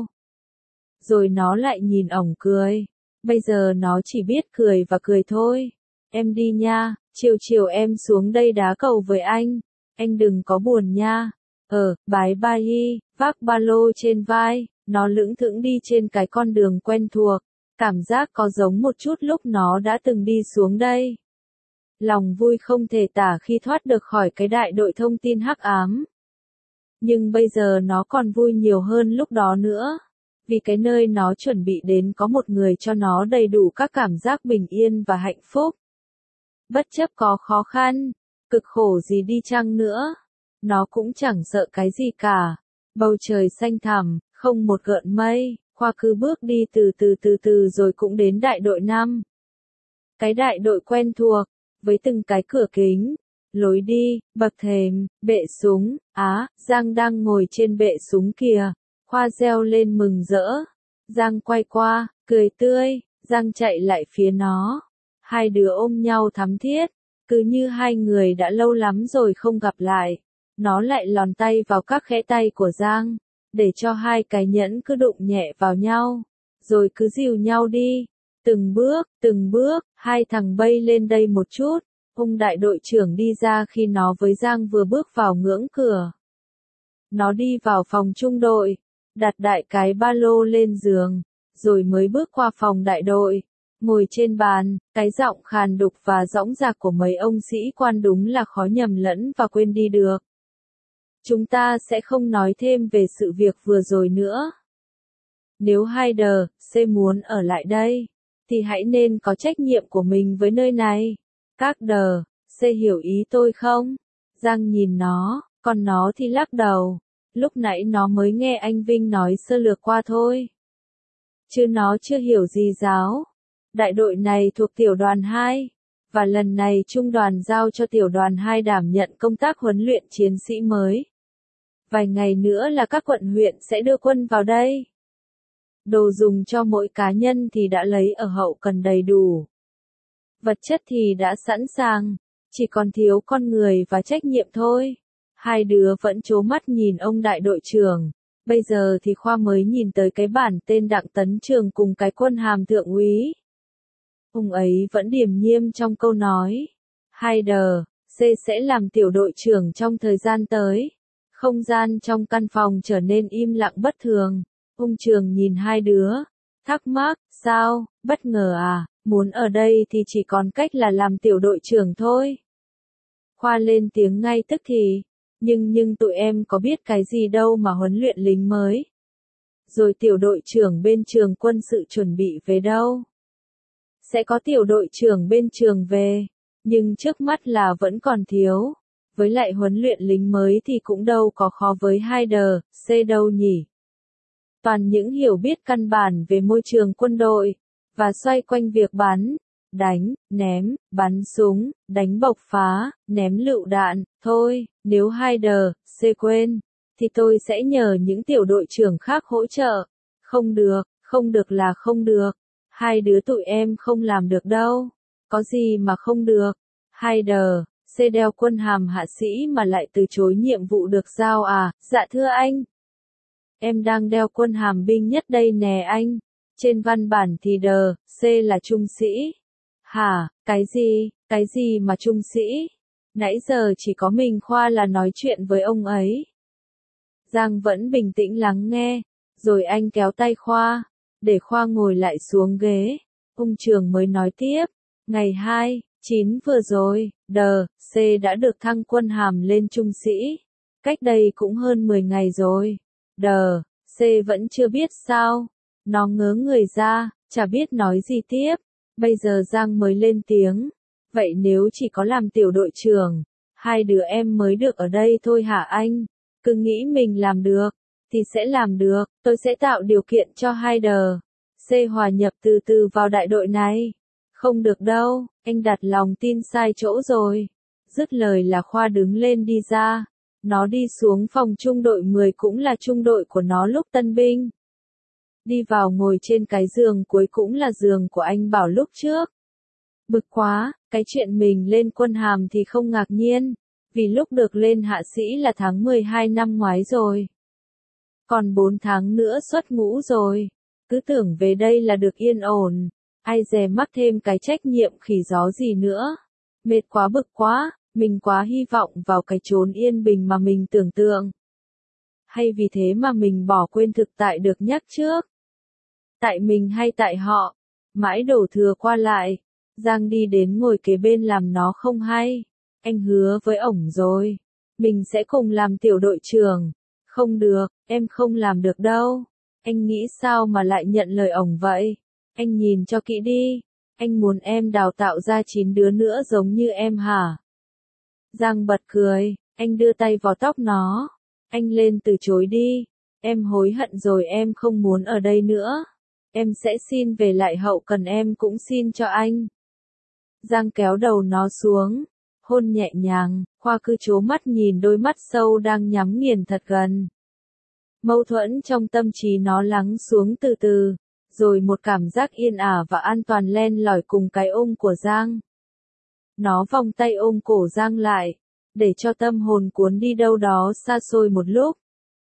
Rồi nó lại nhìn ổng cười. Bây giờ nó chỉ biết cười và cười thôi. Em đi nha, chiều chiều em xuống đây đá cầu với anh. Anh đừng có buồn nha. Bái bai, vác ba lô trên vai, nó lững thững đi trên cái con đường quen thuộc. Cảm giác có giống một chút lúc nó đã từng đi xuống đây. Lòng vui không thể tả khi thoát được khỏi cái đại đội thông tin hắc ám. Nhưng bây giờ nó còn vui nhiều hơn lúc đó nữa. Vì cái nơi nó chuẩn bị đến có một người cho nó đầy đủ các cảm giác bình yên và hạnh phúc. Bất chấp có khó khăn, cực khổ gì đi chăng nữa, nó cũng chẳng sợ cái gì cả. Bầu trời xanh thẳm, không một gợn mây, Khoa cứ bước đi từ từ rồi cũng đến đại đội 5. Cái đại đội quen thuộc, với từng cái cửa kính, lối đi, bậc thềm, bệ súng, Giang đang ngồi trên bệ súng kìa. Khoa reo lên mừng rỡ. Giang quay qua, cười tươi, Giang chạy lại phía nó. Hai đứa ôm nhau thắm thiết, cứ như hai người đã lâu lắm rồi không gặp lại. Nó lại lòn tay vào các khẽ tay của Giang, để cho hai cái nhẫn cứ đụng nhẹ vào nhau, rồi cứ dìu nhau đi. Từng bước, hai thằng bay lên đây một chút. Ông đại đội trưởng đi ra khi nó với Giang vừa bước vào ngưỡng cửa. Nó đi vào phòng trung đội, đặt đại cái ba lô lên giường, rồi mới bước qua phòng đại đội. Ngồi trên bàn, cái giọng khàn đục và dõng dạc của mấy ông sĩ quan đúng là khó nhầm lẫn và quên đi được. Chúng ta sẽ không nói thêm về sự việc vừa rồi nữa. Nếu hai đờ, C muốn ở lại đây, thì hãy nên có trách nhiệm của mình với nơi này. Các đờ, C hiểu ý tôi không? Giang nhìn nó, còn nó thì lắc đầu. Lúc nãy nó mới nghe anh Vinh nói sơ lược qua thôi. Chứ nó chưa hiểu gì giáo. Đại đội này thuộc tiểu đoàn 2, và lần này trung đoàn giao cho tiểu đoàn 2 đảm nhận công tác huấn luyện chiến sĩ mới. Vài ngày nữa là các quận huyện sẽ đưa quân vào đây. Đồ dùng cho mỗi cá nhân thì đã lấy ở hậu cần đầy đủ. Vật chất thì đã sẵn sàng, chỉ còn thiếu con người và trách nhiệm thôi. Hai đứa vẫn trố mắt nhìn ông đại đội trưởng. Bây giờ thì Khoa mới nhìn tới cái bản tên Đặng Tấn Trường cùng cái quân hàm thượng úy. Ông ấy vẫn điềm nhiên trong câu nói. Hai đờ, C sẽ làm tiểu đội trưởng trong thời gian tới. Không gian trong căn phòng trở nên im lặng bất thường. Ông Trường nhìn hai đứa. Thắc mắc, sao, bất ngờ à, muốn ở đây thì chỉ còn cách là làm tiểu đội trưởng thôi. Khoa lên tiếng ngay tức thì. Nhưng tụi em có biết cái gì đâu mà huấn luyện lính mới. Rồi tiểu đội trưởng bên trường quân sự chuẩn bị về đâu. Sẽ có tiểu đội trưởng bên trường về, nhưng trước mắt là vẫn còn thiếu. Với lại huấn luyện lính mới thì cũng đâu có khó với 2DC đâu nhỉ. Toàn những hiểu biết căn bản về môi trường quân đội, và xoay quanh việc bắn, đánh, ném, bắn súng, đánh bộc phá, ném lựu đạn, thôi, nếu 2DC quên, thì tôi sẽ nhờ những tiểu đội trưởng khác hỗ trợ. Không được là không được. Hai đứa tụi em không làm được đâu. Có gì mà không được. 2DC đeo quân hàm hạ sĩ mà lại từ chối nhiệm vụ được giao à? Dạ thưa anh. Em đang đeo quân hàm binh nhất đây nè anh. Trên văn bản thì DC là trung sĩ. Hả, cái gì mà trung sĩ? Nãy giờ chỉ có mình Khoa là nói chuyện với ông ấy. Giang vẫn bình tĩnh lắng nghe, rồi anh kéo tay Khoa, để Khoa ngồi lại xuống ghế. Ông trường mới nói tiếp, ngày 2/9 vừa rồi, DC đã được thăng quân hàm lên trung sĩ. Cách đây cũng hơn 10 ngày rồi. DC vẫn chưa biết sao. Nó ngớ người ra, chả biết nói gì tiếp. Bây giờ Giang mới lên tiếng. Vậy nếu chỉ có làm tiểu đội trưởng, hai đứa em mới được ở đây thôi hả anh? Cứ nghĩ mình làm được, thì sẽ làm được. Tôi sẽ tạo điều kiện cho 2DC hòa nhập từ từ vào đại đội này. Không được đâu, anh đặt lòng tin sai chỗ rồi. Dứt lời là Khoa đứng lên đi ra. Nó đi xuống phòng trung đội 10 cũng là trung đội của nó lúc tân binh. Đi vào ngồi trên cái giường cuối cũng là giường của anh Bảo lúc trước. Bực quá, cái chuyện mình lên quân hàm thì không ngạc nhiên, vì lúc được lên hạ sĩ là tháng 12 năm ngoái rồi. Còn 4 tháng nữa xuất ngũ rồi, cứ tưởng về đây là được yên ổn, ai dè mắc thêm cái trách nhiệm khỉ gió gì nữa. Mệt quá bực quá, mình quá hy vọng vào cái chốn yên bình mà mình tưởng tượng. Hay vì thế mà mình bỏ quên thực tại được nhắc trước. Tại mình hay tại họ, mãi đổ thừa qua lại. Giang đi đến ngồi kế bên làm nó không hay. Anh hứa với ổng rồi. Mình sẽ cùng làm tiểu đội trưởng. Không được, em không làm được đâu. Anh nghĩ sao mà lại nhận lời ổng vậy? Anh nhìn cho kỹ đi. Anh muốn em đào tạo ra 9 đứa nữa giống như em hả? Giang bật cười. Anh đưa tay vào tóc nó. Anh lên từ chối đi. Em hối hận rồi, em không muốn ở đây nữa. Em sẽ xin về lại hậu cần, em cũng xin cho anh. Giang kéo đầu nó xuống, hôn nhẹ nhàng. Khoa cứ trố mắt nhìn đôi mắt sâu đang nhắm nghiền thật gần. Mâu thuẫn trong tâm trí nó lắng xuống từ từ, rồi một cảm giác yên ả và an toàn len lỏi cùng cái ôm của Giang. Nó vòng tay ôm cổ Giang lại, để cho tâm hồn cuốn đi đâu đó xa xôi một lúc.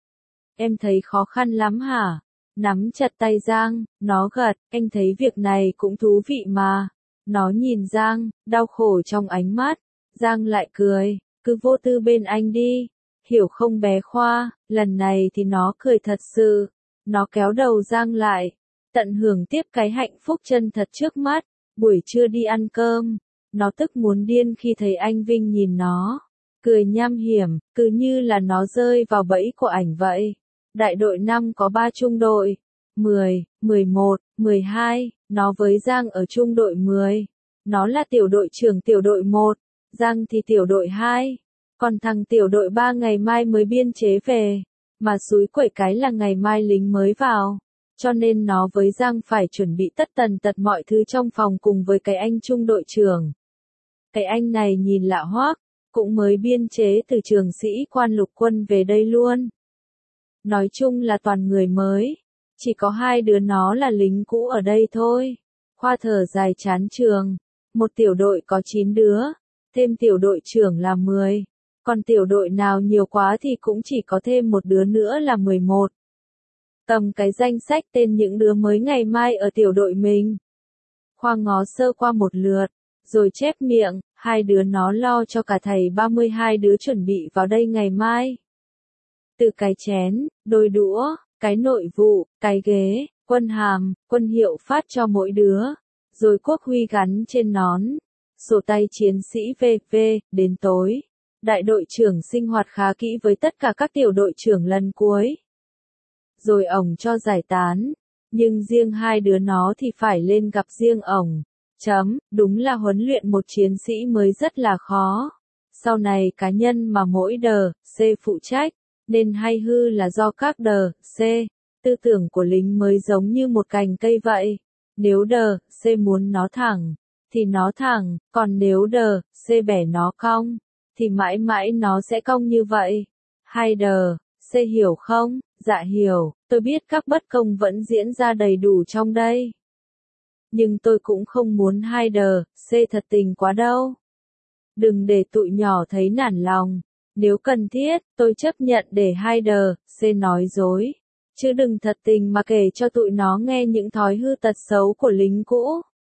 Em thấy khó khăn lắm hả? Nắm chặt tay Giang, nó gật, anh thấy việc này cũng thú vị mà. Nó nhìn Giang, đau khổ trong ánh mắt. Giang lại cười, cứ vô tư bên anh đi. Hiểu không bé Khoa, lần này thì nó cười thật sự. Nó kéo đầu Giang lại, tận hưởng tiếp cái hạnh phúc chân thật trước mắt. Buổi trưa đi ăn cơm, nó tức muốn điên khi thấy anh Vinh nhìn nó. Cười nham hiểm, cứ như là nó rơi vào bẫy của ảnh vậy. Đại đội 5 có 3 trung đội, 10, 11, 12, nó với Giang ở trung đội 10. Nó là tiểu đội trưởng tiểu đội 1, Giang thì tiểu đội 2. Còn thằng tiểu đội 3 ngày mai mới biên chế về, mà xúi quẩy cái là ngày mai lính mới vào. Cho nên nó với Giang phải chuẩn bị tất tần tật mọi thứ trong phòng cùng với cái anh trung đội trưởng. Cái anh này nhìn lạ hoắc, cũng mới biên chế từ trường sĩ quan lục quân về đây luôn. Nói chung là toàn người mới, chỉ có 2 đứa nó là lính cũ ở đây thôi. Khoa thở dài chán trường, một tiểu đội có 9 đứa, thêm tiểu đội trưởng là 10, còn tiểu đội nào nhiều quá thì cũng chỉ có thêm một đứa nữa là 11. Cầm cái danh sách tên những đứa mới ngày mai ở tiểu đội mình. Khoa ngó sơ qua một lượt, rồi chép miệng, 2 đứa nó lo cho cả thầy 32 đứa chuẩn bị vào đây ngày mai. Từ cái chén, đôi đũa, cái nội vụ, cái ghế, quân hàm, quân hiệu phát cho mỗi đứa, rồi quốc huy gắn trên nón, sổ tay chiến sĩ VV, đến tối. Đại đội trưởng sinh hoạt khá kỹ với tất cả các tiểu đội trưởng lần cuối. Rồi ổng cho giải tán, nhưng riêng 2 đứa nó thì phải lên gặp riêng ổng. Đúng là huấn luyện một chiến sĩ mới rất là khó. Sau này cá nhân mà mỗi đờ, C phụ trách, nên hay hư là do các đờ, C. Tư tưởng của lính mới giống như một cành cây vậy. Nếu đờ, C muốn nó thẳng, thì nó thẳng, còn nếu đờ, C bẻ nó cong, thì mãi mãi nó sẽ cong như vậy. Hai đờ, C hiểu không? Dạ hiểu, tôi biết các bất công vẫn diễn ra đầy đủ trong đây. Nhưng tôi cũng không muốn hai đờ, C thật tình quá đâu. Đừng để tụi nhỏ thấy nản lòng. Nếu cần thiết, tôi chấp nhận để hai đờ, C nói dối. Chứ đừng thật tình mà kể cho tụi nó nghe những thói hư tật xấu của lính cũ.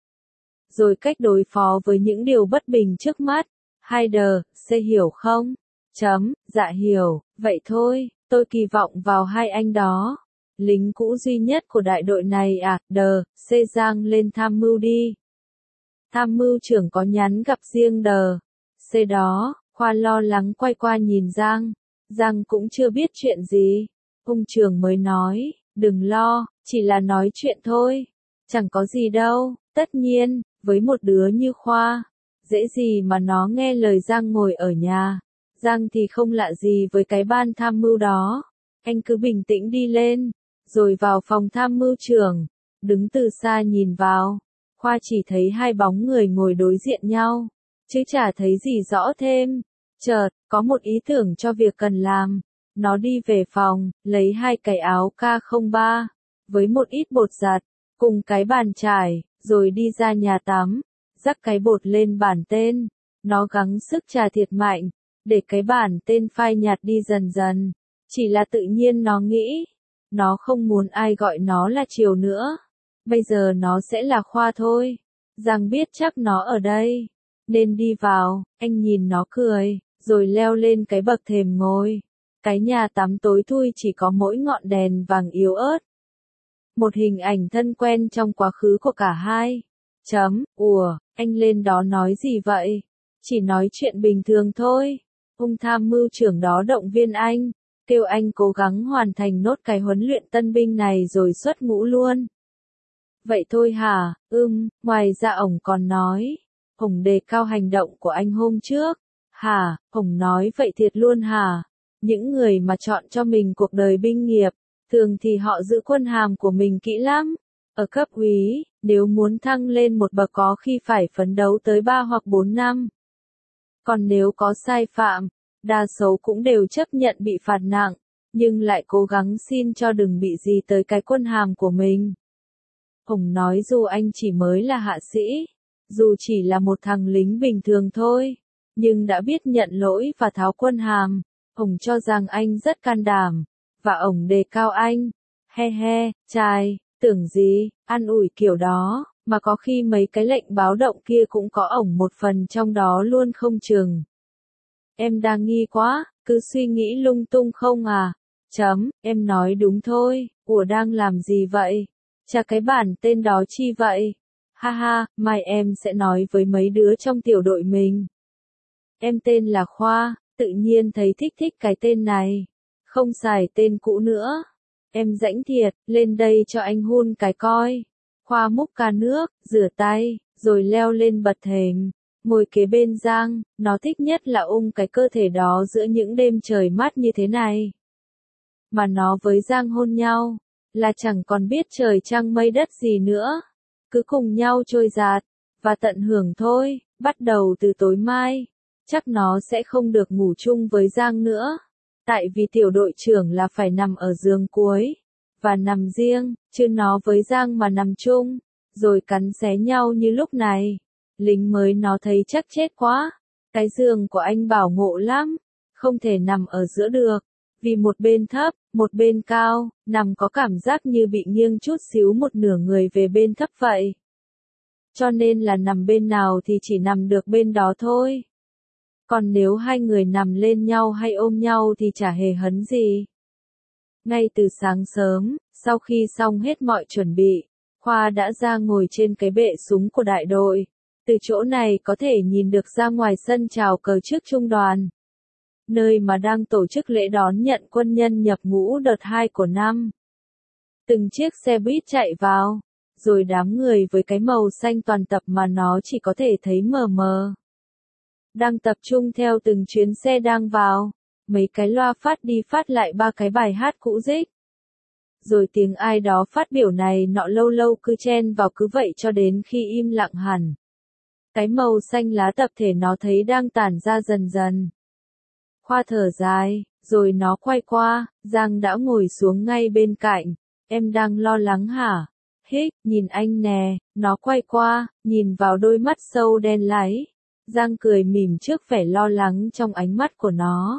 Rồi cách đối phó với những điều bất bình trước mắt. Hai đờ, C hiểu không? Dạ hiểu, vậy thôi, tôi kỳ vọng vào hai anh đó. Lính cũ duy nhất của đại đội này à, đờ, C Giang lên tham mưu đi. Tham mưu trưởng có nhắn gặp riêng đờ, C đó, Khoa lo lắng quay qua nhìn Giang. Giang cũng chưa biết chuyện gì. Ông trưởng mới nói, đừng lo, chỉ là nói chuyện thôi. Chẳng có gì đâu, tất nhiên, với một đứa như Khoa, dễ gì mà nó nghe lời Giang ngồi ở nhà. Giang thì không lạ gì với cái ban tham mưu đó. Anh cứ bình tĩnh đi lên, rồi vào phòng tham mưu trưởng, đứng từ xa nhìn vào. Khoa chỉ thấy hai bóng người ngồi đối diện nhau, chứ chả thấy gì rõ thêm. Chợt, có một ý tưởng cho việc cần làm. Nó đi về phòng, lấy hai cái áo K03, với một ít bột giặt, cùng cái bàn chải, rồi đi ra nhà tắm, rắc cái bột lên bản tên. Nó gắng sức chà thiệt mạnh, để cái bản tên phai nhạt đi dần dần. Chỉ là tự nhiên nó nghĩ, nó không muốn ai gọi nó là Triều nữa. Bây giờ nó sẽ là Khoa thôi. Giang biết chắc nó ở đây, nên đi vào. Anh nhìn nó cười, rồi leo lên cái bậc thềm ngồi. Cái nhà tắm tối thui chỉ có mỗi ngọn đèn vàng yếu ớt. Một hình ảnh thân quen trong quá khứ của cả hai. Ủa, anh lên đó nói gì vậy? Chỉ nói chuyện bình thường thôi. Ông tham mưu trưởng đó động viên anh, kêu anh cố gắng hoàn thành nốt cái huấn luyện tân binh này rồi xuất ngũ luôn. Vậy thôi hả? Ngoài ra ổng còn nói, ổng đề cao hành động của anh hôm trước. Hả? Ổng nói vậy thiệt luôn hả? Những người mà chọn cho mình cuộc đời binh nghiệp, thường thì họ giữ quân hàm của mình kỹ lắm. Ở cấp úy, nếu muốn thăng lên một bậc có khi phải phấn đấu tới 3 hoặc 4 năm. Còn nếu có sai phạm, đa số cũng đều chấp nhận bị phạt nặng, nhưng lại cố gắng xin cho đừng bị gì tới cái quân hàm của mình. Ổng nói dù anh chỉ mới là hạ sĩ, dù chỉ là một thằng lính bình thường thôi, nhưng đã biết nhận lỗi và tháo quân hàm. Ổng cho rằng anh rất can đảm, và ổng đề cao anh. Trai, tưởng gì, an ủi kiểu đó, mà có khi mấy cái lệnh báo động kia cũng có ổng một phần trong đó luôn không chừng. Em đang nghi quá, cứ suy nghĩ lung tung không à? Em nói đúng thôi, ủa đang làm gì vậy? Chà cái bản tên đó chi vậy? Mai em sẽ nói với mấy đứa trong tiểu đội mình. Em tên là Khoa, tự nhiên thấy thích cái tên này. Không xài tên cũ nữa. Em rãnh thiệt, lên đây cho anh hun cái coi. Khoa múc ca nước, rửa tay, rồi leo lên bậc thềm. Ngồi kế bên Giang, nó thích nhất là cái cơ thể đó giữa những đêm trời mát như thế này. Mà nó với Giang hôn nhau, là chẳng còn biết trời trăng mây đất gì nữa. Cứ cùng nhau trôi dạt, và tận hưởng thôi, bắt đầu từ tối mai. Chắc nó sẽ không được ngủ chung với Giang nữa. Tại vì tiểu đội trưởng là phải nằm ở giường cuối, và nằm riêng, chứ nó với Giang mà nằm chung, rồi cắn xé nhau như lúc này. Lính mới nó thấy chắc chết quá. Cái giường của anh bảo ngộ lắm, không thể nằm ở giữa được, vì một bên thấp, một bên cao, nằm có cảm giác như bị nghiêng chút xíu một nửa người về bên thấp vậy. Cho nên là nằm bên nào thì chỉ nằm được bên đó thôi. Còn nếu hai người nằm lên nhau hay ôm nhau thì chả hề hấn gì. Ngay từ sáng sớm, sau khi xong hết mọi chuẩn bị, Khoa đã ra ngồi trên cái bệ súng của đại đội. Từ chỗ này có thể nhìn được ra ngoài sân chào cờ trước trung đoàn, nơi mà đang tổ chức lễ đón nhận quân nhân nhập ngũ đợt 2 của năm. Từng chiếc xe buýt chạy vào, rồi đám người với cái màu xanh toàn tập mà nó chỉ có thể thấy mờ mờ. đang tập trung theo từng chuyến xe đang vào. Mấy cái loa phát đi phát lại ba cái bài hát cũ rích. Rồi tiếng ai đó phát biểu này nọ lâu lâu cứ chen vào cứ vậy cho đến khi im lặng hẳn. Cái màu xanh lá tập thể nó thấy đang tản ra dần dần. Khoa thở dài, rồi nó quay qua, Giang đã ngồi xuống ngay bên cạnh. Em đang lo lắng hả? Hích, nhìn anh nè, nó quay qua, nhìn vào đôi mắt sâu đen láy. Giang cười mỉm trước vẻ lo lắng trong ánh mắt của nó.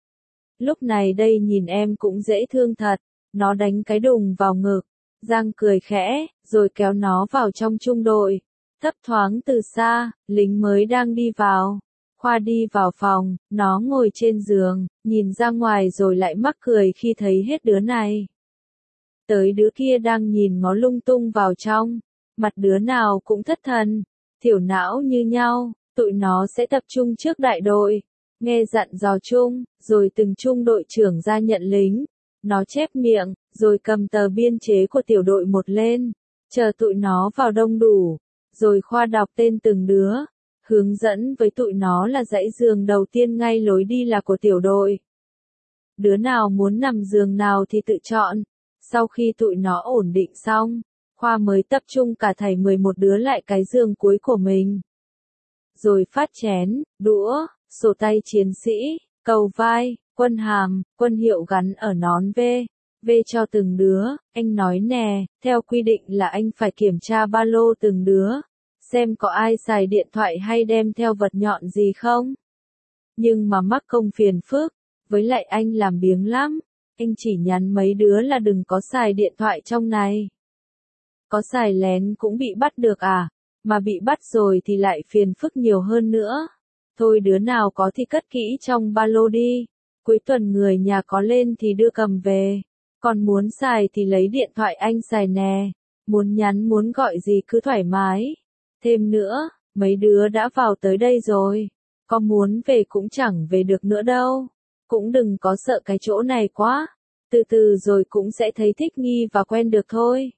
Lúc này đây nhìn em cũng dễ thương thật, nó đánh cái đùng vào ngực. Giang cười khẽ, rồi kéo nó vào trong trung đội. Thấp thoáng từ xa, lính mới đang đi vào. Khoa đi vào phòng, nó ngồi trên giường, nhìn ra ngoài rồi lại mắc cười khi thấy hết đứa này. Tới đứa kia đang nhìn ngó lung tung vào trong, mặt đứa nào cũng thất thần, thiểu não như nhau, tụi nó sẽ tập trung trước đại đội, nghe dặn dò chung, rồi từng trung đội trưởng ra nhận lính. Nó chép miệng, rồi cầm tờ biên chế của tiểu đội một lên, chờ tụi nó vào đông đủ, rồi Khoa đọc tên từng đứa, hướng dẫn với tụi nó là dãy giường đầu tiên ngay lối đi là của tiểu đội. Đứa nào muốn nằm giường nào thì tự chọn. Sau khi tụi nó ổn định xong, Khoa mới tập trung cả thảy 11 đứa lại cái giường cuối của mình. Rồi phát chén, đũa, sổ tay chiến sĩ, cầu vai, quân hàm, quân hiệu gắn ở nón V cho từng đứa. Anh nói nè, theo quy định là anh phải kiểm tra ba lô từng đứa, xem có ai xài điện thoại hay đem theo vật nhọn gì không. Nhưng mà mắc công phiền phức, với lại anh làm biếng lắm. Anh chỉ nhắn mấy đứa là đừng có xài điện thoại trong này. Có xài lén cũng bị bắt được à, mà bị bắt rồi thì lại phiền phức nhiều hơn nữa. Thôi đứa nào có thì cất kỹ trong ba lô đi, cuối tuần người nhà có lên thì đưa cầm về. Còn muốn xài thì lấy điện thoại anh xài nè, muốn nhắn muốn gọi gì cứ thoải mái. Thêm nữa, mấy đứa đã vào tới đây rồi, có muốn về cũng chẳng về được nữa đâu. Cũng đừng có sợ cái chỗ này quá, từ từ rồi cũng sẽ thấy thích nghi và quen được thôi.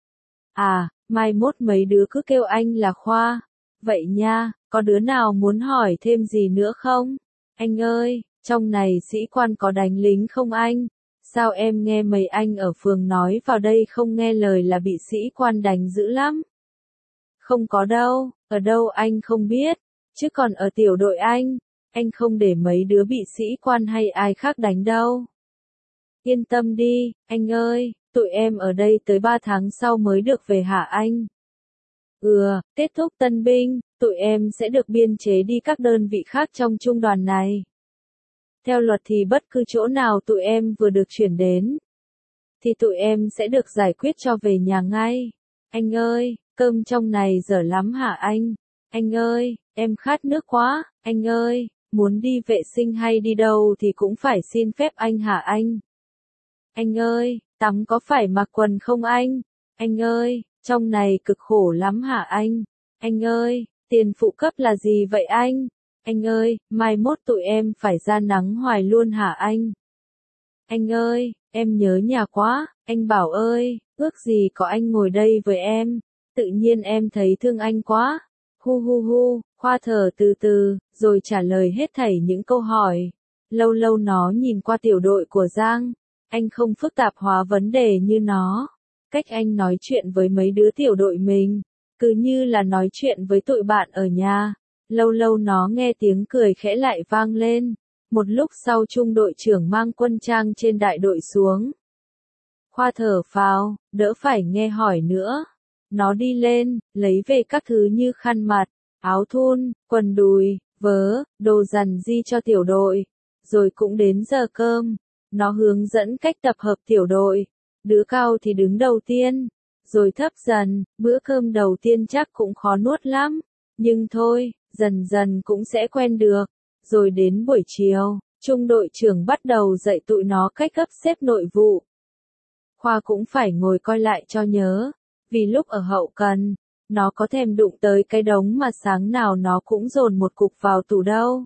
À, mai mốt mấy đứa cứ kêu anh là Khoa. Vậy nha, có đứa nào muốn hỏi thêm gì nữa không? Anh ơi, trong này sĩ quan có đánh lính không anh? Sao em nghe mấy anh ở phường nói vào đây không nghe lời là bị sĩ quan đánh dữ lắm? Không có đâu, ở đâu anh không biết, chứ còn ở tiểu đội anh không để mấy đứa bị sĩ quan hay ai khác đánh đâu. Yên tâm đi, anh ơi, tụi em ở đây tới 3 tháng sau mới được về hả anh? Kết thúc tân binh, tụi em sẽ được biên chế đi các đơn vị khác trong trung đoàn này. Theo luật thì bất cứ chỗ nào tụi em vừa được chuyển đến, thì tụi em sẽ được giải quyết cho về nhà ngay. Anh ơi, cơm trong này dở lắm hả anh? Anh ơi, em khát nước quá, anh ơi, muốn đi vệ sinh hay đi đâu thì cũng phải xin phép anh hả anh? Anh ơi, tắm có phải mặc quần không anh? Anh ơi, trong này cực khổ lắm hả anh? Anh ơi, tiền phụ cấp là gì vậy anh? Anh ơi, mai mốt tụi em phải ra nắng hoài luôn hả anh? Anh ơi, em nhớ nhà quá, anh Bảo ơi, ước gì có anh ngồi đây với em, tự nhiên em thấy thương anh quá. Hu hu hu, Khoa thở từ từ, rồi trả lời hết thảy những câu hỏi. Lâu lâu nó nhìn qua tiểu đội của Giang, anh không phức tạp hóa vấn đề như nó. Cách anh nói chuyện với mấy đứa tiểu đội mình, cứ như là nói chuyện với tụi bạn ở nhà. Lâu lâu nó nghe tiếng cười khẽ lại vang lên. Một lúc sau trung đội trưởng mang quân trang trên đại đội xuống. Khoa thở phào, đỡ phải nghe hỏi nữa. Nó đi lên, lấy về các thứ như khăn mặt, áo thun, quần đùi, vớ, đồ dằn di cho tiểu đội. Rồi cũng đến giờ cơm. Nó hướng dẫn cách tập hợp tiểu đội. Đứa cao thì đứng đầu tiên, rồi thấp dần, bữa cơm đầu tiên chắc cũng khó nuốt lắm. Nhưng thôi, dần dần cũng sẽ quen được. Rồi đến buổi chiều, trung đội trưởng bắt đầu dạy tụi nó cách gấp xếp nội vụ. Khoa cũng phải ngồi coi lại cho nhớ, vì lúc ở hậu cần, nó có thèm đụng tới cái đống mà sáng nào nó cũng dồn một cục vào tủ đâu.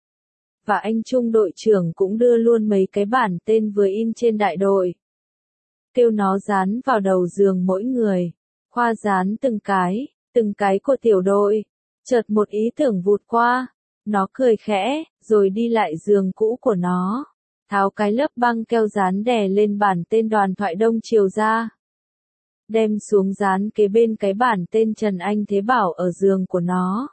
Và anh trung đội trưởng cũng đưa luôn mấy cái bản tên vừa in trên đại đội. Kêu nó dán vào đầu giường mỗi người. Khoa dán từng cái của tiểu đội. Chợt một ý tưởng vụt qua. Nó cười khẽ, rồi đi lại giường cũ của nó. Tháo cái lớp băng keo dán đè lên bản tên Đoàn Thoại Đông Triều ra. Đem xuống dán kế bên cái bản tên Trần Anh Thế Bảo ở giường của nó.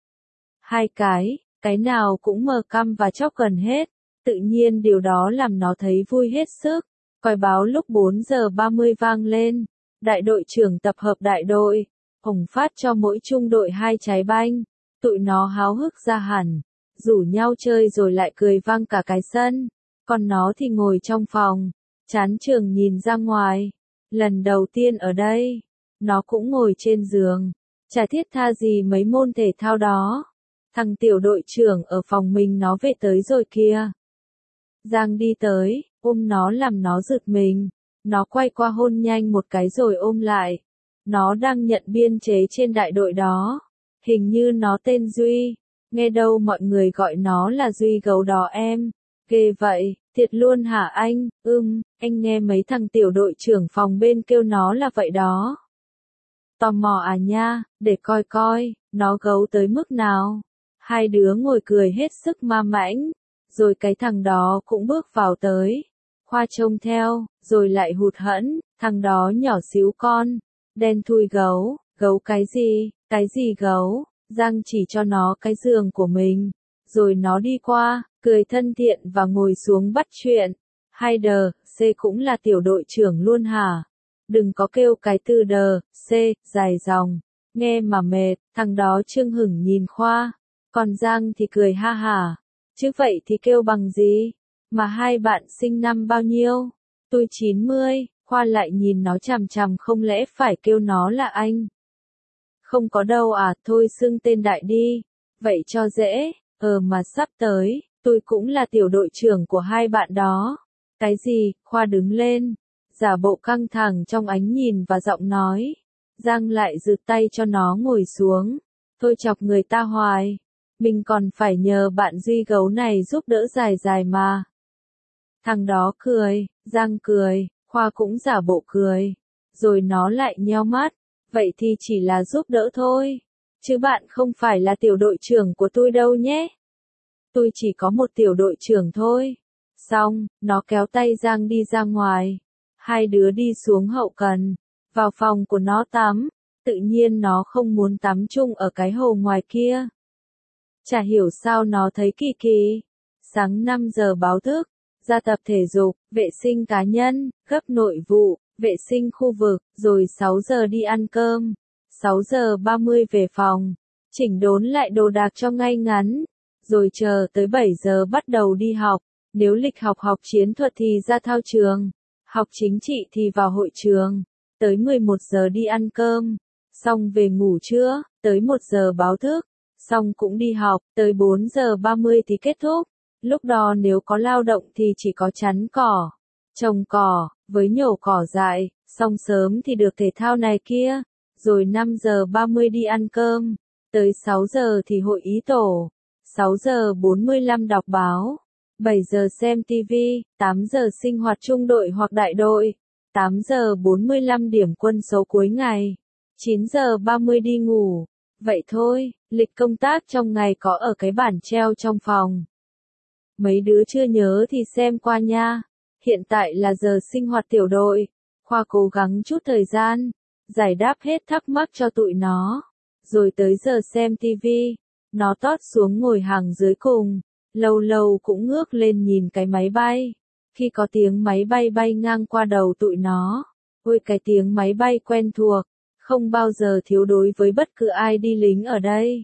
Hai cái nào cũng mờ căm và chóc gần hết. Tự nhiên điều đó làm nó thấy vui hết sức. Còi báo lúc 4 giờ 30 vang lên. Đại đội trưởng tập hợp đại đội. Hồng phát cho mỗi trung đội 2 trái banh. Tụi nó háo hức ra hẳn. Rủ nhau chơi rồi lại cười vang cả cái sân. Còn nó thì ngồi trong phòng. Chán trường nhìn ra ngoài. Lần đầu tiên ở đây. Nó cũng ngồi trên giường. Chả thiết tha gì mấy môn thể thao đó. Thằng tiểu đội trưởng ở phòng mình nó về tới rồi kìa. Giang đi tới, ôm nó làm nó giật mình. Nó quay qua hôn nhanh một cái rồi ôm lại. Nó đang nhận biên chế trên đại đội đó. Hình như nó tên Duy. Nghe đâu mọi người gọi nó là Duy gấu đó em. Ghê vậy, thiệt luôn hả anh? Anh nghe mấy thằng tiểu đội trưởng phòng bên kêu nó là vậy đó. Tò mò à nha, để coi, nó gấu tới mức nào. Hai đứa ngồi cười hết sức ma mãnh. Rồi cái thằng đó cũng bước vào tới. Khoa trông theo, rồi lại hụt hẫng, thằng đó nhỏ xíu con. Đen thui gấu cái gì gấu, Giang chỉ cho nó cái giường của mình. Rồi nó đi qua, cười thân thiện và ngồi xuống bắt chuyện. Hai đờ, C cũng là tiểu đội trưởng luôn hả? Đừng có kêu cái từ đờ, C, dài dòng. Nghe mà mệt, thằng đó chưng hửng nhìn Khoa. Còn Giang thì cười ha hả. Chứ vậy thì kêu bằng gì? Mà hai bạn sinh năm bao nhiêu? Tôi 90, Khoa lại nhìn nó chằm chằm không lẽ phải kêu nó là anh? Không có đâu à, thôi xưng tên đại đi. Vậy cho dễ, mà sắp tới, tôi cũng là tiểu đội trưởng của hai bạn đó. Cái gì? Khoa đứng lên, giả bộ căng thẳng trong ánh nhìn và giọng nói. Giang lại giựt tay cho nó ngồi xuống. Thôi chọc người ta hoài. Mình còn phải nhờ bạn Duy gấu này giúp đỡ dài mà. Thằng đó cười, Giang cười, Khoa cũng giả bộ cười. Rồi nó lại nheo mắt. Vậy thì chỉ là giúp đỡ thôi. Chứ bạn không phải là tiểu đội trưởng của tôi đâu nhé. Tôi chỉ có một tiểu đội trưởng thôi. Xong, nó kéo tay Giang đi ra ngoài. Hai đứa đi xuống hậu cần. Vào phòng của nó tắm. Tự nhiên nó không muốn tắm chung ở cái hồ ngoài kia. Chả hiểu sao nó thấy kỳ kỳ. Sáng 5 giờ báo thức. Ra tập thể dục, vệ sinh cá nhân, cấp nội vụ, vệ sinh khu vực, rồi 6 giờ đi ăn cơm. 6 giờ 30 về phòng. Chỉnh đốn lại đồ đạc cho ngay ngắn. Rồi chờ tới 7 giờ bắt đầu đi học. Nếu lịch học chiến thuật thì ra thao trường. Học chính trị thì vào hội trường. Tới 11 giờ đi ăn cơm. Xong về ngủ trưa, tới 1 giờ báo thức. Xong cũng đi học, tới 4 giờ 30 thì kết thúc. Lúc đó nếu có lao động thì chỉ có chắn cỏ, trồng cỏ, với nhổ cỏ dại, xong sớm thì được thể thao này kia. Rồi 5 giờ 30 đi ăn cơm. Tới 6 giờ thì hội ý tổ. 6 giờ 45 đọc báo. 7 giờ xem TV, 8 giờ sinh hoạt trung đội hoặc đại đội. 8 giờ 45 điểm quân số cuối ngày. 9 giờ 30 đi ngủ. Vậy thôi, lịch công tác trong ngày có ở cái bản treo trong phòng. Mấy đứa chưa nhớ thì xem qua nha. Hiện tại là giờ sinh hoạt tiểu đội. Khoa cố gắng chút thời gian, giải đáp hết thắc mắc cho tụi nó. Rồi tới giờ xem TV, nó tót xuống ngồi hàng dưới cùng. Lâu lâu cũng ngước lên nhìn cái máy bay. Khi có tiếng máy bay bay ngang qua đầu tụi nó. Ôi cái tiếng máy bay quen thuộc. Không bao giờ thiếu đối với bất cứ ai đi lính ở đây.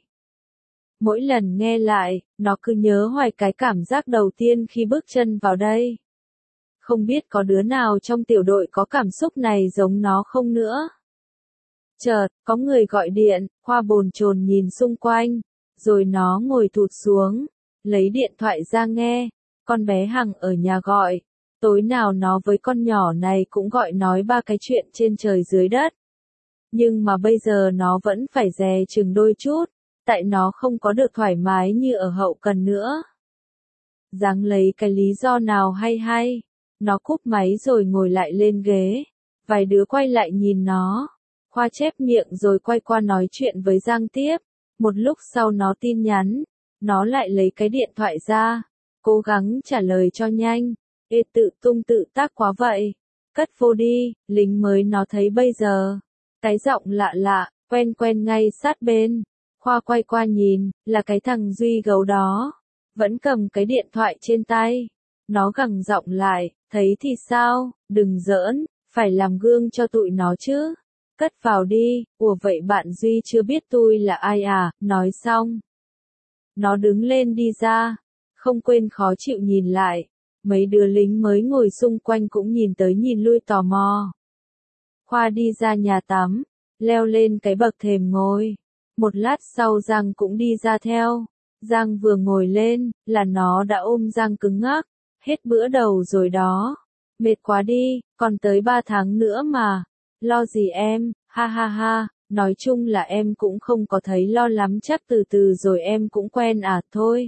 Mỗi lần nghe lại, nó cứ nhớ hoài cái cảm giác đầu tiên khi bước chân vào đây. Không biết có đứa nào trong tiểu đội có cảm xúc này giống nó không nữa. Chợt, có người gọi điện, Khoa bồn chồn nhìn xung quanh. Rồi nó ngồi thụt xuống, lấy điện thoại ra nghe. Con bé Hằng ở nhà gọi. Tối nào nó với con nhỏ này cũng gọi nói ba cái chuyện trên trời dưới đất. Nhưng mà bây giờ nó vẫn phải dè chừng đôi chút. Tại nó không có được thoải mái như ở hậu cần nữa. Ráng lấy cái lý do nào hay. Nó cúp máy rồi ngồi lại lên ghế. Vài đứa quay lại nhìn nó. Khoa chép miệng rồi quay qua nói chuyện với Giang tiếp. Một lúc sau nó tin nhắn. Nó lại lấy cái điện thoại ra, cố gắng trả lời cho nhanh. Ê tự tung tự tác quá vậy. Cất vô đi, lính mới nó thấy bây giờ. Cái giọng lạ lạ, quen quen ngay sát bên. Khoa quay qua nhìn, là cái thằng Duy gấu đó. Vẫn cầm cái điện thoại trên tay. Nó gằn giọng lại, thấy thì sao, đừng giỡn, phải làm gương cho tụi nó chứ. Cất vào đi, ủa vậy bạn Duy chưa biết tôi là ai à, nói xong. Nó đứng lên đi ra, không quên khó chịu nhìn lại. Mấy đứa lính mới ngồi xung quanh cũng nhìn tới nhìn lui tò mò. Khoa đi ra nhà tắm, leo lên cái bậc thềm ngồi. Một lát sau Giang cũng đi ra theo. Giang vừa ngồi lên, là nó đã ôm Giang cứng ngắc. Hết bữa đầu rồi đó. Mệt quá đi, còn tới 3 tháng nữa mà. Lo gì em, ha ha ha, nói chung là em cũng không có thấy lo lắm, chắc từ từ rồi em cũng quen à thôi.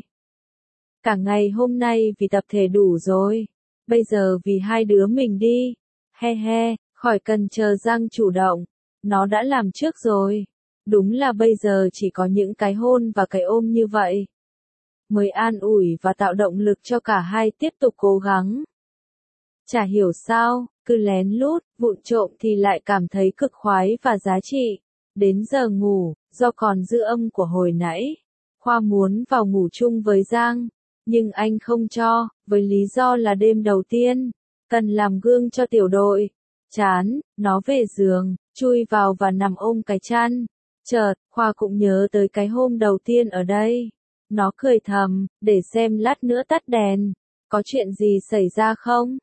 Cả ngày hôm nay vì tập thể đủ rồi. Bây giờ vì hai đứa mình đi. He he, khỏi cần chờ Giang chủ động. Nó đã làm trước rồi. Đúng là bây giờ chỉ có những cái hôn và cái ôm như vậy mới an ủi và tạo động lực cho cả hai tiếp tục cố gắng. Chả hiểu sao, cứ lén lút, vụng trộm thì lại cảm thấy cực khoái và giá trị. Đến giờ ngủ, do còn dư âm của hồi nãy, Khoa muốn vào ngủ chung với Giang, nhưng anh không cho, với lý do là đêm đầu tiên, cần làm gương cho tiểu đội. Chán, nó về giường, chui vào và nằm ôm cái chăn. Chợt, Khoa cũng nhớ tới cái hôm đầu tiên ở đây. Nó cười thầm, để xem lát nữa tắt đèn. Có chuyện gì xảy ra không?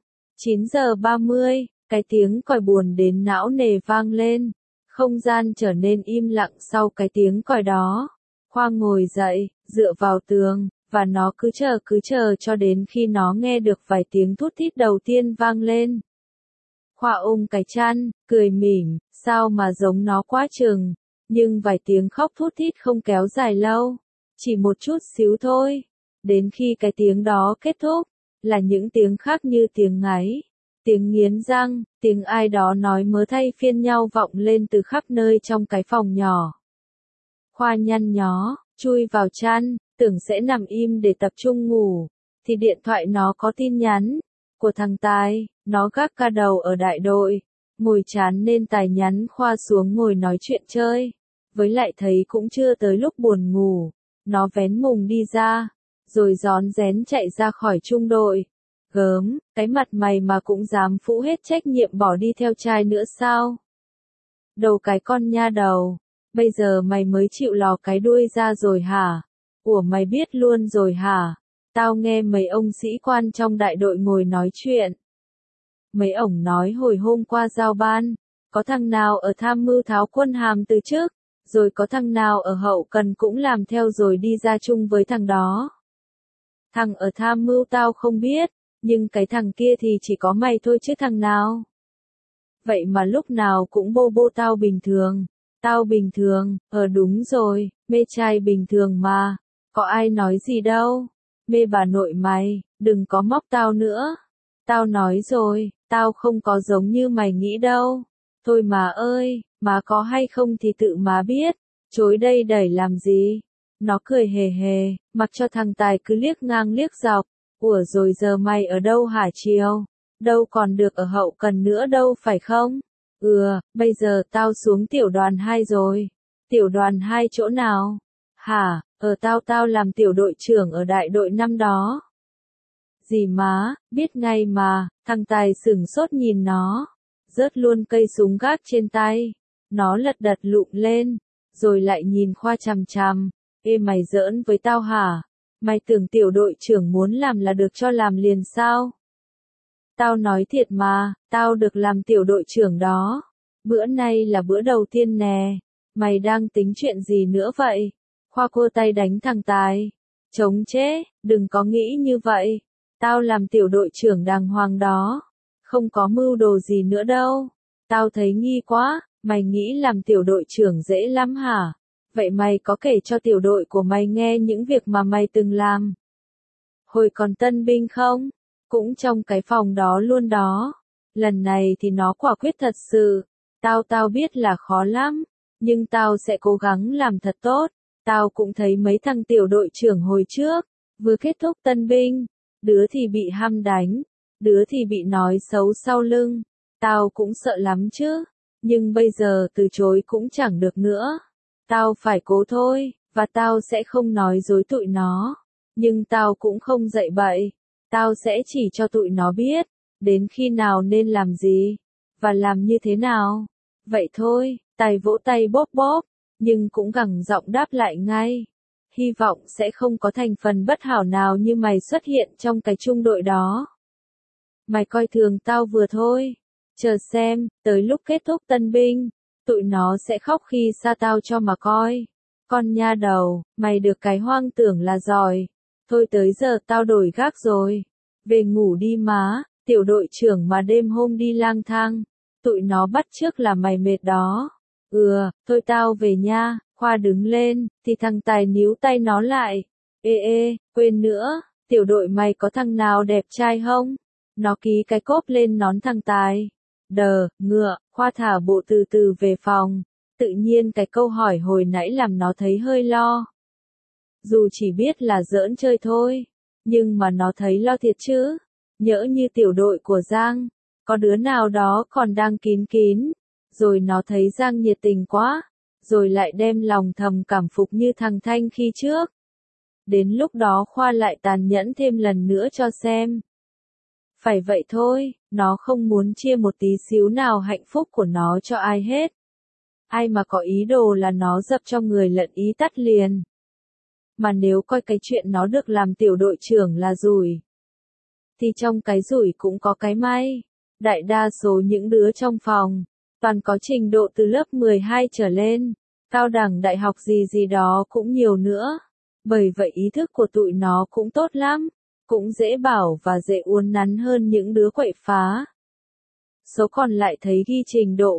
9:30, cái tiếng còi buồn đến não nề vang lên. Không gian trở nên im lặng sau cái tiếng còi đó. Khoa ngồi dậy, dựa vào tường, và nó cứ chờ cho đến khi nó nghe được vài tiếng thút thít đầu tiên vang lên. Khoa ôm cái chăn, cười mỉm, sao mà giống nó quá chừng. Nhưng vài tiếng khóc thút thít không kéo dài lâu. Chỉ một chút xíu thôi. Đến khi cái tiếng đó kết thúc, là những tiếng khác như tiếng ngáy, tiếng nghiến răng, tiếng ai đó nói mớ thay phiên nhau vọng lên từ khắp nơi trong cái phòng nhỏ. Khoa nhăn nhó, chui vào chăn, tưởng sẽ nằm im để tập trung ngủ, thì điện thoại nó có tin nhắn của thằng Tài. Nó gác ca đầu ở đại đội, ngồi chán nên Tài nhắn Khoa xuống ngồi nói chuyện chơi. Với lại thấy cũng chưa tới lúc buồn ngủ, nó vén mùng đi ra, rồi rón rén chạy ra khỏi trung đội. Gớm, cái mặt mày mà cũng dám phụ hết trách nhiệm bỏ đi theo trai nữa sao? Đầu cái con nha đầu, bây giờ mày mới chịu lò cái đuôi ra rồi hả? Ủa mày biết luôn rồi hả? Tao nghe mấy ông sĩ quan trong đại đội ngồi nói chuyện. Mấy ổng nói hồi hôm qua giao ban, có thằng nào ở tham mưu tháo quân hàm từ trước, rồi có thằng nào ở hậu cần cũng làm theo rồi đi ra chung với thằng đó. Thằng ở tham mưu tao không biết, nhưng cái thằng kia thì chỉ có mày thôi chứ thằng nào. Vậy mà lúc nào cũng bô bô tao bình thường. Tao bình thường, đúng rồi, mê trai bình thường mà. Có ai nói gì đâu. Mê bà nội mày, đừng có móc tao nữa. Tao nói rồi, tao không có giống như mày nghĩ đâu. Thôi mà ơi, má có hay không thì tự má biết. Chối đây đẩy làm gì. Nó cười hề hề, mặc cho thằng Tài cứ liếc ngang liếc dọc. Ủa rồi giờ mày ở đâu hả Chiều? Đâu còn được ở hậu cần nữa đâu phải không? Bây giờ tao xuống tiểu đoàn 2 rồi. Tiểu đoàn 2 chỗ nào? Hả, tao làm tiểu đội trưởng ở đại đội năm đó. Gì má, biết ngay mà, thằng Tài sửng sốt nhìn nó. Rớt luôn cây súng gác trên tay. Nó lật đật lụm lên, rồi lại nhìn Khoa chằm chằm. Ê mày giỡn với tao hả? Mày tưởng tiểu đội trưởng muốn làm là được cho làm liền sao? Tao nói thiệt mà, tao được làm tiểu đội trưởng đó. Bữa nay là bữa đầu tiên nè. Mày đang tính chuyện gì nữa vậy? Khoa cua tay đánh thằng Tài. Chống chế, đừng có nghĩ như vậy. Tao làm tiểu đội trưởng đàng hoàng đó. Không có mưu đồ gì nữa đâu. Tao thấy nghi quá, mày nghĩ làm tiểu đội trưởng dễ lắm hả? Vậy mày có kể cho tiểu đội của mày nghe những việc mà mày từng làm hồi còn tân binh không? Cũng trong cái phòng đó luôn đó. Lần này thì nó quả quyết thật sự. Tao biết là khó lắm, nhưng tao sẽ cố gắng làm thật tốt. Tao cũng thấy mấy thằng tiểu đội trưởng hồi trước, vừa kết thúc tân binh, đứa thì bị hăm đánh, đứa thì bị nói xấu sau lưng. Tao cũng sợ lắm chứ, nhưng bây giờ từ chối cũng chẳng được nữa. Tao phải cố thôi, và tao sẽ không nói dối tụi nó. Nhưng tao cũng không dạy bậy, tao sẽ chỉ cho tụi nó biết, đến khi nào nên làm gì, và làm như thế nào. Vậy thôi, Tài vỗ tay bóp bóp, nhưng cũng gằn giọng đáp lại ngay. Hy vọng sẽ không có thành phần bất hảo nào như mày xuất hiện trong cái trung đội đó. Mày coi thường tao vừa thôi. Chờ xem, tới lúc kết thúc tân binh, tụi nó sẽ khóc khi xa tao cho mà coi. Con nha đầu, mày được cái hoang tưởng là giỏi. Thôi tới giờ tao đổi gác rồi. Về ngủ đi má, tiểu đội trưởng mà đêm hôm đi lang thang. Tụi nó bắt chước là mày mệt đó. Thôi tao về nha. Khoa đứng lên, thì thằng Tài níu tay nó lại. Ê, quên nữa, tiểu đội mày có thằng nào đẹp trai không? Nó ký cái cốp lên nón thằng Tài. Ngựa, Khoa thả bộ từ từ về phòng. Tự nhiên cái câu hỏi hồi nãy làm nó thấy hơi lo. Dù chỉ biết là giỡn chơi thôi, nhưng mà nó thấy lo thiệt chứ. Nhỡ như tiểu đội của Giang, có đứa nào đó còn đang kín kín, rồi nó thấy Giang nhiệt tình quá, rồi lại đem lòng thầm cảm phục như thằng Thanh khi trước. Đến lúc đó Khoa lại tàn nhẫn thêm lần nữa cho xem. Phải vậy thôi, nó không muốn chia một tí xíu nào hạnh phúc của nó cho ai hết. Ai mà có ý đồ là nó dập cho người lận ý tắt liền. Mà nếu coi cái chuyện nó được làm tiểu đội trưởng là rủi, thì trong cái rủi cũng có cái may. Đại đa số những đứa trong phòng, toàn có trình độ từ lớp 12 trở lên, cao đẳng đại học gì đó cũng nhiều nữa. Bởi vậy ý thức của tụi nó cũng tốt lắm, cũng dễ bảo và dễ uốn nắn hơn những đứa quậy phá. Số còn lại thấy ghi trình độ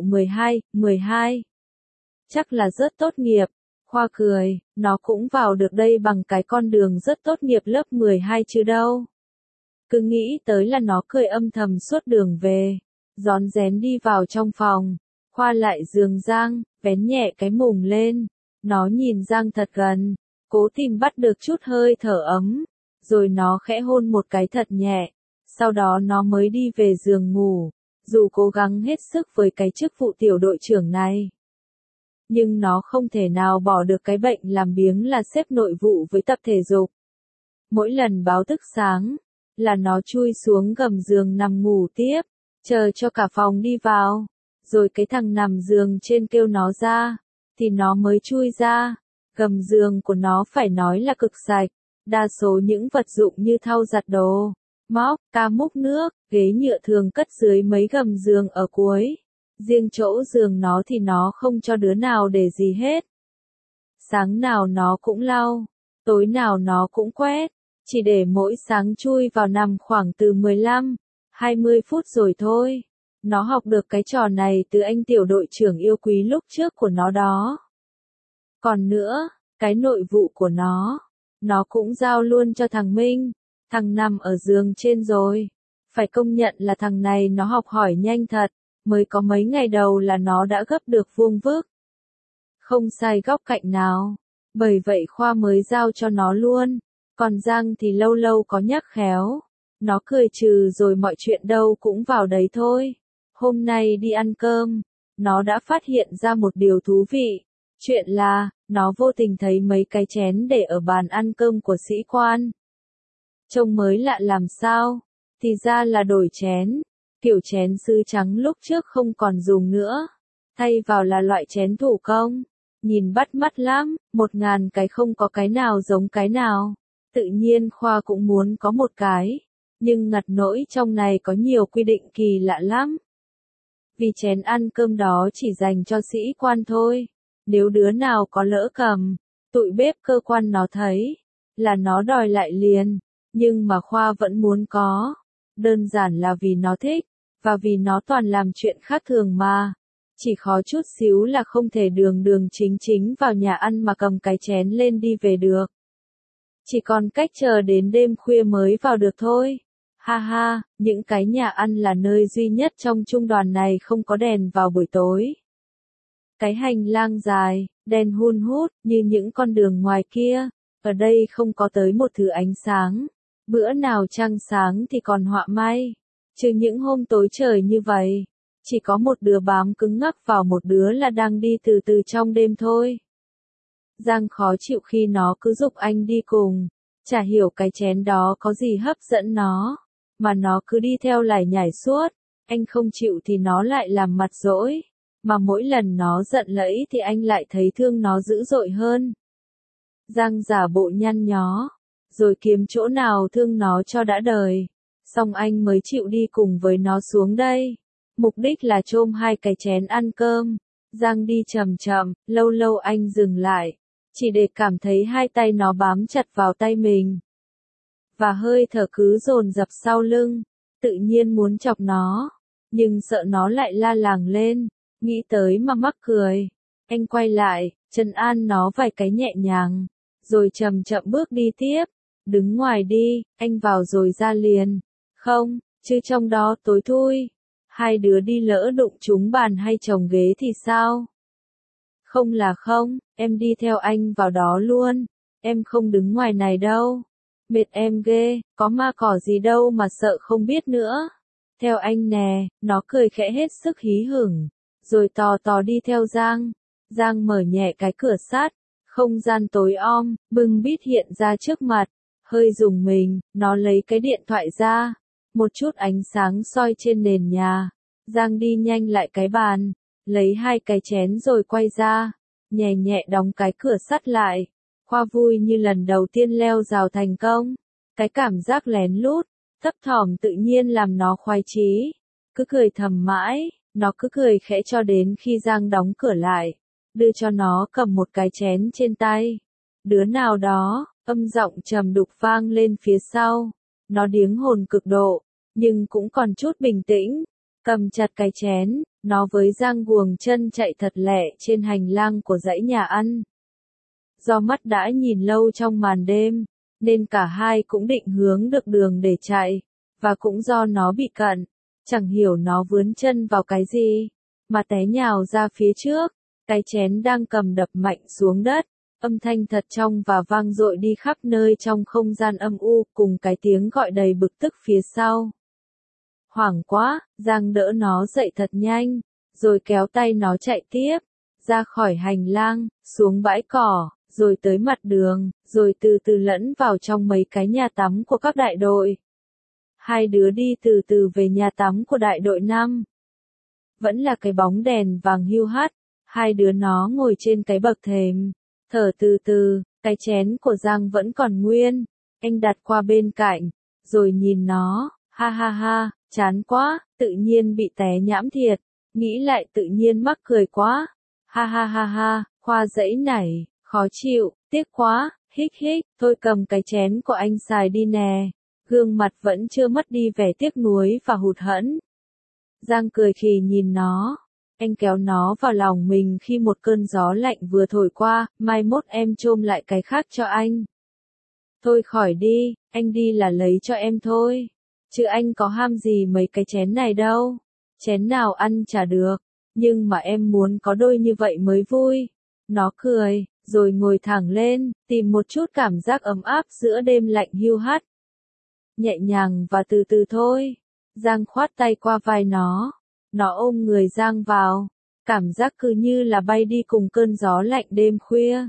12. Chắc là rất tốt nghiệp. Khoa cười, nó cũng vào được đây bằng cái con đường rất tốt nghiệp lớp 12 chứ đâu. Cứ nghĩ tới là nó cười âm thầm suốt đường về. Rón rén đi vào trong phòng. Khoa lại giường Giang, vén nhẹ cái mùng lên. Nó nhìn Giang thật gần, cố tìm bắt được chút hơi thở ấm. Rồi nó khẽ hôn một cái thật nhẹ. Sau đó nó mới đi về giường ngủ. Dù cố gắng hết sức với cái chức vụ tiểu đội trưởng này, nhưng nó không thể nào bỏ được cái bệnh làm biếng là xếp nội vụ với tập thể dục. Mỗi lần báo thức sáng, là nó chui xuống gầm giường nằm ngủ tiếp, chờ cho cả phòng đi vào. Rồi cái thằng nằm giường trên kêu nó ra, thì nó mới chui ra. Gầm giường của nó phải nói là cực sạch. Đa số những vật dụng như thau giặt đồ, móc, ca múc nước, ghế nhựa thường cất dưới mấy gầm giường ở cuối. Riêng chỗ giường nó thì nó không cho đứa nào để gì hết. Sáng nào nó cũng lau, tối nào nó cũng quét, chỉ để mỗi sáng chui vào nằm khoảng từ 15-20 phút rồi thôi. Nó học được cái trò này từ anh tiểu đội trưởng yêu quý lúc trước của nó đó. Còn nữa, cái nội vụ của nó cũng giao luôn cho thằng Minh, thằng nằm ở giường trên rồi. Phải công nhận là thằng này nó học hỏi nhanh thật. Mới có mấy ngày đầu là nó đã gấp được vuông vức, không sai góc cạnh nào. Bởi vậy Khoa mới giao cho nó luôn. Còn Giang thì lâu lâu có nhắc khéo. Nó cười trừ rồi mọi chuyện đâu cũng vào đấy thôi. Hôm nay đi ăn cơm, nó đã phát hiện ra một điều thú vị. Chuyện là, nó vô tình thấy mấy cái chén để ở bàn ăn cơm của sĩ quan. Trông mới lạ làm sao, thì ra là đổi chén. Kiểu chén sứ trắng lúc trước không còn dùng nữa, thay vào là loại chén thủ công. Nhìn bắt mắt lắm, 1000 cái không có cái nào giống cái nào. Tự nhiên Khoa cũng muốn có một cái, nhưng ngặt nỗi trong này có nhiều quy định kỳ lạ lắm. Vì chén ăn cơm đó chỉ dành cho sĩ quan thôi. Nếu đứa nào có lỡ cầm, tụi bếp cơ quan nó thấy, là nó đòi lại liền. Nhưng mà Khoa vẫn muốn có. Đơn giản là vì nó thích. Và vì nó toàn làm chuyện khác thường mà. Chỉ khó chút xíu là không thể đường chính vào nhà ăn mà cầm cái chén lên đi về được. Chỉ còn cách chờ đến đêm khuya mới vào được thôi. Ha ha, những cái nhà ăn là nơi duy nhất trong trung đoàn này không có đèn vào buổi tối. Cái hành lang dài, đen hun hút, như những con đường ngoài kia. Ở đây không có tới một thứ ánh sáng. Bữa nào trăng sáng thì còn họa may. Trừ những hôm tối trời như vậy, chỉ có một đứa bám cứng ngắc vào một đứa là đang đi từ từ trong đêm thôi. Giang khó chịu khi nó cứ giục anh đi cùng. Chả hiểu cái chén đó có gì hấp dẫn nó, mà nó cứ đi theo lải nhải suốt. Anh không chịu thì nó lại làm mặt dỗi, mà mỗi lần nó giận lẫy thì anh lại thấy thương nó dữ dội hơn. Giang giả bộ nhăn nhó, rồi kiếm chỗ nào thương nó cho đã đời. Xong anh mới chịu đi cùng với nó xuống đây. Mục đích là chôm hai cái chén ăn cơm. Giang đi chậm chậm, lâu lâu anh dừng lại, chỉ để cảm thấy hai tay nó bám chặt vào tay mình. Và hơi thở cứ dồn dập sau lưng, tự nhiên muốn chọc nó, nhưng sợ nó lại la làng lên, nghĩ tới mà mắc cười. Anh quay lại, trấn an nó vài cái nhẹ nhàng, rồi chậm chậm bước đi tiếp. Đứng ngoài đi, anh vào rồi ra liền. Không, chứ trong đó tối thui. Hai đứa đi lỡ đụng trúng bàn hay chồng ghế thì sao? Không là không, em đi theo anh vào đó luôn. Em không đứng ngoài này đâu. Mệt em ghê, có ma cỏ gì đâu mà sợ không biết nữa. Theo anh nè, nó cười khẽ hết sức hí hửng, rồi tò tò đi theo Giang. Giang mở nhẹ cái cửa sắt, không gian tối om, bưng bít hiện ra trước mặt. Hơi rùng mình, nó lấy cái điện thoại ra. Một chút ánh sáng soi trên nền nhà. Giang đi nhanh lại cái bàn, lấy hai cái chén rồi quay ra, nhẹ nhẹ đóng cái cửa sắt lại. Khoa vui như lần đầu tiên leo rào thành công. Cái cảm giác lén lút, thấp thỏm tự nhiên làm nó khoái chí. Cứ cười thầm mãi, nó cứ cười khẽ cho đến khi Giang đóng cửa lại, đưa cho nó cầm một cái chén trên tay. Đứa nào đó, âm giọng trầm đục vang lên phía sau. Nó điếng hồn cực độ, nhưng cũng còn chút bình tĩnh. Cầm chặt cái chén, nó với Giang guồng chân chạy thật lẹ trên hành lang của dãy nhà ăn. Do mắt đã nhìn lâu trong màn đêm, nên cả hai cũng định hướng được đường để chạy, và cũng do nó bị cận, chẳng hiểu nó vướng chân vào cái gì, mà té nhào ra phía trước, cái chén đang cầm đập mạnh xuống đất, âm thanh thật trong và vang dội đi khắp nơi trong không gian âm u cùng cái tiếng gọi đầy bực tức phía sau. Hoảng quá, Giang đỡ nó dậy thật nhanh, rồi kéo tay nó chạy tiếp, ra khỏi hành lang, xuống bãi cỏ, rồi tới mặt đường, rồi từ từ lẫn vào trong mấy cái nhà tắm của các đại đội. Hai đứa đi từ từ về nhà tắm của đại đội 5. Vẫn là cái bóng đèn vàng hiu hắt, hai đứa nó ngồi trên cái bậc thềm, thở từ từ, cái chén của Giang vẫn còn nguyên. Anh đặt qua bên cạnh, rồi nhìn nó, ha ha ha, chán quá, tự nhiên bị té nhãm thiệt, nghĩ lại tự nhiên mắc cười quá. Ha ha ha ha, Khoa dãy nảy, khó chịu, tiếc quá, hích hích, thôi cầm cái chén của anh xài đi nè. Gương mặt vẫn chưa mất đi vẻ tiếc nuối và hụt hẫng. Giang cười khì nhìn nó. Anh kéo nó vào lòng mình khi một cơn gió lạnh vừa thổi qua, mai mốt em chôm lại cái khác cho anh. Thôi khỏi đi, anh đi là lấy cho em thôi. Chứ anh có ham gì mấy cái chén này đâu. Chén nào ăn chả được, nhưng mà em muốn có đôi như vậy mới vui. Nó cười, rồi ngồi thẳng lên, tìm một chút cảm giác ấm áp giữa đêm lạnh hiu hắt. Nhẹ nhàng và từ từ thôi. Giang khoát tay qua vai nó. Nó ôm người Giang vào. Cảm giác cứ như là bay đi cùng cơn gió lạnh đêm khuya.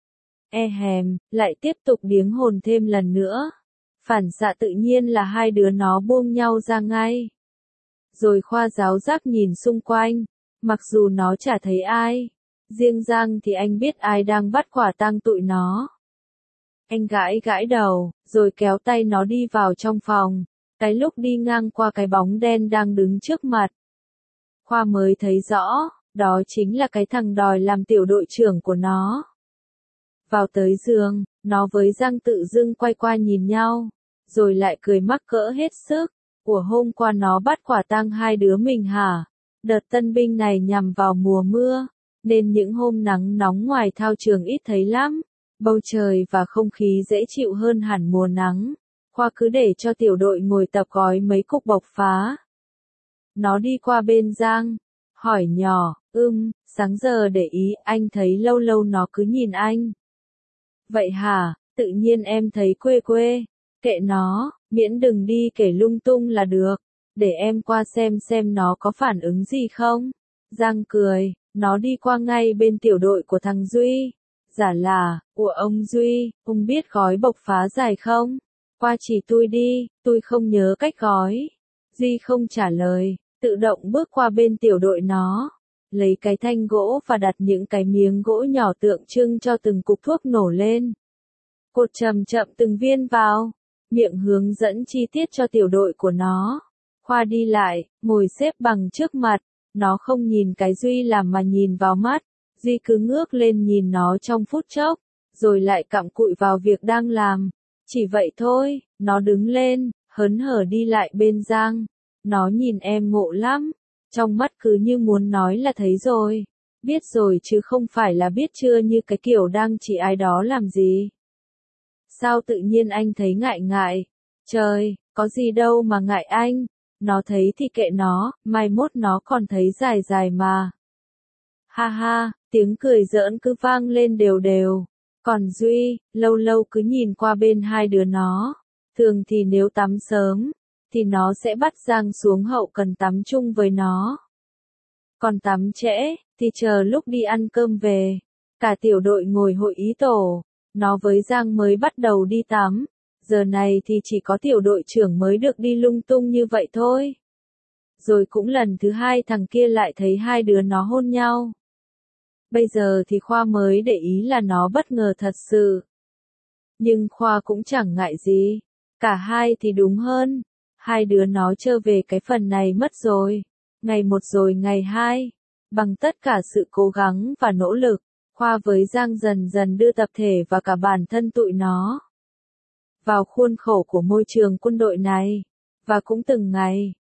E hèm, lại tiếp tục điếng hồn thêm lần nữa. Phản xạ tự nhiên là hai đứa nó buông nhau ra ngay. Rồi Khoa giáo giác nhìn xung quanh. Mặc dù nó chả thấy ai. Riêng Giang thì anh biết ai đang bắt quả tang tụi nó. Anh gãi gãi đầu, rồi kéo tay nó đi vào trong phòng. Cái lúc đi ngang qua cái bóng đen đang đứng trước mặt. Khoa mới thấy rõ, đó chính là cái thằng đòi làm tiểu đội trưởng của nó. Vào tới giường, nó với Giang tự dưng quay qua nhìn nhau, rồi lại cười mắc cỡ hết sức. Của hôm qua nó bắt quả tang hai đứa mình hả? Đợt tân binh này nhằm vào mùa mưa, nên những hôm nắng nóng ngoài thao trường ít thấy lắm. Bầu trời và không khí dễ chịu hơn hẳn mùa nắng. Khoa cứ để cho tiểu đội ngồi tập gói mấy cục bộc phá. Nó đi qua bên Giang, hỏi nhỏ, Sáng giờ để ý, anh thấy lâu lâu nó cứ nhìn anh. Vậy hả, tự nhiên em thấy quê quê. Kệ nó, miễn đừng đi kể lung tung là được. Để em qua xem nó có phản ứng gì không. Giang cười, nó đi qua ngay bên tiểu đội của thằng Duy. Giả là, của ông Duy, ông biết gói bộc phá dài không? Qua chỉ tôi đi, tôi không nhớ cách gói. Duy không trả lời, tự động bước qua bên tiểu đội nó. Lấy cái thanh gỗ và đặt những cái miếng gỗ nhỏ tượng trưng cho từng cục thuốc nổ lên. Cột chậm chậm từng viên vào, miệng hướng dẫn chi tiết cho tiểu đội của nó. Khoa đi lại, ngồi xếp bằng trước mặt, nó không nhìn cái Duy làm mà nhìn vào mắt. Duy cứ ngước lên nhìn nó trong phút chốc, rồi lại cặm cụi vào việc đang làm. Chỉ vậy thôi, nó đứng lên, hớn hở đi lại bên Giang. Nó nhìn em ngộ lắm, trong mắt cứ như muốn nói là thấy rồi. Biết rồi chứ không phải là biết chưa, như cái kiểu đang chỉ ai đó làm gì. Sao tự nhiên anh thấy ngại ngại? Trời, có gì đâu mà ngại anh. Nó thấy thì kệ nó, mai mốt nó còn thấy dài dài mà. Ha ha, tiếng cười giỡn cứ vang lên đều đều. Còn Duy, lâu lâu cứ nhìn qua bên hai đứa nó. Thường thì nếu tắm sớm, thì nó sẽ bắt Giang xuống hậu cần tắm chung với nó. Còn tắm trễ, thì chờ lúc đi ăn cơm về. Cả tiểu đội ngồi hội ý tổ. Nó với Giang mới bắt đầu đi tắm. Giờ này thì chỉ có tiểu đội trưởng mới được đi lung tung như vậy thôi. Rồi cũng lần thứ hai thằng kia lại thấy hai đứa nó hôn nhau. Bây giờ thì Khoa mới để ý là nó bất ngờ thật sự. Nhưng Khoa cũng chẳng ngại gì. Cả hai thì đúng hơn. Hai đứa nó trơ về cái phần này mất rồi. Ngày một rồi ngày hai. Bằng tất cả sự cố gắng và nỗ lực, Khoa với Giang dần dần đưa tập thể và cả bản thân tụi nó vào khuôn khổ của môi trường quân đội này. Và cũng từng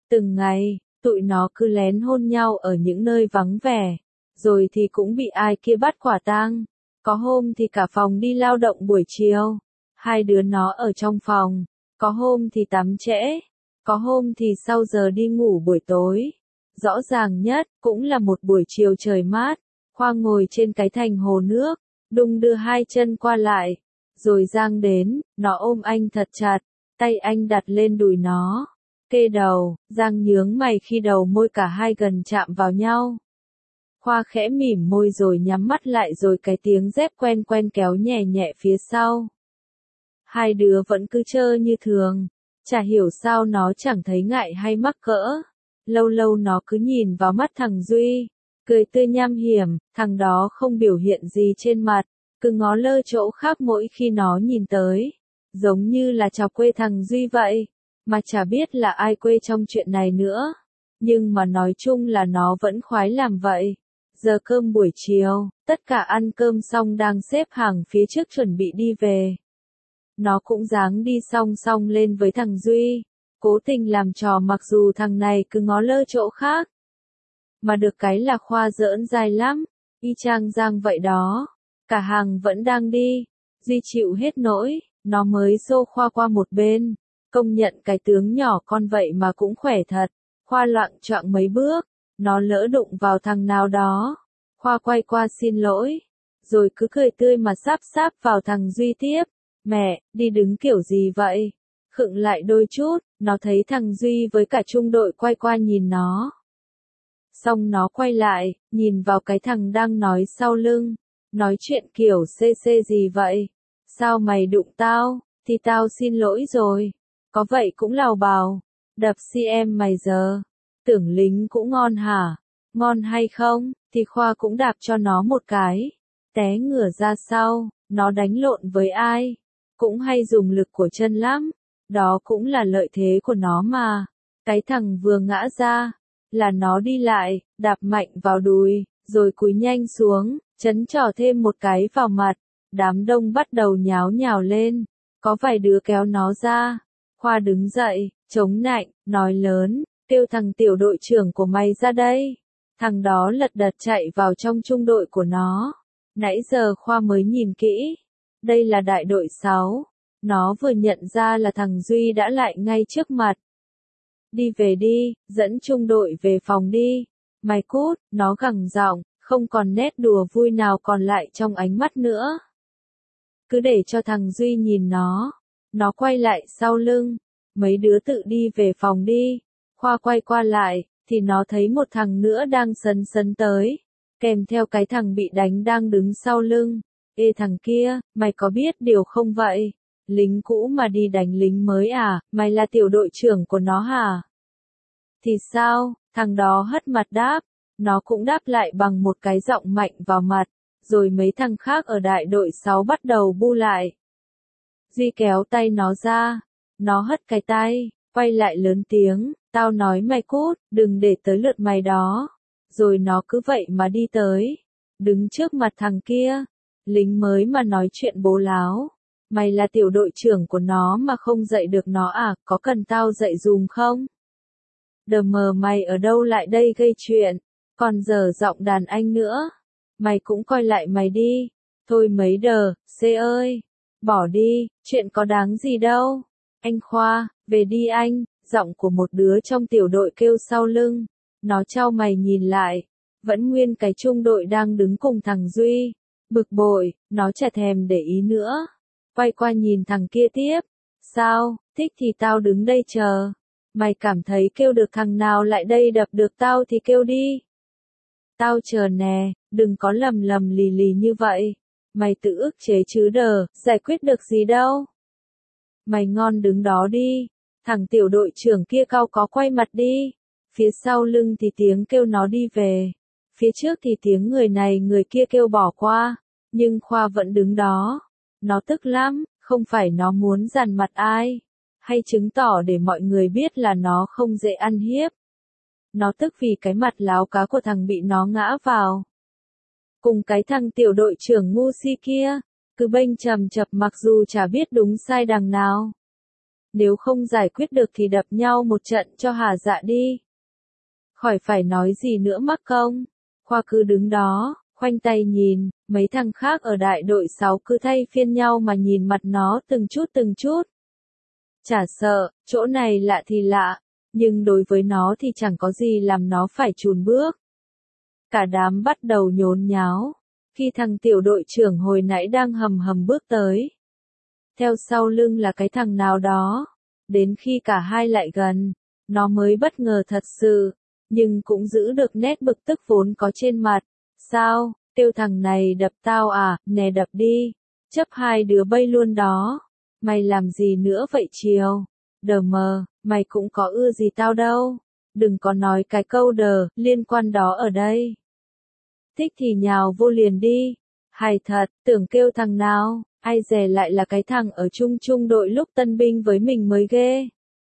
ngày, tụi nó cứ lén hôn nhau ở những nơi vắng vẻ. Rồi thì cũng bị ai kia bắt quả tang. Có hôm thì cả phòng đi lao động buổi chiều. Hai đứa nó ở trong phòng. Có hôm thì tắm trễ. Có hôm thì sau giờ đi ngủ buổi tối. Rõ ràng nhất, cũng là một buổi chiều trời mát. Khoa ngồi trên cái thành hồ nước. Đung đưa hai chân qua lại. Rồi Giang đến, nó ôm anh thật chặt. Tay anh đặt lên đùi nó. Kê đầu, Giang nhướng mày khi đầu môi cả hai gần chạm vào nhau. Khoa khẽ mỉm môi rồi nhắm mắt lại, rồi cái tiếng dép quen quen kéo nhẹ nhẹ phía sau. Hai đứa vẫn cứ trơ như thường. Chả hiểu sao nó chẳng thấy ngại hay mắc cỡ. Lâu lâu nó cứ nhìn vào mắt thằng Duy. Cười tươi nham hiểm, thằng đó không biểu hiện gì trên mặt. Cứ ngó lơ chỗ khác mỗi khi nó nhìn tới. Giống như là chọc quê thằng Duy vậy. Mà chả biết là ai quê trong chuyện này nữa. Nhưng mà nói chung là nó vẫn khoái làm vậy. Giờ cơm buổi chiều, tất cả ăn cơm xong đang xếp hàng phía trước chuẩn bị đi về. Nó cũng dáng đi song song lên với thằng Duy. Cố tình làm trò mặc dù thằng này cứ ngó lơ chỗ khác. Mà được cái là Khoa giỡn dai lắm. Y chang Giang vậy đó. Cả hàng vẫn đang đi. Duy chịu hết nỗi, nó mới xô Khoa qua một bên. Công nhận cái tướng nhỏ con vậy mà cũng khỏe thật. Khoa loạng choạng mấy bước. Nó lỡ đụng vào thằng nào đó. Khoa quay qua xin lỗi. Rồi cứ cười tươi mà sáp vào thằng Duy tiếp. Mẹ, đi đứng kiểu gì vậy? Khựng lại đôi chút, nó thấy thằng Duy với cả trung đội quay qua nhìn nó. Xong nó quay lại, nhìn vào cái thằng đang nói sau lưng. Nói chuyện kiểu xê gì vậy? Sao mày đụng tao? Thì tao xin lỗi rồi. Có vậy cũng lào bào. Đập CM mày giờ. Tưởng lính cũng ngon hả? Ngon hay không? Thì Khoa cũng đạp cho nó một cái. Té ngửa ra sau, nó đánh lộn với ai? Cũng hay dùng lực của chân lắm. Đó cũng là lợi thế của nó mà. Cái thằng vừa ngã ra, là nó đi lại, đạp mạnh vào đùi, rồi cúi nhanh xuống, chấn trỏ thêm một cái vào mặt. Đám đông bắt đầu nháo nhào lên. Có vài đứa kéo nó ra. Khoa đứng dậy, chống nạnh, nói lớn, kêu thằng tiểu đội trưởng của mày ra đây. Thằng đó lật đật chạy vào trong trung đội của nó. Nãy giờ Khoa mới nhìn kỹ. Đây là đại đội 6. Nó vừa nhận ra là thằng Duy đã lại ngay trước mặt. Đi về đi, dẫn trung đội về phòng đi. Mày cút, nó gằn giọng, không còn nét đùa vui nào còn lại trong ánh mắt nữa. Cứ để cho thằng Duy nhìn nó. Nó quay lại sau lưng. Mấy đứa tự đi về phòng đi. Khoa quay qua lại, thì nó thấy một thằng nữa đang sấn sấn tới. Kèm theo cái thằng bị đánh đang đứng sau lưng. Ê thằng kia, mày có biết điều không vậy? Lính cũ mà đi đánh lính mới à, mày là tiểu đội trưởng của nó hả? Thì sao, thằng đó hất mặt đáp. Nó cũng đáp lại bằng một cái giọng mạnh vào mặt. Rồi mấy thằng khác ở đại đội 6 bắt đầu bu lại. Duy kéo tay nó ra. Nó hất cái tay, quay lại lớn tiếng. Tao nói mày cút, đừng để tới lượt mày đó. Rồi nó cứ vậy mà đi tới. Đứng trước mặt thằng kia. Lính mới mà nói chuyện bố láo. Mày là tiểu đội trưởng của nó mà không dạy được nó à, có cần tao dạy dùm không? Đờ mờ mày ở đâu lại đây gây chuyện, còn dở giọng đàn anh nữa. Mày cũng coi lại mày đi. Thôi mấy đờ, xê ơi. Bỏ đi, chuyện có đáng gì đâu. Anh Khoa, về đi anh, giọng của một đứa trong tiểu đội kêu sau lưng. Nó chau mày nhìn lại. Vẫn nguyên cái trung đội đang đứng cùng thằng Duy. Bực bội, nó chả thèm để ý nữa. Quay qua nhìn thằng kia tiếp. Sao, thích thì tao đứng đây chờ. Mày cảm thấy kêu được thằng nào lại đây đập được tao thì kêu đi. Tao chờ nè, đừng có lầm lầm lì lì như vậy. Mày tự ức chế chứ đờ, giải quyết được gì đâu. Mày ngon đứng đó đi. Thằng tiểu đội trưởng kia cau có quay mặt đi. Phía sau lưng thì tiếng kêu nó đi về. Phía trước thì tiếng người này người kia kêu bỏ qua. Nhưng Khoa vẫn đứng đó. Nó tức lắm, không phải nó muốn dằn mặt ai. Hay chứng tỏ để mọi người biết là nó không dễ ăn hiếp. Nó tức vì cái mặt láo cá của thằng bị nó ngã vào. Cùng cái thằng tiểu đội trưởng ngu si kia, cứ bênh chầm chập mặc dù chả biết đúng sai đằng nào. Nếu không giải quyết được thì đập nhau một trận cho hả dạ đi. Khỏi phải nói gì nữa mắc công. Khoa cứ đứng đó, khoanh tay nhìn, mấy thằng khác ở đại đội 6 cứ thay phiên nhau mà nhìn mặt nó từng chút. Chả sợ, chỗ này lạ thì lạ, nhưng đối với nó thì chẳng có gì làm nó phải chùn bước. Cả đám bắt đầu nhốn nháo, khi thằng tiểu đội trưởng hồi nãy đang hầm hầm bước tới. Theo sau lưng là cái thằng nào đó, đến khi cả hai lại gần, nó mới bất ngờ thật sự, nhưng cũng giữ được nét bực tức vốn có trên mặt. Sao, kêu thằng này đập tao à, nè đập đi, chấp hai đứa bay luôn đó. Mày làm gì nữa vậy chiều? Đờ mờ, mày cũng có ưa gì tao đâu. Đừng có nói cái câu đờ, liên quan đó ở đây. Thích thì nhào vô liền đi. Hay thật, tưởng kêu thằng nào, ai dè lại là cái thằng ở trung đội lúc tân binh với mình mới ghê.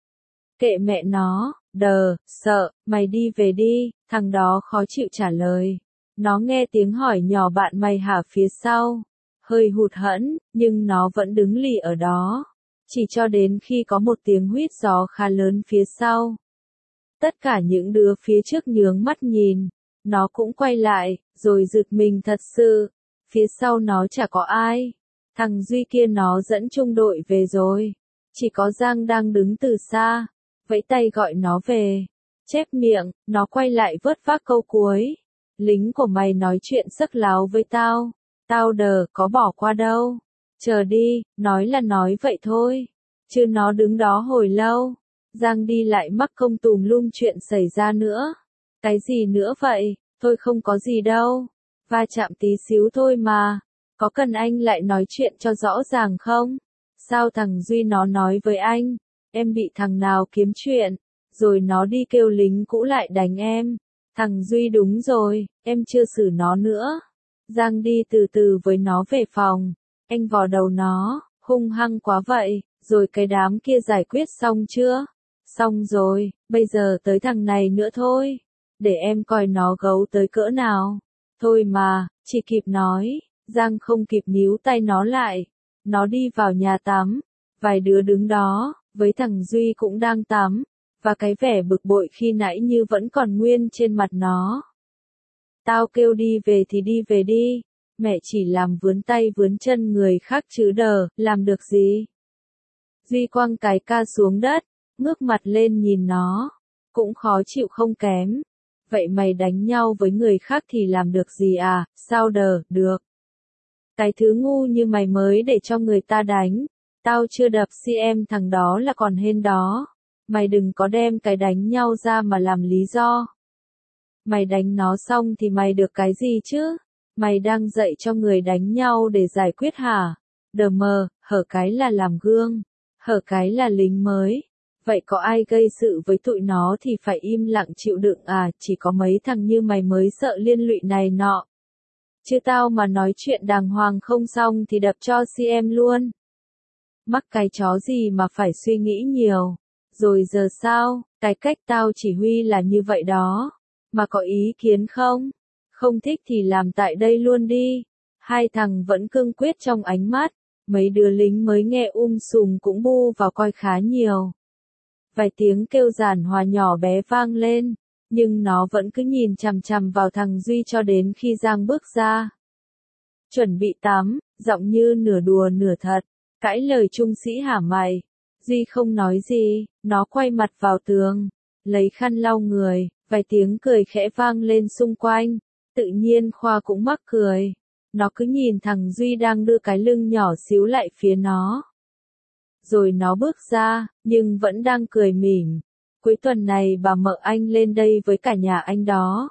Kệ mẹ nó, đờ, sợ, mày đi về đi, thằng đó khó chịu trả lời. Nó nghe tiếng hỏi nhỏ bạn mày hả phía sau. Hơi hụt hẫng, nhưng nó vẫn đứng lì ở đó. Chỉ cho đến khi có một tiếng huýt gió khá lớn phía sau. Tất cả những đứa phía trước nhướng mắt nhìn. Nó cũng quay lại, rồi giật mình thật sự. Phía sau nó chả có ai. Thằng Duy kia nó dẫn trung đội về rồi. Chỉ có Giang đang đứng từ xa. Vẫy tay gọi nó về. Chép miệng, nó quay lại vớt vát câu cuối. Lính của mày nói chuyện sắc láo với tao. Tao đờ, có bỏ qua đâu. Chờ đi, nói là nói vậy thôi. Chứ nó đứng đó hồi lâu. Giang đi lại mắc công tùm lum chuyện xảy ra nữa. Cái gì nữa vậy? Thôi không có gì đâu. Va chạm tí xíu thôi mà. Có cần anh lại nói chuyện cho rõ ràng không? Sao thằng Duy nó nói với anh? Em bị thằng nào kiếm chuyện. Rồi nó đi kêu lính cũ lại đánh em. Thằng Duy đúng rồi, em chưa xử nó nữa. Giang đi từ từ với nó về phòng. Anh vò đầu nó, hung hăng quá vậy, rồi cái đám kia giải quyết xong chưa? Xong rồi, bây giờ tới thằng này nữa thôi. Để em coi nó gấu tới cỡ nào. Thôi mà, chỉ kịp nói, Giang không kịp níu tay nó lại. Nó đi vào nhà tắm. Vài đứa đứng đó, với thằng Duy cũng đang tắm. Và cái vẻ bực bội khi nãy như vẫn còn nguyên trên mặt nó. Tao kêu đi về thì đi về đi. Mẹ chỉ làm vướn tay vướn chân người khác chứ đờ, làm được gì? Duy quăng cái ca xuống đất, ngước mặt lên nhìn nó. Cũng khó chịu không kém. Vậy mày đánh nhau với người khác thì làm được gì à, sao đờ, được. Cái thứ ngu như mày mới để cho người ta đánh. Tao chưa đập CM thằng đó là còn hên đó. Mày đừng có đem cái đánh nhau ra mà làm lý do. Mày đánh nó xong thì mày được cái gì chứ? Mày đang dạy cho người đánh nhau để giải quyết hả? Đờ mờ, hở cái là làm gương, hở cái là lính mới. Vậy có ai gây sự với tụi nó thì phải im lặng chịu đựng à, chỉ có mấy thằng như mày mới sợ liên lụy này nọ. Chứ tao mà nói chuyện đàng hoàng không xong thì đập cho CM luôn. Mắc cái chó gì mà phải suy nghĩ nhiều. Rồi giờ sao, cái cách tao chỉ huy là như vậy đó. Mà có ý kiến không? Không thích thì làm tại đây luôn đi. Hai thằng vẫn cương quyết trong ánh mắt. Mấy đứa lính mới nghe sùm cũng bu vào coi khá nhiều. Vài tiếng kêu giản hòa nhỏ bé vang lên. Nhưng nó vẫn cứ nhìn chằm chằm vào thằng Duy cho đến khi Giang bước ra. Chuẩn bị tắm, giọng như nửa đùa nửa thật. Cãi lời trung sĩ hả mày? Duy không nói gì, nó quay mặt vào tường, lấy khăn lau người, vài tiếng cười khẽ vang lên xung quanh. Tự nhiên Khoa cũng mắc cười. Nó cứ nhìn thằng Duy đang đưa cái lưng nhỏ xíu lại phía nó. Rồi nó bước ra, nhưng vẫn đang cười mỉm. Cuối tuần này bà mợ anh lên đây với cả nhà anh đó.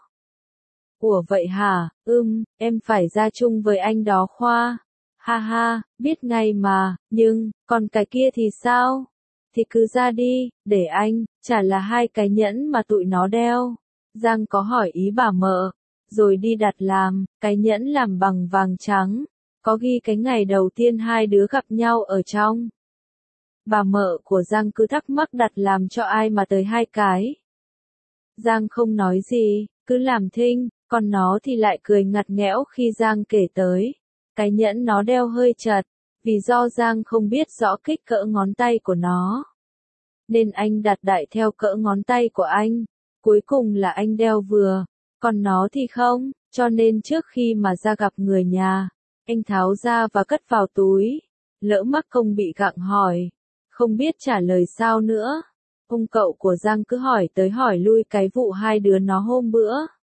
Ủa vậy hả? Em phải ra chung với anh đó Khoa. Ha ha, biết ngay mà, nhưng, còn cái kia thì sao? Thì cứ ra đi, để anh, chả là hai cái nhẫn mà tụi nó đeo. Giang có hỏi ý bà mợ, rồi đi đặt làm, cái nhẫn làm bằng vàng trắng, có ghi cái ngày đầu tiên hai đứa gặp nhau ở trong. Bà mợ của Giang cứ thắc mắc đặt làm cho ai mà tới hai cái. Giang không nói gì, cứ làm thinh, còn nó thì lại cười ngặt nghẽo khi Giang kể tới. Cái nhẫn nó đeo hơi chật, vì do Giang không biết rõ kích cỡ ngón tay của nó. Nên anh đặt đại theo cỡ ngón tay của anh. Cuối cùng là anh đeo vừa, còn nó thì không, cho nên trước khi mà ra gặp người nhà, anh tháo ra và cất vào túi. Lỡ mắc công bị gặng hỏi, không biết trả lời sao nữa. Ông cậu của Giang cứ hỏi tới hỏi lui cái vụ hai đứa nó hôm bữa.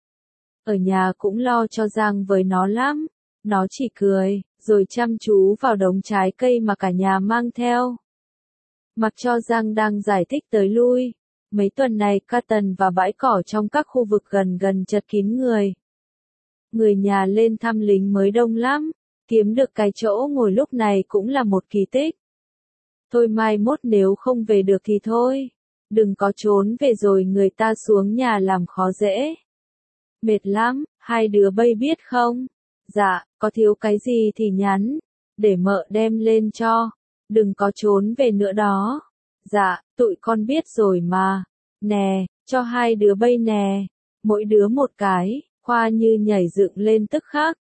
Ở nhà cũng lo cho Giang với nó lắm. Nó chỉ cười, rồi chăm chú vào đống trái cây mà cả nhà mang theo. Mặc cho Giang đang giải thích tới lui. Mấy tuần này Carton và bãi cỏ trong các khu vực gần gần chật kín người. Người nhà lên thăm lính mới đông lắm. Kiếm được cái chỗ ngồi lúc này cũng là một kỳ tích. Thôi mai mốt nếu không về được thì thôi. Đừng có trốn về rồi người ta xuống nhà làm khó dễ. Mệt lắm, hai đứa bây biết không? Dạ, có thiếu cái gì thì nhắn, để mợ đem lên cho. Đừng có trốn về nữa đó. Dạ, tụi con biết rồi mà. Nè, cho hai đứa bây nè. Mỗi đứa một cái, Khoa như nhảy dựng lên tức khắc.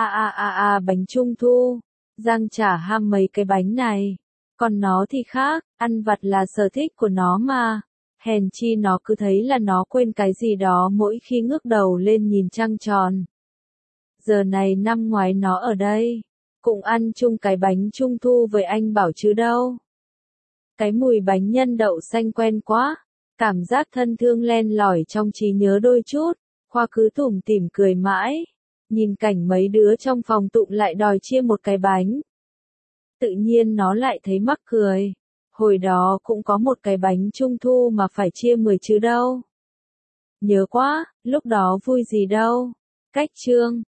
Bánh trung thu. Giang chả ham mấy cái bánh này. Còn nó thì khác, ăn vặt là sở thích của nó mà. Hèn chi nó cứ thấy là nó quên cái gì đó mỗi khi ngước đầu lên nhìn trăng tròn. Giờ này năm ngoái nó ở đây, cũng ăn chung cái bánh trung thu với anh Bảo chứ đâu. Cái mùi bánh nhân đậu xanh quen quá, cảm giác thân thương len lỏi trong trí nhớ đôi chút. Khoa cứ tủm tỉm cười mãi, nhìn cảnh mấy đứa trong phòng tụng lại đòi chia một cái bánh. Tự nhiên nó lại thấy mắc cười. Hồi đó cũng có một cái bánh trung thu mà phải chia 10 chứ đâu. Nhớ quá, lúc đó vui gì đâu. Cách chương